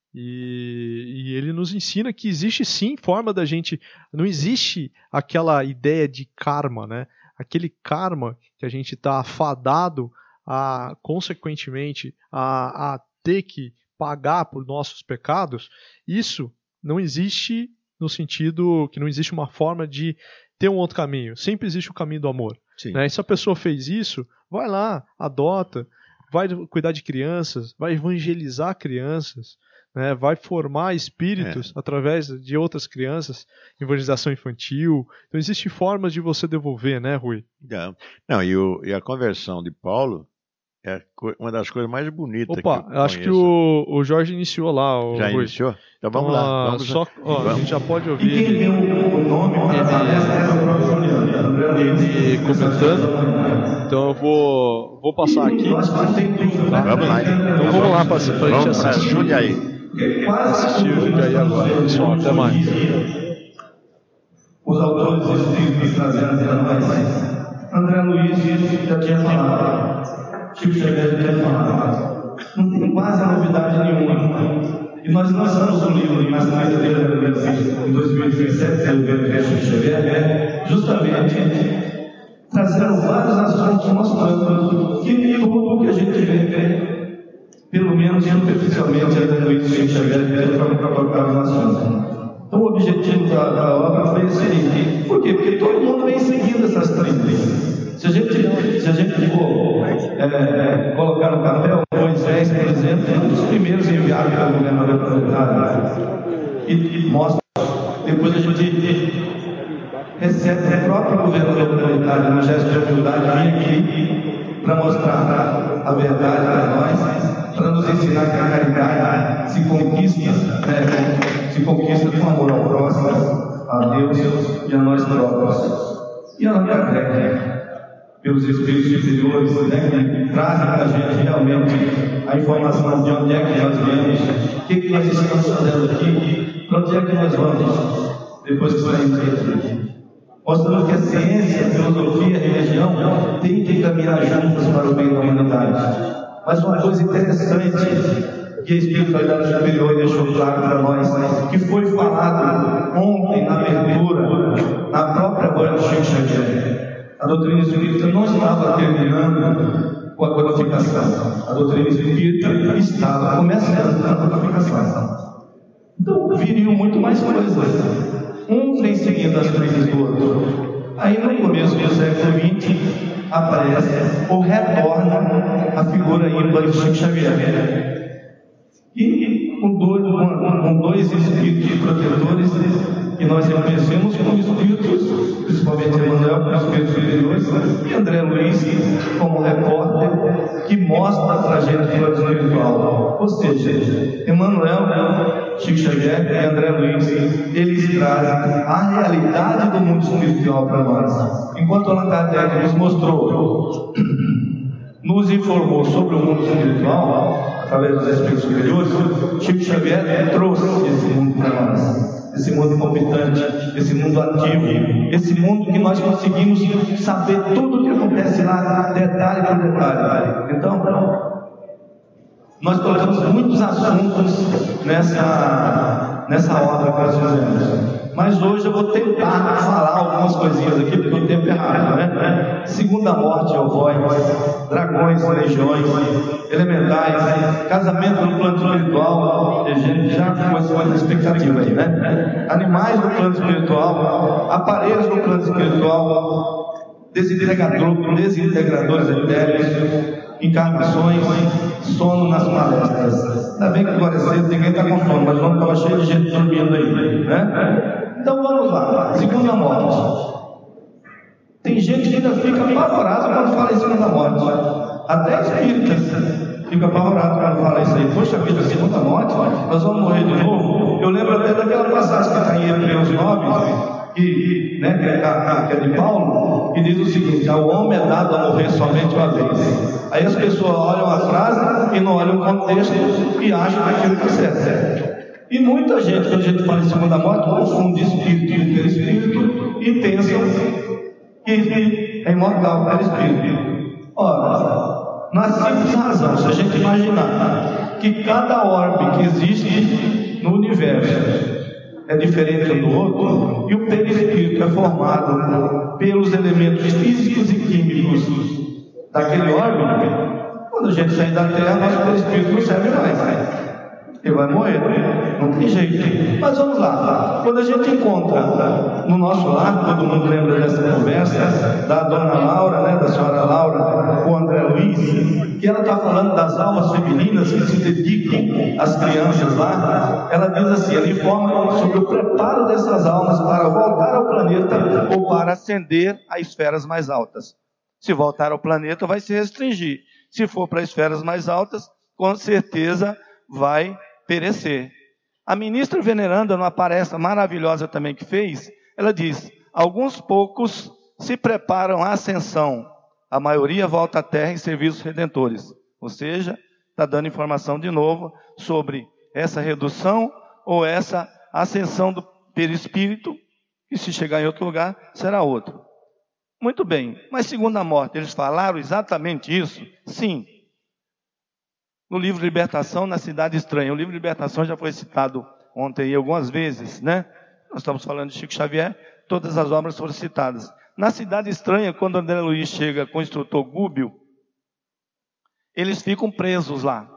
E, e ele nos ensina que existe sim forma da gente... Não existe aquela ideia de karma, né? Aquele karma que a gente está afadado a, consequentemente, a, a ter que pagar por nossos pecados. Isso não existe no sentido que não existe uma forma de ter um outro caminho. Sempre existe o caminho do amor. Né? E se a pessoa fez isso, vai lá, adota, vai cuidar de crianças, vai evangelizar crianças, né? Vai formar espíritos é. através de outras crianças, evangelização infantil. Então, existem formas de você devolver, né, Rui? Não, Não e, o, e a conversão de Paulo é uma das coisas mais bonitas. Opa, que eu acho que o, o Jorge iniciou lá. O já Rui. iniciou? Então vamos então, lá. Vamos só, ó, vamos. A gente já pode ouvir ele, ele, ele comentando. Então eu vou, vou passar aqui. Tá? Vamos lá. Então vamos lá para a gente assistir. Jundiaí. Assistir o Jundiaí agora, pessoal. Até mais. os autores espíritas trazendo para nós. André Luiz já tinha falado, Chico Xavier já tinha falado. Não tem quase novidade nenhuma. E nós lançamos um livro na saída dele em dois mil e dezessete, pelo Chico Xavier, justamente trazendo vários assuntos mostrando que tudo que a gente vê, pelo menos superficialmente, André Luiz e Chico Xavier para colocar no assunto. Então o objetivo da, da obra foi esse aí. Por quê? Porque todo mundo vem seguindo essas tribos. Se a gente, se a gente for é, colocar no papel, Moisés, por exemplo, é um dos primeiros enviados pelo governador planetário. E, e mostra, depois a gente recebe o próprio governador planetário, no gesto de humildade, vem aqui para mostrar a verdade para nós, para nos ensinar que a caridade se conquista, né, se conquista com amor ao próximo, a Deus e a nós próprios. E Allan Kardec, pelos espíritos superiores, né, que trazem para a gente realmente a informação de onde é que nós viemos, o que, que nós estamos fazendo aqui, para onde é que nós vamos depois que saímos daqui. Mostrando que a ciência, a filosofia, a religião têm que caminhar juntas para o bem da humanidade. Mas uma coisa interessante que a espiritualidade superior deixou claro para nós, que foi falado ontem na abertura, na própria voz do Chico Xavier. A doutrina espírita não estava terminando com a codificação. A doutrina espírita estava começando com a codificação. Então, viriam muito mais coisas. Um vem seguindo as trilhas do outro. Aí, no começo do século vinte, aparece ou retorna a figura ímpar de Chico Xavier. E com dois, com dois espíritos protetores que nós reconhecemos como espíritos, principalmente Emmanuel, como espíritos superiores, e André Luiz como repórter, que mostra para a gente o plano espiritual. Ou seja, Emmanuel, Chico Xavier e André Luiz, eles trazem a realidade do mundo espiritual para nós. Enquanto Allan Kardec nos mostrou, nos informou sobre o mundo espiritual, através dos espíritos superiores, Chico Xavier trouxe esse mundo para nós. Esse mundo palpitante, esse mundo ativo, esse mundo que nós conseguimos saber tudo o que acontece lá, detalhe por detalhe. Então, nós colocamos muitos assuntos nessa, nessa obra que nós fizemos. Mas hoje eu vou tentar falar algumas coisinhas aqui, porque o tempo é rápido, né? Segunda morte, ovoides, dragões, legiões, elementais, casamento no plano espiritual, a gente já ficou com essa expectativa aí, né? Animais no plano espiritual, aparelhos no plano espiritual, desintegrador, desintegradores etéreos, encarnações, sono nas palestras. Ainda bem que agora é cedo, ninguém está com sono, mas vamos estar cheio de gente dormindo aí, né? Então vamos lá, segunda morte. Tem gente que ainda fica apavorada quando fala em segunda morte. Até espíritas ficam apavorados quando fala isso aí. Poxa vida, segunda morte, nós vamos morrer de novo. Eu lembro até daquela passagem que está em Hebreus nove, que, né, que, é, que é de Paulo, que diz o seguinte: ao homem é dado a morrer somente uma vez. Aí as pessoas olham a frase e não olham o contexto e acham que aquilo está certo. E muita gente, quando a gente fala em segunda morte, confunde espírito e perispírito e pensam que é imortal o perispírito. Ora, na simples razão, se a gente imaginar que cada orbe que existe no universo é diferente um do outro, e o perispírito é formado pelos elementos físicos e químicos daquele orbe, quando a gente sair da Terra, nosso perispírito não serve mais. Ele vai morrer, não tem jeito. Mas vamos lá, quando a gente encontra no nosso lar, todo mundo lembra dessa conversa da dona Laura, né, da senhora Laura, com o André Luiz, que ela está falando das almas femininas que se dedicam às crianças lá. Ela diz assim, ela informa sobre o preparo dessas almas para voltar ao planeta ou para ascender a esferas mais altas. Se voltar ao planeta, vai se restringir. Se for para esferas mais altas, com certeza vai perecer. A ministra veneranda, numa palestra maravilhosa também que fez, ela diz: alguns poucos se preparam à ascensão, a maioria volta à terra em serviços redentores. Ou seja, está dando informação de novo sobre essa redução ou essa ascensão do perispírito que se chegar em outro lugar, será outro. Muito bem, mas segunda morte, eles falaram exatamente isso? Sim. No livro Libertação, na Cidade Estranha. O livro Libertação já foi citado ontem aí algumas vezes, né? Nós estamos falando de Chico Xavier, todas as obras foram citadas. Na Cidade Estranha, quando André Luiz chega com o instrutor Gúbio, eles ficam presos lá,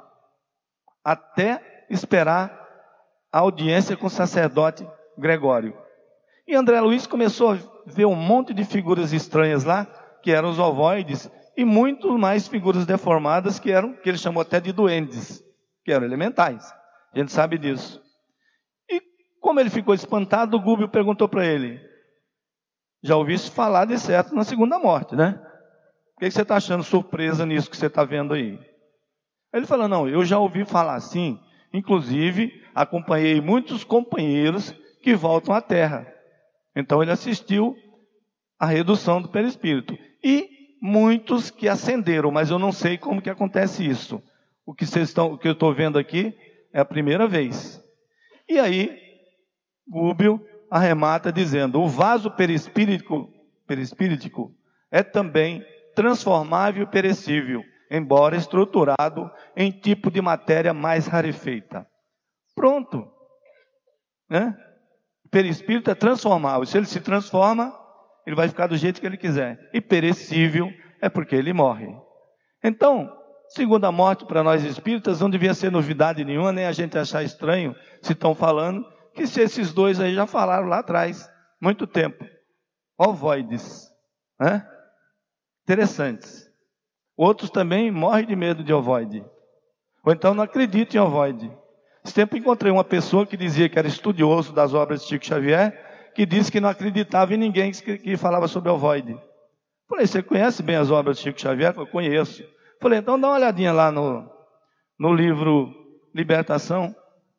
até esperar a audiência com o sacerdote Gregório. E André Luiz começou a ver um monte de figuras estranhas lá, que eram os ovoides, e muito mais figuras deformadas, que eram, que ele chamou até de duendes, que eram elementais. A gente sabe disso. E como ele ficou espantado, o Gúbio perguntou para ele: já ouviste falar de certo na segunda morte, né? O que você está achando surpresa nisso que você está vendo aí? Ele falou: não, eu já ouvi falar assim, inclusive acompanhei muitos companheiros que voltam à Terra. Então ele assistiu à redução do perispírito. E muitos que ascenderam, mas eu não sei como que acontece isso. O que, vocês estão, o que eu estou vendo aqui é a primeira vez. E aí, Gúbio arremata dizendo: o vaso perispíritico, perispíritico é também transformável e perecível, embora estruturado em tipo de matéria mais rarefeita. Pronto. Né? O perispírito é transformável. Se ele se transforma, ele vai ficar do jeito que ele quiser. E perecível é porque ele morre. Então, segunda morte para nós espíritas não devia ser novidade nenhuma, nem a gente achar estranho se estão falando, que se esses dois aí já falaram lá atrás, muito tempo. Ovoides. Né? Interessantes. Outros também morrem de medo de ovoide. Ou então não acreditam em ovoide. Esse tempo encontrei uma pessoa que dizia que era estudioso das obras de Chico Xavier, que disse que não acreditava em ninguém que, que falava sobre ovoide. Falei: você conhece bem as obras de Chico Xavier? Eu conheço. Falei: então dá uma olhadinha lá no, no livro Libertação.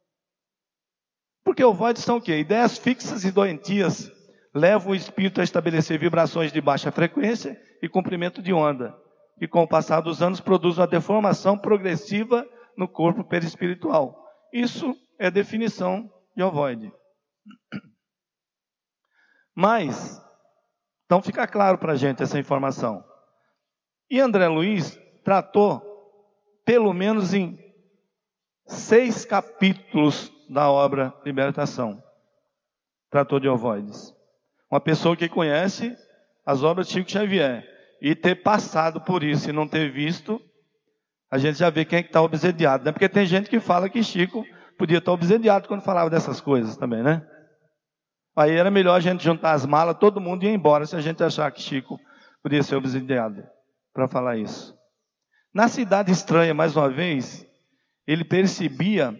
Porque ovoides são o quê? Ideias fixas e doentias levam o espírito a estabelecer vibrações de baixa frequência e comprimento de onda, e com o passar dos anos produz uma deformação progressiva no corpo perispiritual. Isso é a definição de ovoide. Mas, então fica claro para a gente essa informação. E André Luiz tratou, pelo menos em seis capítulos da obra Libertação, tratou de ovoides. Uma pessoa que conhece as obras de Chico Xavier e ter passado por isso e não ter visto, a gente já vê quem é que está obsediado, né? Porque tem gente que fala que Chico podia estar obsediado quando falava dessas coisas também, né? Aí era melhor a gente juntar as malas, todo mundo ia embora se a gente achar que Chico podia ser obsediado para falar isso. Na Cidade Estranha, mais uma vez, ele percebia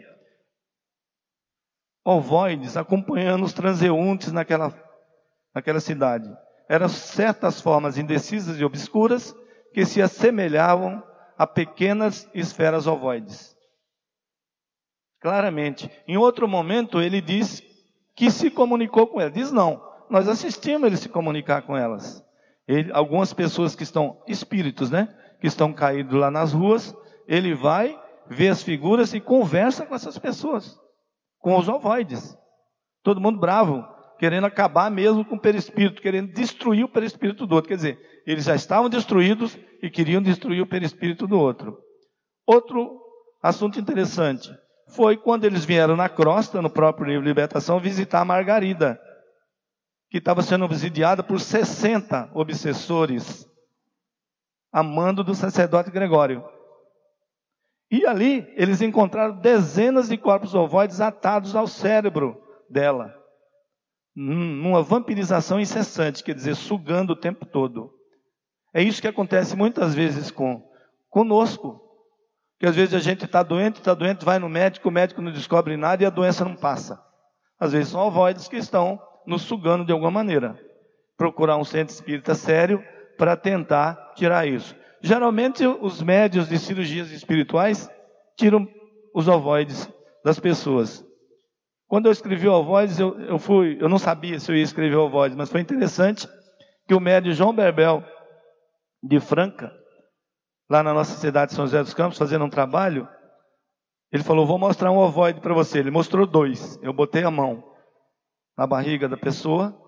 ovoides acompanhando os transeuntes naquela, naquela cidade. Eram certas formas indecisas e obscuras que se assemelhavam a pequenas esferas ovoides. Claramente. Em outro momento, ele diz que se comunicou com elas. Diz não, nós assistimos ele se comunicar com elas. Ele, algumas pessoas que estão, espíritos, né? Que estão caídos lá nas ruas, ele vai, vê as figuras e conversa com essas pessoas, com os ovoides. Todo mundo bravo, querendo acabar mesmo com o perispírito, querendo destruir o perispírito do outro. Quer dizer, eles já estavam destruídos e queriam destruir o perispírito do outro. Outro assunto interessante foi quando eles vieram na crosta, no próprio livro Libertação, visitar a Margarida, que estava sendo obsidiada por sessenta obsessores, a mando do sacerdote Gregório. E ali eles encontraram dezenas de corpos ovoides atados ao cérebro dela, numa vampirização incessante, quer dizer, sugando o tempo todo. É isso que acontece muitas vezes com, conosco, que às vezes a gente está doente, está doente, vai no médico, o médico não descobre nada e a doença não passa. Às vezes são ovoides que estão nos sugando de alguma maneira. Procurar um centro espírita sério para tentar tirar isso. Geralmente os médios de cirurgias espirituais tiram os ovoides das pessoas. Quando eu escrevi ovoides, eu, eu, fui, eu não sabia se eu ia escrever ovoides, mas foi interessante que o médio João Berbel, de Franca, lá na nossa cidade de São José dos Campos, fazendo um trabalho, ele falou: vou mostrar um ovoide para você. Ele mostrou dois. Eu botei a mão na barriga da pessoa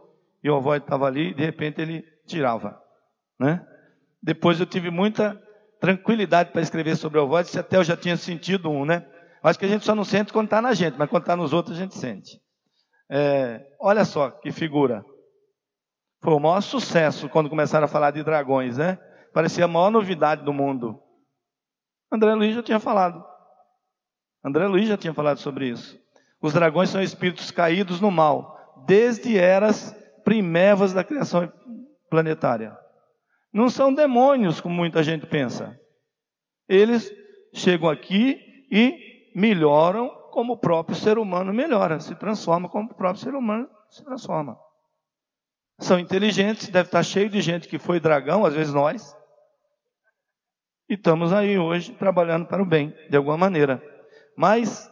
e o ovoide estava ali, e de repente ele tirava, né? Depois eu tive muita tranquilidade para escrever sobre o ovoide, se até eu já tinha sentido um, né? Acho que a gente só não sente quando está na gente, mas quando está nos outros a gente sente. É, olha só que figura. Foi o maior sucesso quando começaram a falar de dragões, né? Parecia a maior novidade do mundo. André Luiz já tinha falado. André Luiz já tinha falado sobre isso. Os dragões são espíritos caídos no mal, desde eras primevas da criação planetária. Não são demônios, como muita gente pensa. Eles chegam aqui e melhoram como o próprio ser humano melhora, se transforma como o próprio ser humano se transforma. São inteligentes, deve estar cheio de gente que foi dragão, às vezes nós, e estamos aí hoje trabalhando para o bem, de alguma maneira. Mas,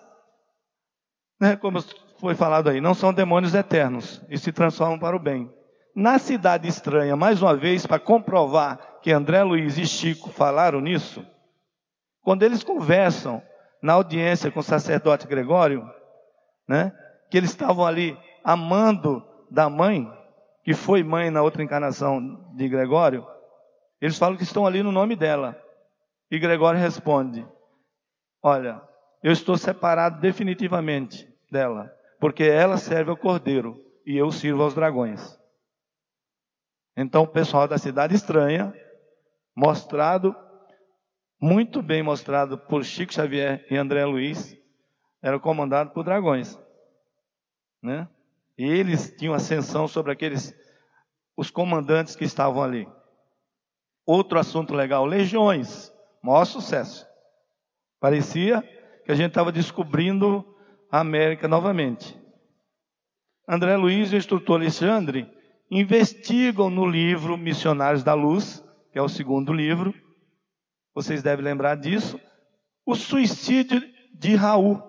né, como foi falado aí, não são demônios eternos e se transformam para o bem. Na Cidade Estranha, mais uma vez, para comprovar que André Luiz e Chico falaram nisso, quando eles conversam na audiência com o sacerdote Gregório, né, que eles estavam ali amando da mãe, que foi mãe na outra encarnação de Gregório, eles falam que estão ali no nome dela. E Gregório responde: olha, eu estou separado definitivamente dela, porque ela serve ao Cordeiro e eu sirvo aos dragões. Então o pessoal da Cidade Estranha, mostrado, muito bem mostrado por Chico Xavier e André Luiz, era comandado por dragões, né? E eles tinham ascensão sobre aqueles, os comandantes que estavam ali. Outro assunto legal, legiões, maior sucesso. Parecia que a gente estava descobrindo a América novamente. André Luiz e o instrutor Alexandre investigam no livro Missionários da Luz, que é o segundo livro, vocês devem lembrar disso, o suicídio de Raul.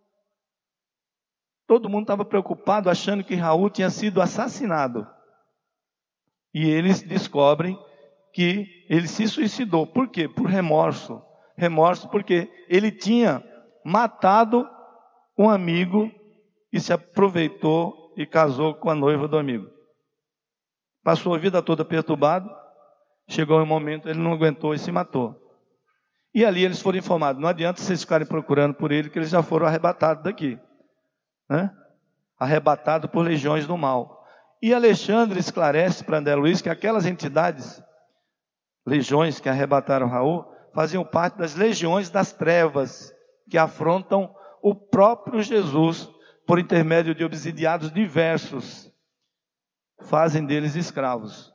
Todo mundo estava preocupado, achando que Raul tinha sido assassinado. E eles descobrem que ele se suicidou. Por quê? Por remorso. Remorso porque ele tinha matado um amigo e se aproveitou e casou com a noiva do amigo. Passou a vida toda perturbado, chegou um momento, ele não aguentou e se matou. E ali eles foram informados: não adianta vocês ficarem procurando por ele, que eles já foram arrebatados daqui, né? Arrebatado por legiões do mal. E Alexandre esclarece para André Luiz que aquelas entidades, legiões que arrebataram Raul, faziam parte das legiões das trevas, que afrontam o próprio Jesus por intermédio de obsidiados diversos, fazem deles escravos.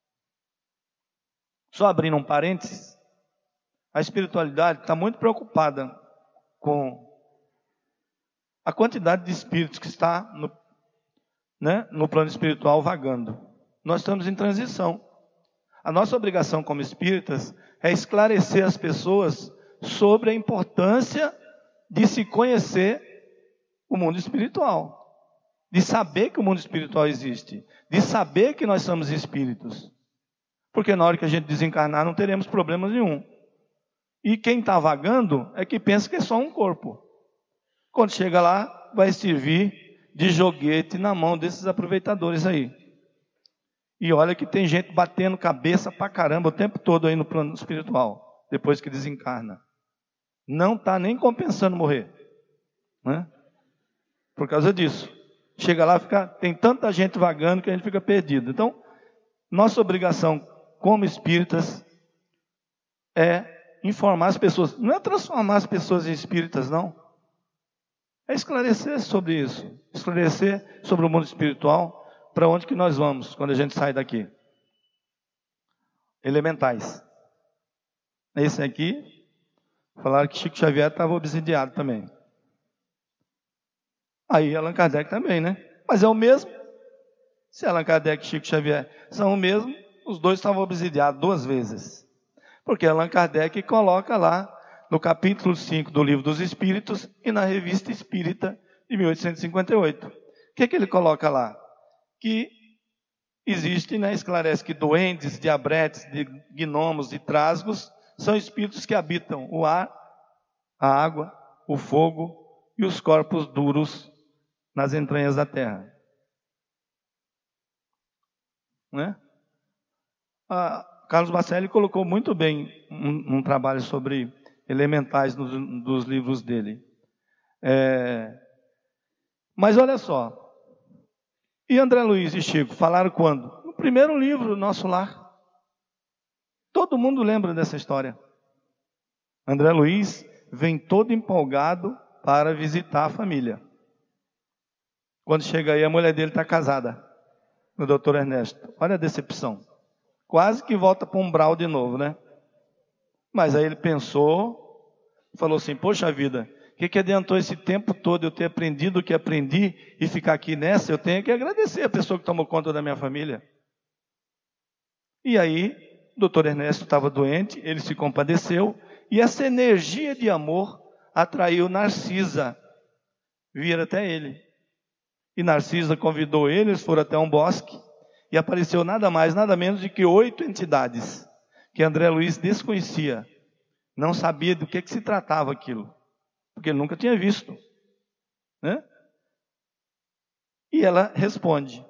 Só abrindo um parênteses, a espiritualidade está muito preocupada com a quantidade de espíritos que está no, né, no plano espiritual vagando. Nós estamos em transição. A nossa obrigação como espíritas é esclarecer as pessoas sobre a importância de se conhecer o mundo espiritual, de saber que o mundo espiritual existe, de saber que nós somos espíritos. Porque na hora que a gente desencarnar não teremos problema nenhum. E quem está vagando é que pensa que é só um corpo. Quando chega lá, vai servir de joguete na mão desses aproveitadores aí. E olha que tem gente batendo cabeça pra caramba o tempo todo aí no plano espiritual, depois que desencarna. Não está nem compensando morrer, né? Por causa disso. Chega lá, fica, tem tanta gente vagando que a gente fica perdido. Então, nossa obrigação como espíritas é informar as pessoas. Não é transformar as pessoas em espíritas, não. É esclarecer sobre isso. Esclarecer sobre o mundo espiritual, para onde que nós vamos quando a gente sai daqui. Elementais. Esse aqui, falaram que Chico Xavier estava obsidiado também. Aí Allan Kardec também, né? Mas é o mesmo. Se Allan Kardec e Chico Xavier são o mesmo, os dois estavam obsidiados duas vezes. Porque Allan Kardec coloca lá no capítulo cinco do Livro dos Espíritos e na Revista Espírita de mil oitocentos e cinquenta e oito. O que, que ele coloca lá? Que existe, né, esclarece que duendes, diabretes, gnomos e trasgos são espíritos que habitam o ar, a água, o fogo e os corpos duros nas entranhas da terra. né? A Carlos Bacelli colocou muito bem um, um trabalho sobre elementais nos, dos livros dele. É, mas olha só, e André Luiz e Chico falaram quando? No primeiro livro, Nosso Lar. Todo mundo lembra dessa história. André Luiz vem todo empolgado para visitar a família. Quando chega aí, a mulher dele está casada, o doutor Ernesto. Olha a decepção. Quase que volta para um umbral de novo, né? Mas aí ele pensou, falou assim, poxa vida, o que, que adiantou esse tempo todo eu ter aprendido o que aprendi e ficar aqui nessa? Eu tenho que agradecer a pessoa que tomou conta da minha família. E aí, o doutor Ernesto estava doente, ele se compadeceu, e essa energia de amor atraiu Narcisa vir até ele. E Narcisa convidou ele, eles foram até um bosque, e apareceu nada mais, nada menos de que oito entidades, que André Luiz desconhecia. Não sabia do que, que se tratava aquilo, porque ele nunca tinha visto, né? E ela responde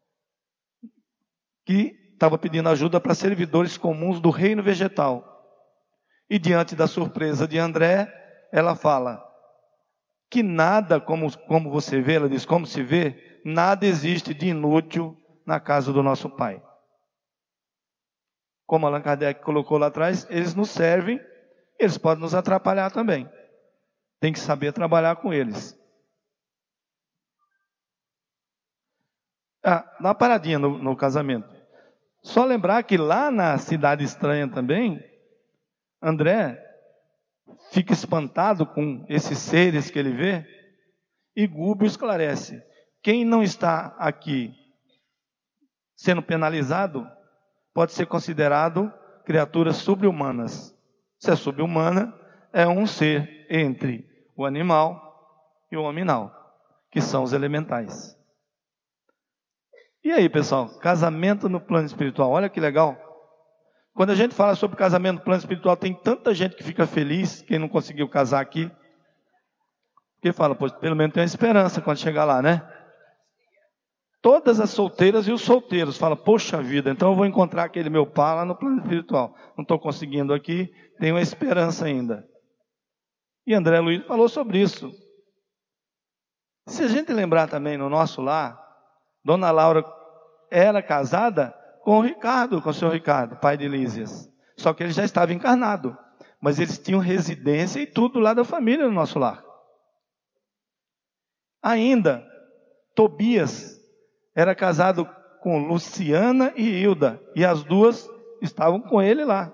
que estava pedindo ajuda para servidores comuns do reino vegetal. E diante da surpresa de André, ela fala que nada, como, como você vê, ela diz, como se vê, nada existe de inútil na casa do nosso Pai. Como Allan Kardec colocou lá atrás, eles nos servem, eles podem nos atrapalhar também. Tem que saber trabalhar com eles. Ah, dá uma paradinha no, no casamento. Só lembrar que lá na Cidade Estranha também, André fica espantado com esses seres que ele vê, e Gúbio esclarece. Quem não está aqui sendo penalizado, pode ser considerado criaturas subhumanas. Se é subhumana, é um ser entre o animal e o hominal, que são os elementais. E aí, pessoal, casamento no plano espiritual, olha que legal. Quando a gente fala sobre casamento no plano espiritual, tem tanta gente que fica feliz, quem não conseguiu casar aqui, porque fala, pô, pelo menos tem uma esperança quando chegar lá, né? Todas as solteiras e os solteiros falam, poxa vida, então eu vou encontrar aquele meu par lá no plano espiritual. Não estou conseguindo aqui, tenho uma esperança ainda. E André Luiz falou sobre isso. Se a gente lembrar também no Nosso Lar, Dona Laura era casada com o Ricardo, com o senhor Ricardo, pai de Lísias. Só que ele já estava encarnado. Mas eles tinham residência e tudo lá da família no Nosso Lar. Ainda, Tobias era casado com Luciana e Hilda. E as duas estavam com ele lá.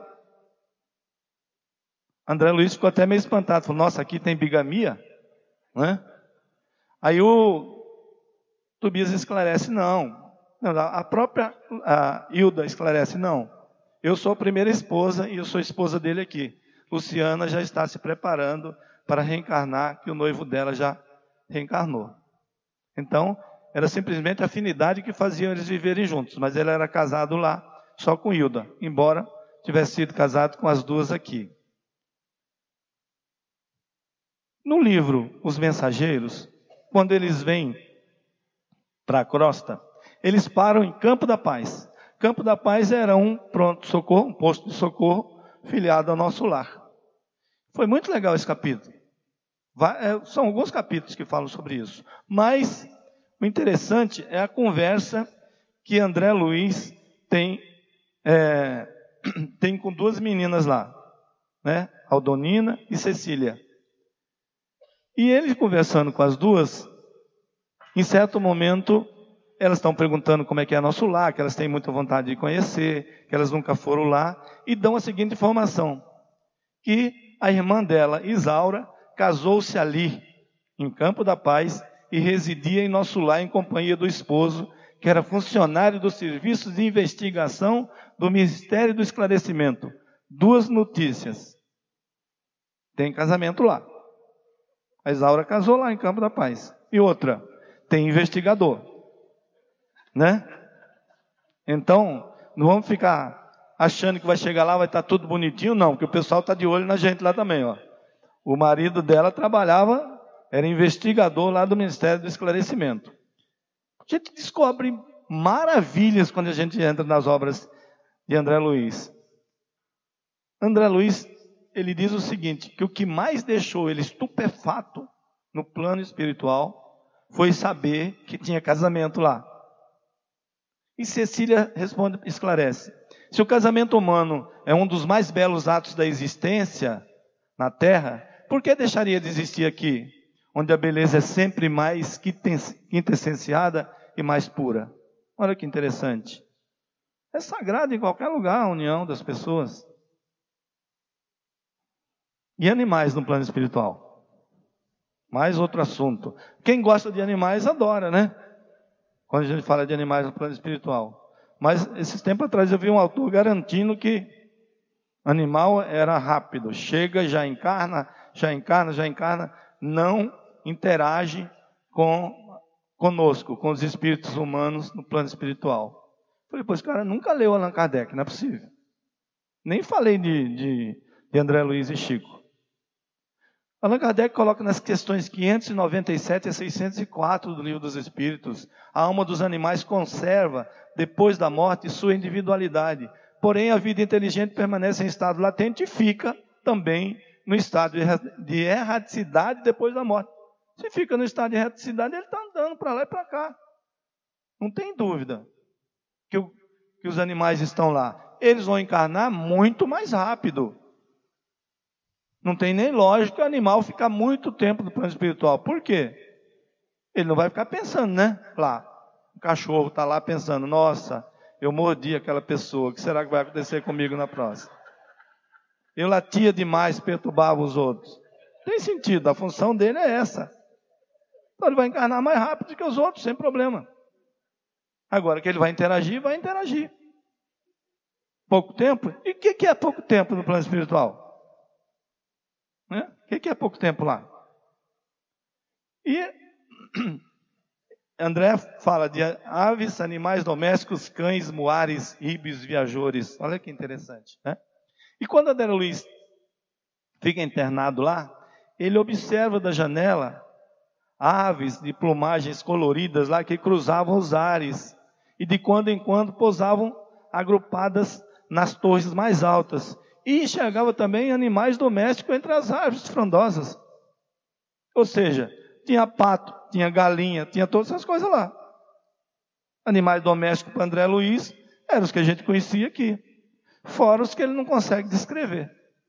André Luiz ficou até meio espantado. Falou, nossa, aqui tem bigamia? Né? Aí o Tobias esclarece, não. A própria a Hilda esclarece, não. Eu sou a primeira esposa e eu sou a esposa dele aqui. Luciana já está se preparando para reencarnar, que o noivo dela já reencarnou. Então, era simplesmente a afinidade que fazia eles viverem juntos. Mas ele era casado lá só com Hilda, embora tivesse sido casado com as duas aqui. No livro Os Mensageiros, quando eles vêm para a crosta, eles param em Campo da Paz. Campo da Paz era um pronto-socorro, um posto de socorro filiado ao Nosso Lar. Foi muito legal esse capítulo. São alguns capítulos que falam sobre isso. Mas o interessante é a conversa que André Luiz tem, é, tem com duas meninas lá, né? Aldonina e Cecília. E ele conversando com as duas, em certo momento, elas estão perguntando como é que é Nosso Lar, que elas têm muita vontade de conhecer, que elas nunca foram lá, e dão a seguinte informação, que a irmã dela, Isaura, casou-se ali, em Campo da Paz, e residia em Nosso Lar em companhia do esposo, que era funcionário dos serviços de investigação do Ministério do Esclarecimento. Duas notícias. Tem casamento lá. A Isaura casou lá em Campo da Paz. E outra, tem investigador. Né? Então, não vamos ficar achando que vai chegar lá, vai estar tudo bonitinho, não, porque o pessoal está de olho na gente lá também, ó. O marido dela trabalhava, era investigador lá do Ministério do Esclarecimento. A gente descobre maravilhas quando a gente entra nas obras de André Luiz. André Luiz, ele diz o seguinte, que o que mais deixou ele estupefato no plano espiritual foi saber que tinha casamento lá. E Cecília responde, esclarece. Se o casamento humano é um dos mais belos atos da existência na Terra, por que deixaria de existir aqui, onde a beleza é sempre mais quintessenciada e mais pura? Olha que interessante. É sagrado em qualquer lugar a união das pessoas. E animais no plano espiritual? Mais outro assunto. Quem gosta de animais adora, né? Quando a gente fala de animais no plano espiritual. Mas esses tempos atrás eu vi um autor garantindo que animal era rápido. Chega, já encarna, já encarna, já encarna. Não interage com, conosco, com os espíritos humanos no plano espiritual. Falei, pois cara, nunca leu Allan Kardec, não é possível. Nem falei de, de, de André Luiz e Chico. Allan Kardec coloca nas questões quinhentos e noventa e sete a seiscentos e quatro do Livro dos Espíritos, a alma dos animais conserva, depois da morte, sua individualidade. Porém, a vida inteligente permanece em estado latente e fica também no estado de erraticidade depois da morte. Se fica no estado de erraticidade, ele está andando para lá e para cá. Não tem dúvida que, o, que os animais estão lá. Eles vão encarnar muito mais rápido. Não tem nem lógica o animal ficar muito tempo no plano espiritual. Por quê? Ele não vai ficar pensando, né? Lá. O cachorro está lá pensando, nossa, eu mordi aquela pessoa, o que será que vai acontecer comigo na próxima? Eu latia demais, perturbava os outros. Tem sentido, a função dele é essa. Então ele vai encarnar mais rápido que os outros, sem problema. Agora que ele vai interagir, vai interagir. Pouco tempo? E o que, que é pouco tempo no plano espiritual? Né? O que, que é pouco tempo lá? E André fala de aves, animais domésticos, cães, muares, íbios, viajores. Olha que interessante, né? E quando André Luiz fica internado lá, ele observa da janela aves de plumagens coloridas lá que cruzavam os ares e de quando em quando pousavam agrupadas nas torres mais altas. E enxergava também animais domésticos entre as árvores frondosas. Ou seja, tinha pato, tinha galinha, tinha todas essas coisas lá. Animais domésticos para André Luiz eram os que a gente conhecia aqui. Fora os que ele não consegue descrever.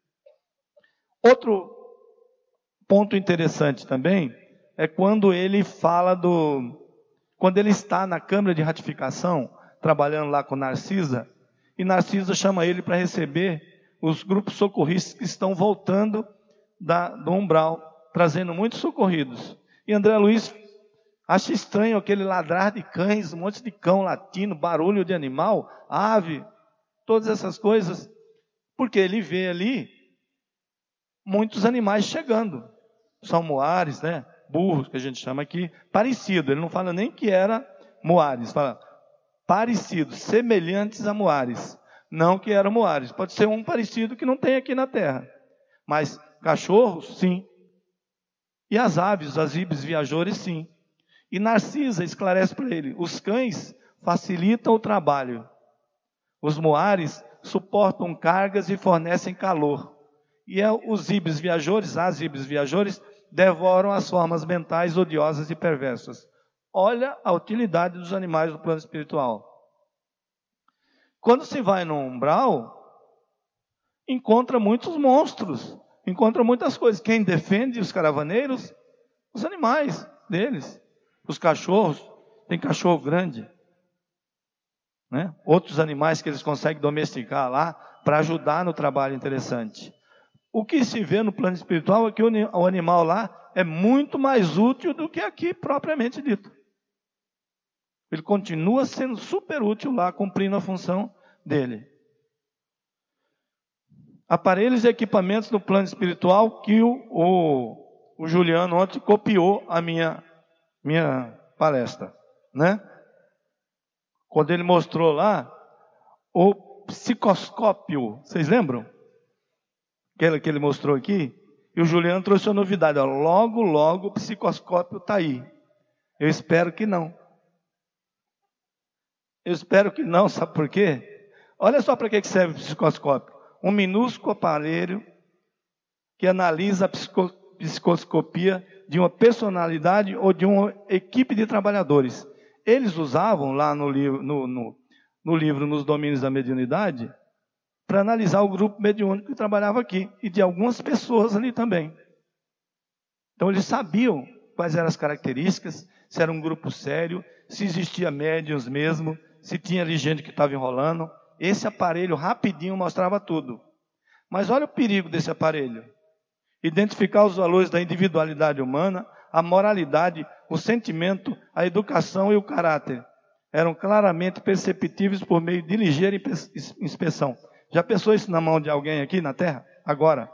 Outro ponto interessante também é quando ele fala do... Quando ele está na Câmara de Ratificação, trabalhando lá com Narcisa, e Narcisa chama ele para receber os grupos socorristas que estão voltando da, do umbral, trazendo muitos socorridos. E André Luiz acha estranho aquele ladrar de cães, um monte de cão latino, barulho de animal, ave, todas essas coisas, porque ele vê ali muitos animais chegando. São moares, né? Burros, que a gente chama aqui, parecido. Ele não fala nem que era moares, fala parecidos, semelhantes a moares. Não que eram moares. Pode ser um parecido que não tem aqui na Terra. Mas cachorros, sim. E as aves, as ibis viajores, sim. E Narcisa esclarece para ele, os cães facilitam o trabalho. Os moares suportam cargas e fornecem calor. E os ibis viajores, as ibis viajores, devoram as formas mentais odiosas e perversas. Olha a utilidade dos animais no plano espiritual. Quando se vai no umbral, encontra muitos monstros, encontra muitas coisas. Quem defende os caravaneiros? Os animais deles. Os cachorros, tem cachorro grande. Né? Outros animais que eles conseguem domesticar lá para ajudar no trabalho interessante. O que se vê no plano espiritual é que o animal lá é muito mais útil do que aqui propriamente dito. Ele continua sendo super útil lá, cumprindo a função dele. Aparelhos e equipamentos no plano espiritual que o, o, o Juliano ontem copiou a minha, minha palestra. Né? Quando ele mostrou lá o psicoscópio, vocês lembram? Aquele que ele mostrou aqui, e o Juliano trouxe uma novidade, ó, logo, logo o psicoscópio está aí. Eu espero que não. Eu espero que não, sabe por quê? Olha só para que serve o psicoscópio. Um minúsculo aparelho que analisa a psico, psicoscopia de uma personalidade ou de uma equipe de trabalhadores. Eles usavam lá no livro, no, no, no livro Nos Domínios da Mediunidade, para analisar o grupo mediúnico que trabalhava aqui, e de algumas pessoas ali também. Então eles sabiam quais eram as características, se era um grupo sério, se existia médiuns mesmo, se tinha ali gente que estava enrolando. Esse aparelho rapidinho mostrava tudo. Mas olha o perigo desse aparelho. Identificar os valores da individualidade humana, a moralidade, o sentimento, a educação e o caráter. Eram claramente perceptíveis por meio de ligeira inspeção. Já pensou isso na mão de alguém aqui na Terra? Agora.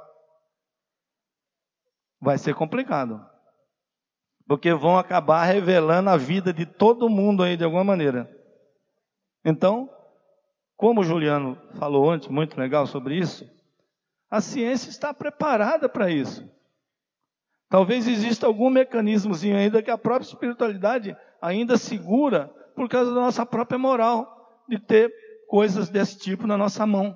Vai ser complicado. Porque vão acabar revelando a vida de todo mundo aí de alguma maneira. Então, como o Juliano falou antes, muito legal sobre isso, a ciência está preparada para isso. Talvez exista algum mecanismozinho ainda que a própria espiritualidade ainda segura por causa da nossa própria moral de ter coisas desse tipo na nossa mão.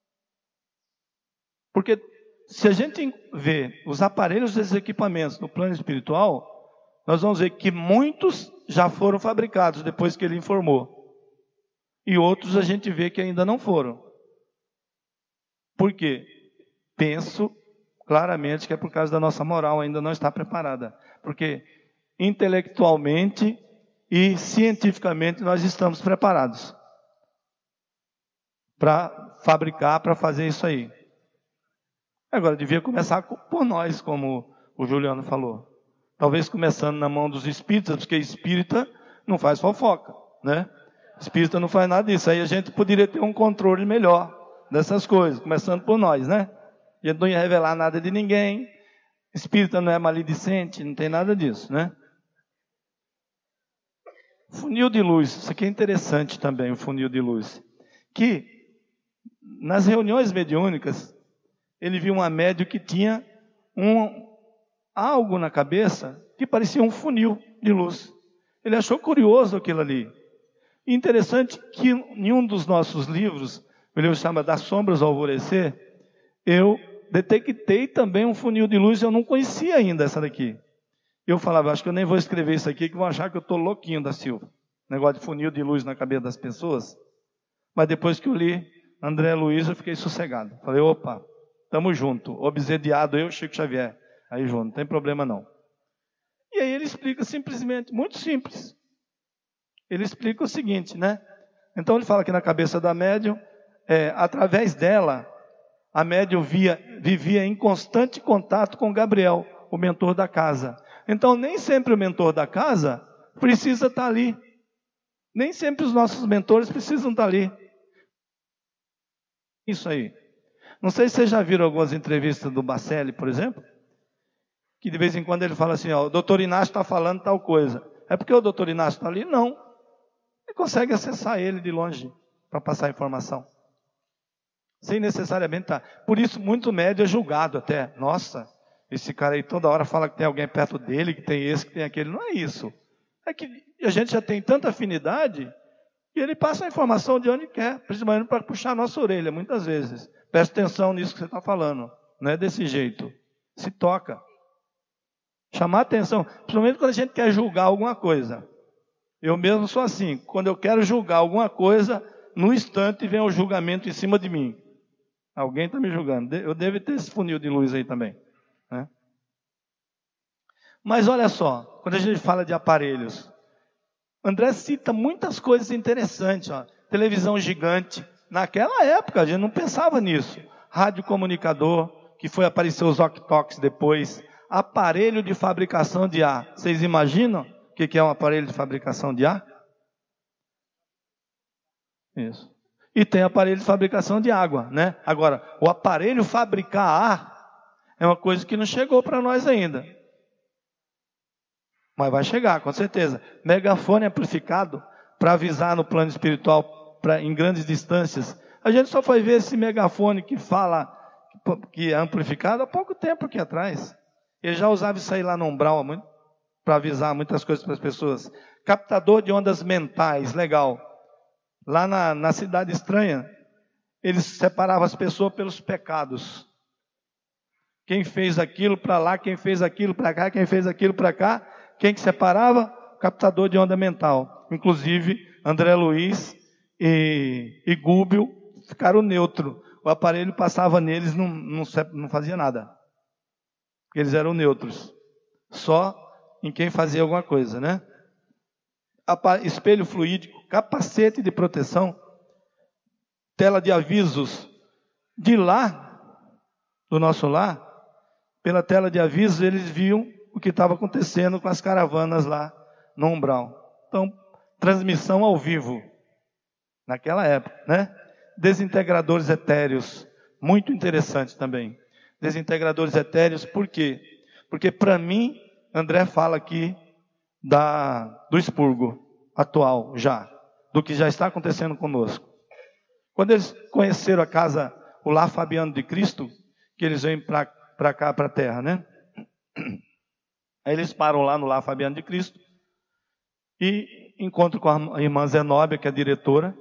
Porque se a gente vê os aparelhos desses equipamentos no plano espiritual, nós vamos ver que muitos já foram fabricados depois que ele informou. E outros a gente vê que ainda não foram. Por quê? Penso claramente que é por causa da nossa moral, ainda não está preparada. Porque intelectualmente e cientificamente nós estamos preparados para fabricar, para fazer isso aí. Agora, devia começar por nós, como o Juliano falou. Talvez começando na mão dos espíritas, porque espírita não faz fofoca, né? Espírita não faz nada disso. Aí a gente poderia ter um controle melhor dessas coisas, começando por nós, né? A gente não ia revelar nada de ninguém. Espírita não é maledicente, não tem nada disso, né? Funil de luz, isso aqui é interessante também, o funil de luz. Que nas reuniões mediúnicas, ele viu uma médium que tinha um, algo na cabeça que parecia um funil de luz. Ele achou curioso aquilo ali. E interessante que em um dos nossos livros, o livro chama Das Sombras ao Alvorecer, eu detectei também um funil de luz, eu não conhecia ainda essa daqui. Eu falava, acho que eu nem vou escrever isso aqui, que vão achar que eu estou louquinho da Silva. Negócio de funil de luz na cabeça das pessoas. Mas depois que eu li André Luiz, eu fiquei sossegado. Falei, opa, estamos juntos, obsediado eu, Chico Xavier. Aí junto, não tem problema não. E aí ele explica simplesmente, muito simples. Ele explica o seguinte, né? Então ele fala que na cabeça da médium, é, através dela, a médium via, vivia em constante contato com Gabriel, o mentor da casa. Então nem sempre o mentor da casa precisa estar ali. Nem sempre os nossos mentores precisam estar ali. Isso aí. Não sei se vocês já viram algumas entrevistas do Bacelli, por exemplo, que de vez em quando ele fala assim, ó, o doutor Inácio está falando tal coisa. É porque o doutor Inácio está ali? Não. Ele consegue acessar ele de longe para passar a informação. Sem necessariamente estar. Por isso, muito médio é julgado até. Nossa, esse cara aí toda hora fala que tem alguém perto dele, que tem esse, que tem aquele. Não é isso. É que a gente já tem tanta afinidade e ele passa a informação de onde quer, principalmente para puxar a nossa orelha, muitas vezes. Presta atenção nisso que você está falando. Não é desse jeito. Se toca. Chamar atenção, principalmente quando a gente quer julgar alguma coisa. Eu mesmo sou assim, quando eu quero julgar alguma coisa, no instante vem o julgamento em cima de mim. Alguém está me julgando. Eu devo ter esse funil de luz aí também, né? Mas olha só, quando a gente fala de aparelhos, André cita muitas coisas interessantes. Ó. Televisão gigante. Naquela época a gente não pensava nisso. Radiocomunicador, que foi aparecer os Octox depois. Aparelho de fabricação de ar. Vocês imaginam o que é um aparelho de fabricação de ar? Isso. E tem aparelho de fabricação de água, né? Agora, o aparelho fabricar ar é uma coisa que não chegou para nós ainda. Mas vai chegar, com certeza. Megafone amplificado para avisar no plano espiritual pra, em grandes distâncias. A gente só foi ver esse megafone que fala que é amplificado há pouco tempo aqui atrás. Ele já usava isso aí lá no umbral para avisar muitas coisas para as pessoas. Captador de ondas mentais, legal. Lá na, na cidade estranha, eles separavam as pessoas pelos pecados. Quem fez aquilo para lá, quem fez aquilo para cá, quem fez aquilo para cá. Quem que separava? Captador de onda mental. Inclusive, André Luiz e, e Gúbio ficaram neutros. O aparelho passava neles, não, não, não fazia nada. Eles eram neutros. Só em quem fazia alguma coisa, né? Espelho fluídico, capacete de proteção, tela de avisos. De lá, do nosso lar, pela tela de avisos, eles viam o que estava acontecendo com as caravanas lá no umbral. Então, transmissão ao vivo, naquela época, né? Desintegradores etéreos, muito interessante também. Desintegradores etéreos, por quê? Porque, para mim, André fala aqui da, do expurgo atual, já, do que já está acontecendo conosco. Quando eles conheceram a casa, o Lar Fabiano de Cristo, que eles vêm para cá, para a terra, né? Aí eles param lá no Lar Fabiano de Cristo e encontram com a irmã Zenóbia, que é a diretora.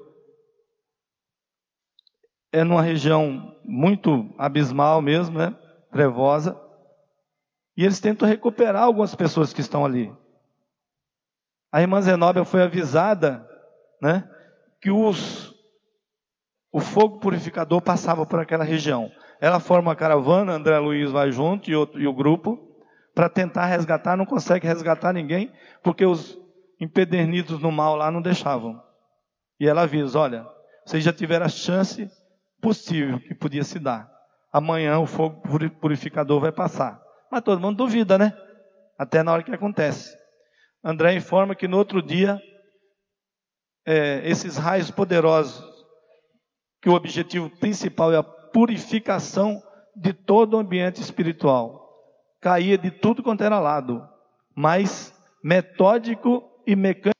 É numa região muito abismal mesmo, né? Trevosa. E eles tentam recuperar algumas pessoas que estão ali. A irmã Zenóbia foi avisada, né, que os, o fogo purificador passava por aquela região. Ela forma uma caravana, André Luiz vai junto e, outro, e o grupo, para tentar resgatar, não consegue resgatar ninguém, porque os empedernidos no mal lá não deixavam. E ela avisa, olha, vocês já tiveram a chance possível que podia se dar. Amanhã o fogo purificador vai passar. Mas todo mundo duvida, né? Até na hora que acontece. André informa que no outro dia, é, esses raios poderosos, que o objetivo principal é a purificação de todo o ambiente espiritual, caía de tudo quanto era lado, mas metódico e mecânico.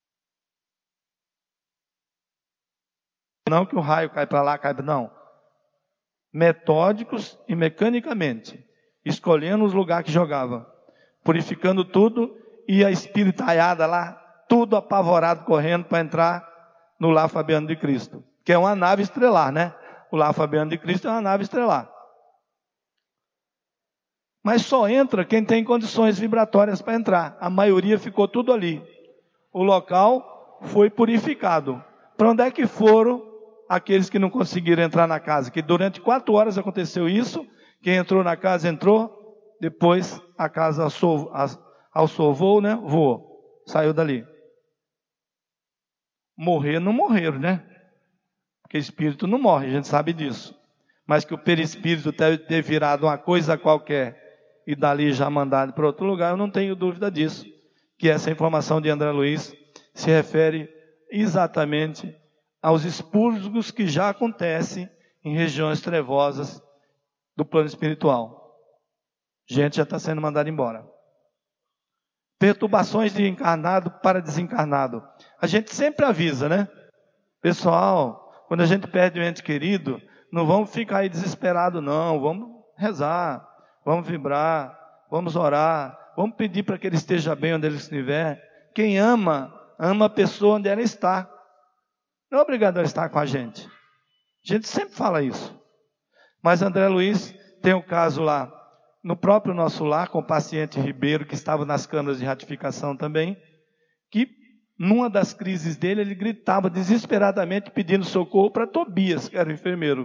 Não que o raio cai para lá, cai para... Não. Metódicos e mecanicamente, escolhendo os lugares que jogava, purificando tudo, e a espiritalhada lá, tudo apavorado, correndo para entrar no Lar Fabiano de Cristo, que é uma nave estrelar, né? O Lar Fabiano de Cristo é uma nave estrelar. Mas só entra quem tem condições vibratórias para entrar. A maioria ficou tudo ali. O local foi purificado. Para onde é que foram aqueles que não conseguiram entrar na casa? Que durante quatro horas aconteceu isso. Quem entrou na casa, entrou. Depois a casa alçovou, né? Voou. Saiu dali. Morrer não morreram, né? Porque espírito não morre, a gente sabe disso. Mas que o perispírito deve ter virado uma coisa qualquer e dali já mandado para outro lugar, eu não tenho dúvida disso. Que essa informação de André Luiz se refere exatamente aos expurgos que já acontecem em regiões trevosas do plano espiritual. Gente já está sendo mandada embora. Perturbações de encarnado para desencarnado. A gente sempre avisa, né? Pessoal, quando a gente perde um ente querido, não vamos ficar aí desesperados, não. Vamos rezar, vamos vibrar, vamos orar, vamos pedir para que ele esteja bem onde ele estiver. Quem ama, ama a pessoa onde ela está. Não é obrigado a estar com a gente. A gente sempre fala isso. Mas André Luiz tem um caso lá, no próprio nosso lar, com o paciente Ribeiro, que estava nas câmaras de ratificação também, que numa das crises dele, ele gritava desesperadamente pedindo socorro para Tobias, que era o enfermeiro,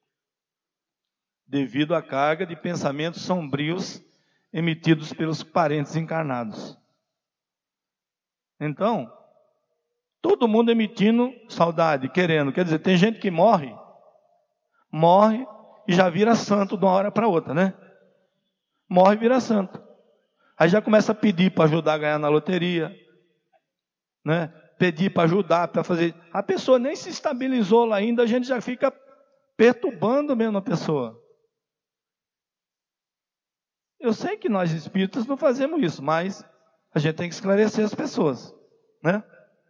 devido à carga de pensamentos sombrios emitidos pelos parentes encarnados. Então, todo mundo emitindo saudade, querendo. Quer dizer, tem gente que morre, morre e já vira santo de uma hora para outra, né? Morre e vira santo. Aí já começa a pedir para ajudar a ganhar na loteria, né? Pedir para ajudar, para fazer. A pessoa nem se estabilizou lá ainda, a gente já fica perturbando mesmo a pessoa. Eu sei que nós espíritas não fazemos isso, mas a gente tem que esclarecer as pessoas, né?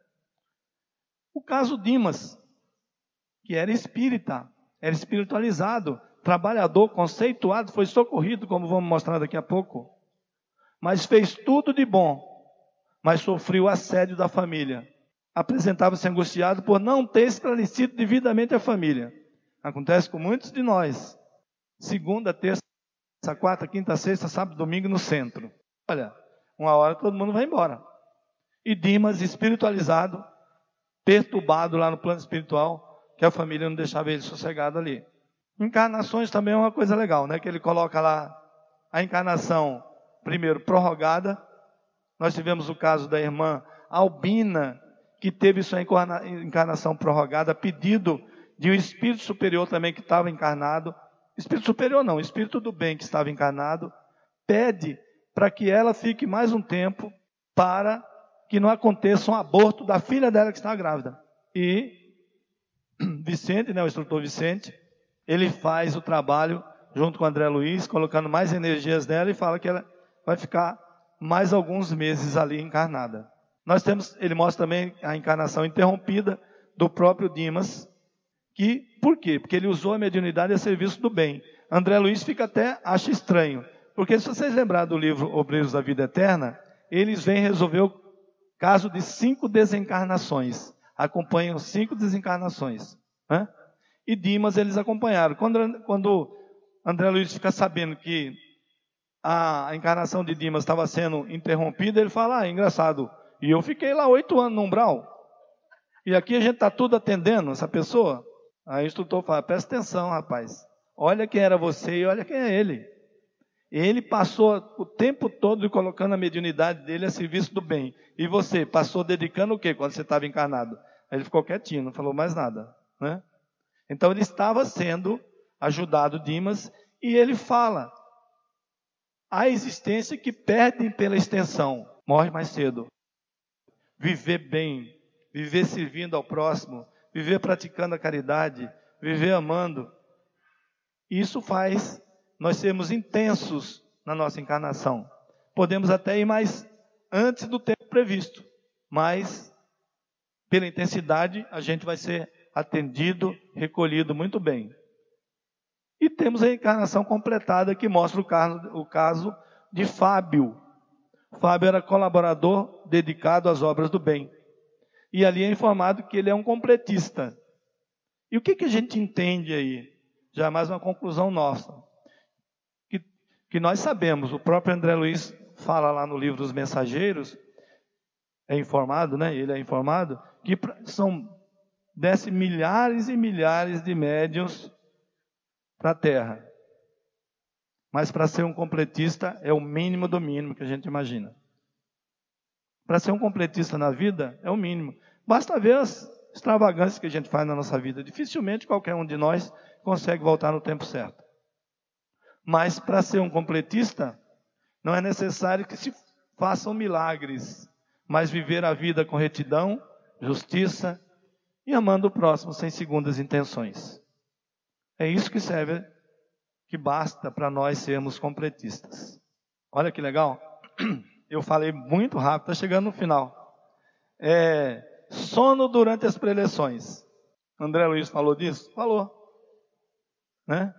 O caso Dimas, que era espírita, era espiritualizado, trabalhador, conceituado, foi socorrido, como vamos mostrar daqui a pouco, mas fez tudo de bom, mas sofreu o assédio da família. apresentava-se angustiado por não ter esclarecido devidamente a família. Acontece com muitos de nós. Segunda, terça, quarta, quinta, sexta, sábado, domingo no centro. Olha, uma hora todo mundo vai embora. E Dimas, espiritualizado, perturbado lá no plano espiritual, que a família não deixava ele sossegado ali. Encarnações também é uma coisa legal, né? Que ele coloca lá a encarnação, primeiro, prorrogada. Nós tivemos o caso da irmã Albina, que teve sua encarnação prorrogada, a pedido de um espírito superior também que estava encarnado. Espírito superior não, espírito do bem que estava encarnado, pede para que ela fique mais um tempo para que não aconteça um aborto da filha dela que está grávida. E Vicente, né, o instrutor Vicente, ele faz o trabalho junto com o André Luiz, colocando mais energias nela e fala que ela vai ficar mais alguns meses ali encarnada. Nós temos, ele mostra também a encarnação interrompida do próprio Dimas, que, por quê? Porque ele usou a mediunidade a serviço do bem. André Luiz fica até, acha estranho, porque se vocês lembrarem do livro Obreiros da Vida Eterna, eles vêm resolver o caso de cinco desencarnações, acompanham cinco desencarnações, né? E Dimas eles acompanharam. Quando, quando André Luiz fica sabendo que a encarnação de Dimas estava sendo interrompida, ele fala, ah, engraçado, e eu fiquei lá oito anos no umbral, e aqui a gente está tudo atendendo essa pessoa. Aí o instrutor fala, presta atenção, rapaz, olha quem era você e olha quem é ele. Ele passou o tempo todo colocando a mediunidade dele a serviço do bem. E você passou dedicando o quê quando você estava encarnado? Aí ele ficou quietinho, não falou mais nada, né? Então ele estava sendo ajudado, Dimas, e ele fala, a existência que perdem pela extensão, morre mais cedo. Viver bem, viver servindo ao próximo, viver praticando a caridade, viver amando, isso faz nós sermos intensos na nossa encarnação. Podemos até ir mais antes do tempo previsto, mas pela intensidade a gente vai ser atendido, recolhido muito bem. E temos a encarnação completada que mostra o caso, o caso de Fábio. Fábio era colaborador dedicado às obras do bem. E ali é informado que ele é um completista. E o que, que a gente entende aí? Já é mais uma conclusão nossa. Que, que nós sabemos, o próprio André Luiz fala lá no livro dos Mensageiros, é informado, né? Ele é informado, que são desce milhares e milhares de médiuns para a Terra. Mas para ser um completista é o mínimo do mínimo que a gente imagina. Para ser um completista na vida é o mínimo. Basta ver as extravagâncias que a gente faz na nossa vida. Dificilmente qualquer um de nós consegue voltar no tempo certo. Mas para ser um completista, não é necessário que se façam milagres, mas viver a vida com retidão, justiça e amando o próximo sem segundas intenções. É isso que serve, que basta para nós sermos completistas. Olha que legal. Eu falei muito rápido, está chegando no final. É, sono durante as preleções. André Luiz falou disso? Falou. Né?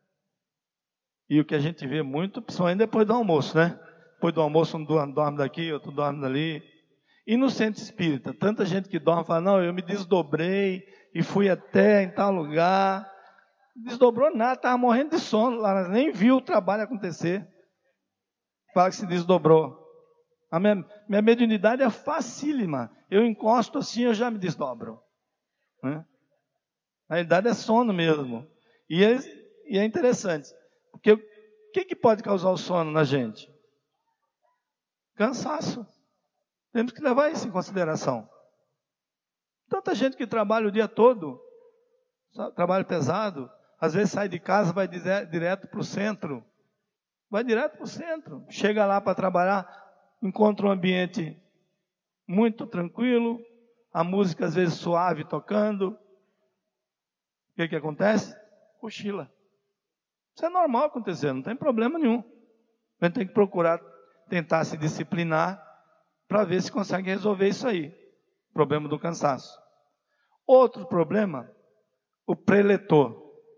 E o que a gente vê muito, principalmente depois do almoço, né? Depois do almoço, um dorme daqui, outro dorme dali. E no centro espírita, tanta gente que dorme fala, não, eu me desdobrei e fui até em tal lugar. Desdobrou nada, estava morrendo de sono lá, nem viu o trabalho acontecer. Fala que se desdobrou. A minha, minha mediunidade é facílima. Eu encosto assim, eu já me desdobro. Né? Na realidade é sono mesmo. E é, e é interessante. Porque o que, que pode causar o sono na gente? Cansaço. Temos que levar isso em consideração. Tanta gente que trabalha o dia todo, trabalho pesado, às vezes sai de casa, vai direto para o centro. Vai direto para o centro. Chega lá para trabalhar, encontra um ambiente muito tranquilo, a música às vezes suave tocando. O que, que acontece? Cochila. Isso é normal acontecer, não tem problema nenhum. A gente tem que procurar tentar se disciplinar para ver se consegue resolver isso aí. Problema do cansaço. Outro problema, o preletor.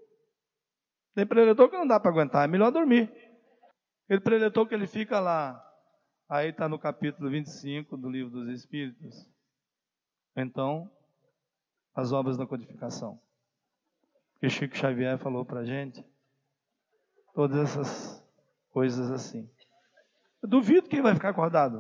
Tem preletor que não dá para aguentar, é melhor dormir. Aquele preletor que ele fica lá, aí está no capítulo vinte e cinco do Livro dos Espíritos. Então, as obras da codificação. Porque Chico Xavier falou para a gente todas essas coisas assim. Eu duvido quem vai ficar acordado.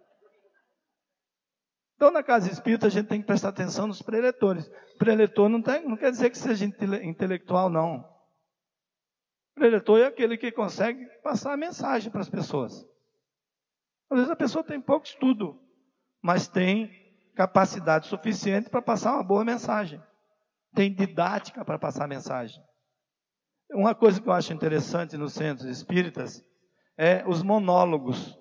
Então, na casa espírita, a gente tem que prestar atenção nos preletores. Preletor não, tem, não quer dizer que seja intele- intelectual, não. Preletor é aquele que consegue passar a mensagem para as pessoas. Às vezes a pessoa tem pouco estudo, mas tem capacidade suficiente para passar uma boa mensagem. Tem didática para passar a mensagem. Uma coisa que eu acho interessante nos centros espíritas é os monólogos.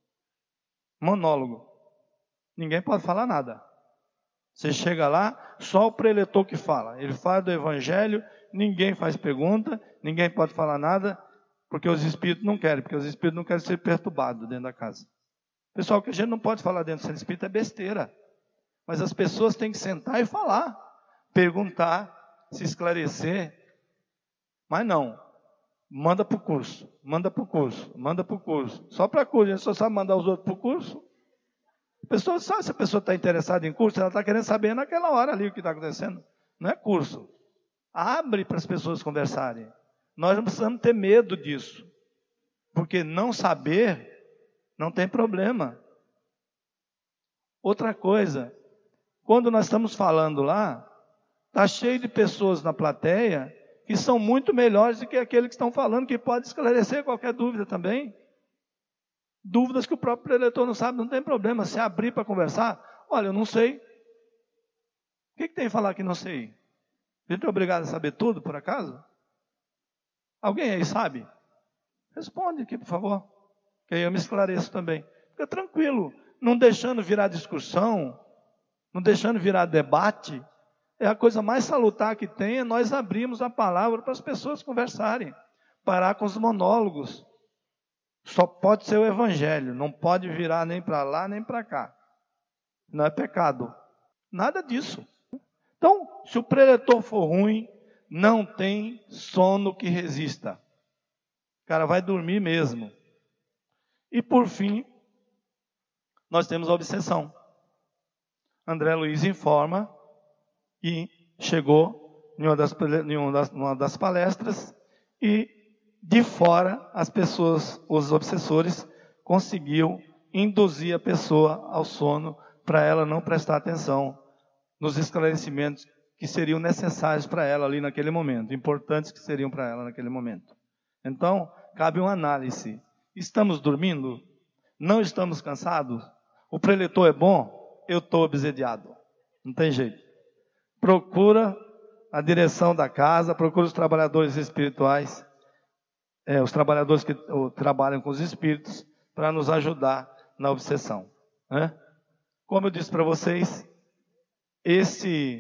Monólogo. Ninguém pode falar nada. Você chega lá, só o preletor que fala. Ele fala do evangelho, ninguém faz pergunta, ninguém pode falar nada, porque os espíritos não querem, porque os espíritos não querem ser perturbados dentro da casa. Pessoal, o que a gente não pode falar dentro do centro espírita é besteira. Mas as pessoas têm que sentar e falar, perguntar, se esclarecer. Mas não. Manda para o curso, manda para o curso, manda para o curso. Só para curso, a gente só sabe mandar os outros para o curso. A pessoa sabe, se a pessoa está interessada em curso, ela está querendo saber naquela hora ali o que está acontecendo. Não é curso. Abre para as pessoas conversarem. Nós não precisamos ter medo disso. Porque não saber não tem problema. Outra coisa, quando nós estamos falando lá, está cheio de pessoas na plateia que são muito melhores do que aqueles que estão falando, que pode esclarecer qualquer dúvida também. Dúvidas que o próprio preletor não sabe, não tem problema. Se abrir para conversar, olha, eu não sei. O que, que tem que falar que não sei? A gente é obrigado a saber tudo, por acaso? Alguém aí sabe? Responde aqui, por favor. Que aí eu me esclareço também. Fica tranquilo, não deixando virar discussão, não deixando virar debate. É a coisa mais salutar que tem, é nós abrirmos a palavra para as pessoas conversarem. Parar com os monólogos. Só pode ser o evangelho, não pode virar nem para lá nem para cá. Não é pecado. Nada disso. Então, se o preletor for ruim, não tem sono que resista. O cara vai dormir mesmo. E por fim, nós temos a obsessão. André Luiz informa que chegou em uma das, em uma das, uma das palestras e de fora, as pessoas, os obsessores, conseguiam induzir a pessoa ao sono para ela não prestar atenção nos esclarecimentos que seriam necessários para ela ali naquele momento, importantes que seriam para ela naquele momento. Então, cabe uma análise. Estamos dormindo? Não estamos cansados? O preletor é bom? Eu estou obsediado. Não tem jeito. Procura a direção da casa, procura os trabalhadores espirituais, É, os trabalhadores que ou, trabalham com os espíritos, para nos ajudar na obsessão. Né? Como eu disse para vocês, esse,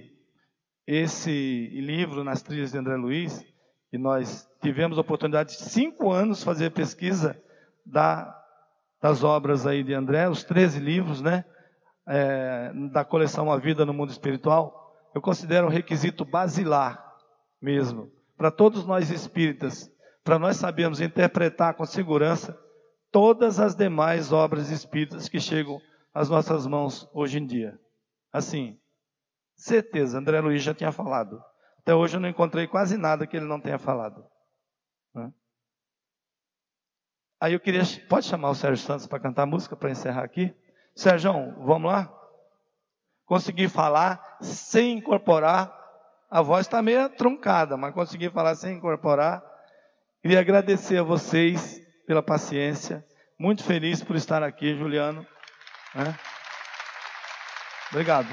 esse livro, Nas Trilhas de André Luiz, que nós tivemos a oportunidade de cinco anos fazer pesquisa da, das obras aí de André, os treze livros, né, é, da coleção A Vida no Mundo Espiritual, eu considero um requisito basilar mesmo, para todos nós espíritas, para nós sabermos interpretar com segurança todas as demais obras espíritas que chegam às nossas mãos hoje em dia. Assim, certeza, André Luiz já tinha falado. Até hoje eu não encontrei quase nada que ele não tenha falado. Né? Aí eu queria, pode chamar o Sérgio Santos para cantar música, para encerrar aqui? Sérgio, vamos lá? Consegui falar sem incorporar, a voz está meio truncada, mas consegui falar sem incorporar. Queria agradecer a vocês pela paciência. Muito feliz por estar aqui, Juliano. É? Obrigado.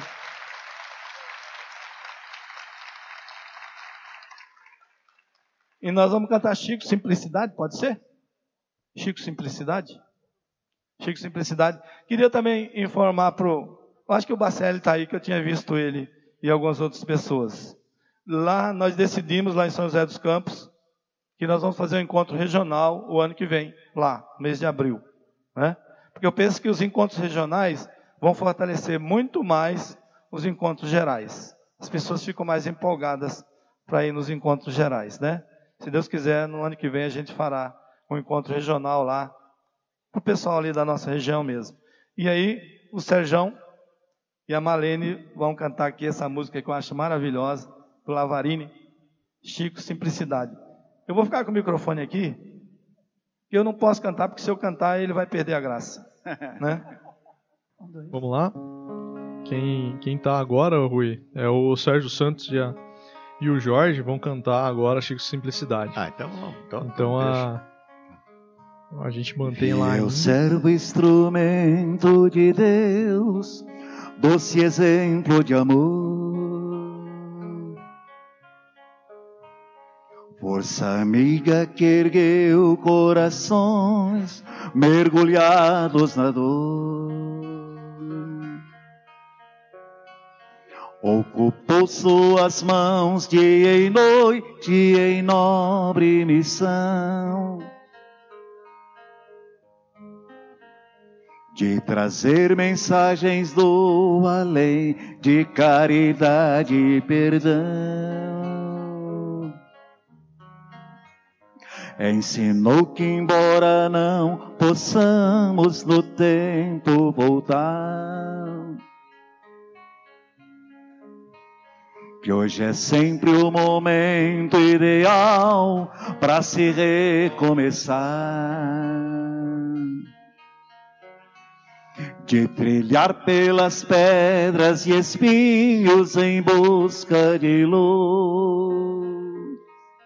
E nós vamos cantar Chico Simplicidade, pode ser? Chico Simplicidade? Chico Simplicidade. Queria também informar para o... Acho que o Bacelli está aí, que eu tinha visto ele e algumas outras pessoas. Lá nós decidimos, lá em São José dos Campos, que nós vamos fazer um encontro regional o ano que vem, lá, mês de abril. Né? Porque eu penso que os encontros regionais vão fortalecer muito mais os encontros gerais. As pessoas ficam mais empolgadas para ir nos encontros gerais. Né? Se Deus quiser, no ano que vem a gente fará um encontro regional lá, para o pessoal ali da nossa região mesmo. E aí, o Serjão e a Malene vão cantar aqui essa música que eu acho maravilhosa, do Lavarini, Chico Simplicidade. Eu vou ficar com o microfone aqui, que eu não posso cantar, porque se eu cantar ele vai perder a graça. Né? Vamos lá? Quem, quem tá agora, Rui, é o Sérgio Santos e, a, e o Jorge vão cantar agora Chico Simplicidade. Ah, então vamos. Então, então a, a gente mantém lá. Eu servo instrumento de Deus, doce exemplo de amor, força amiga que ergueu corações mergulhados na dor. Ocupou suas mãos dia e noite em nobre missão de trazer mensagens do além, de caridade e perdão. Ensinou que embora não possamos no tempo voltar, que hoje é sempre o momento ideal para se recomeçar, de trilhar pelas pedras e espinhos em busca de luz,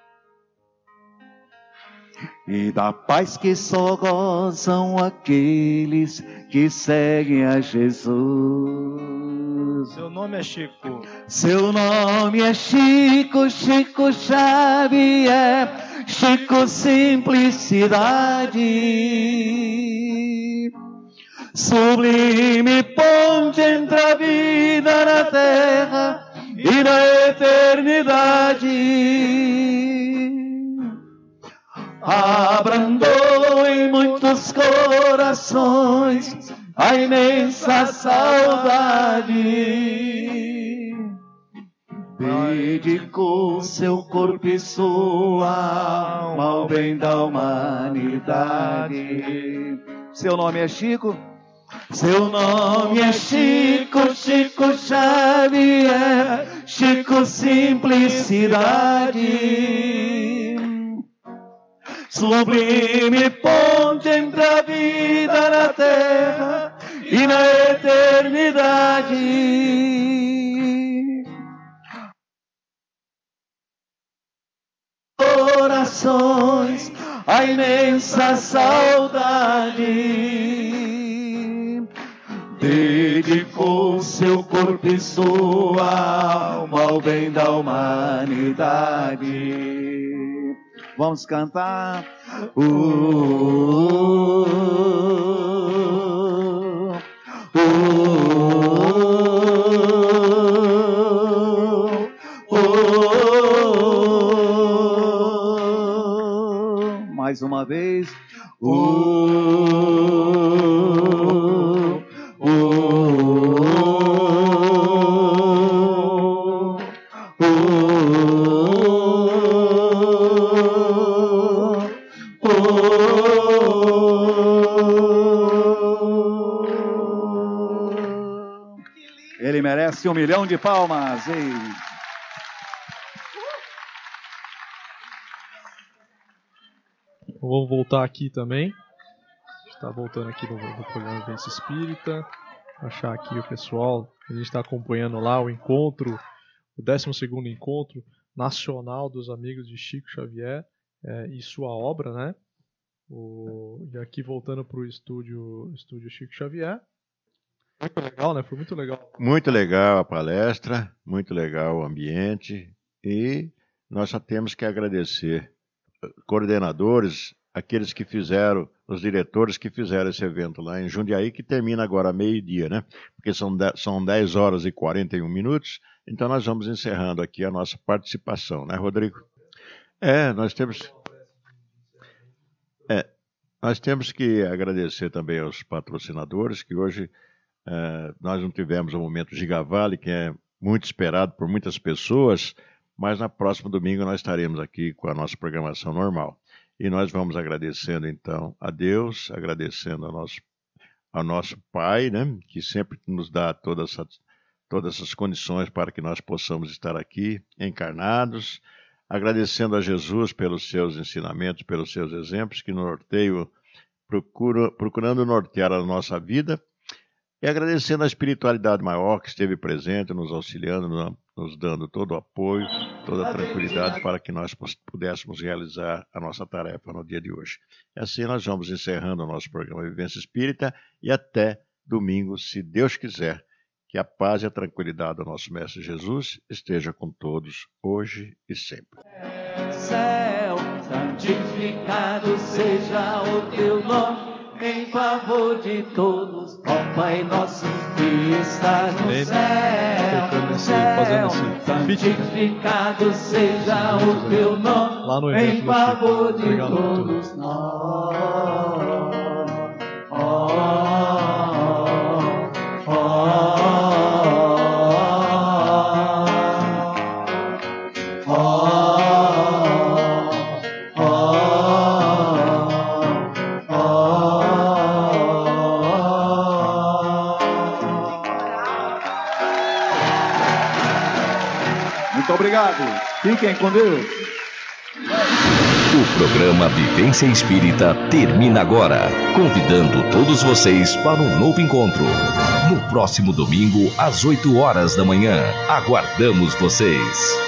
e da paz que só gozam aqueles que seguem a Jesus. Seu nome é Chico. Seu nome é Chico, Chico Xavier, Chico Simplicidade. Sublime ponte entre a vida na terra e na eternidade. Abrandou em muitos corações a imensa saudade. Dedicou seu corpo e sua alma ao bem da humanidade. Seu nome é Chico? Seu nome é Chico, Chico Xavier, Chico Simplicidade. Sublime ponte entre a vida na terra e na eternidade. Corações, a imensa saudade. Dedicou seu corpo e sua alma ao bem da humanidade. Vamos cantar. Uh, uh, uh, uh, mais uma vez. Uh, Ele merece um milhão de palmas. Ei. Vamos voltar aqui também. Está voltando aqui no, no programa Vivência Espírita. Achar aqui o pessoal. A gente está acompanhando lá o encontro, o décimo segundo encontro nacional dos amigos de Chico Xavier é, e sua obra, né? O, e aqui voltando para o estúdio, estúdio Chico Xavier. Muito legal, né? Foi muito legal. Muito legal a palestra, muito legal o ambiente, e nós só temos que agradecer coordenadores, aqueles que fizeram, os diretores que fizeram esse evento lá em Jundiaí, que termina agora meio-dia, né? Porque são dez horas e quarenta e um minutos, então nós vamos encerrando aqui a nossa participação, né, Rodrigo? É, nós temos... É, nós temos que agradecer também aos patrocinadores, que hoje uh, nós não tivemos o momento Gigavale, que é muito esperado por muitas pessoas, mas na próxima domingo nós estaremos aqui com a nossa programação normal. E nós vamos agradecendo, então, a Deus, agradecendo ao nosso, ao nosso Pai, né, que sempre nos dá toda todas essas condições para que nós possamos estar aqui encarnados, agradecendo a Jesus pelos seus ensinamentos, pelos seus exemplos, que norteiam, procura, procurando nortear a nossa vida, e agradecendo a espiritualidade maior que esteve presente, nos auxiliando, nos dando todo o apoio, toda a tranquilidade para que nós pudéssemos realizar a nossa tarefa no dia de hoje. E assim nós vamos encerrando o nosso programa Vivência Espírita e até domingo, se Deus quiser. Que a paz e a tranquilidade do nosso Mestre Jesus esteja com todos, hoje e sempre. Céu, santificado seja o teu nome, em favor de todos, ó Pai nosso que estás no céu. Céu, santificado seja o teu nome, em favor de todos nós. Obrigado. Fiquem com Deus. O programa Vivência Espírita termina agora, convidando todos vocês para um novo encontro. No próximo domingo, às oito horas da manhã. Aguardamos vocês.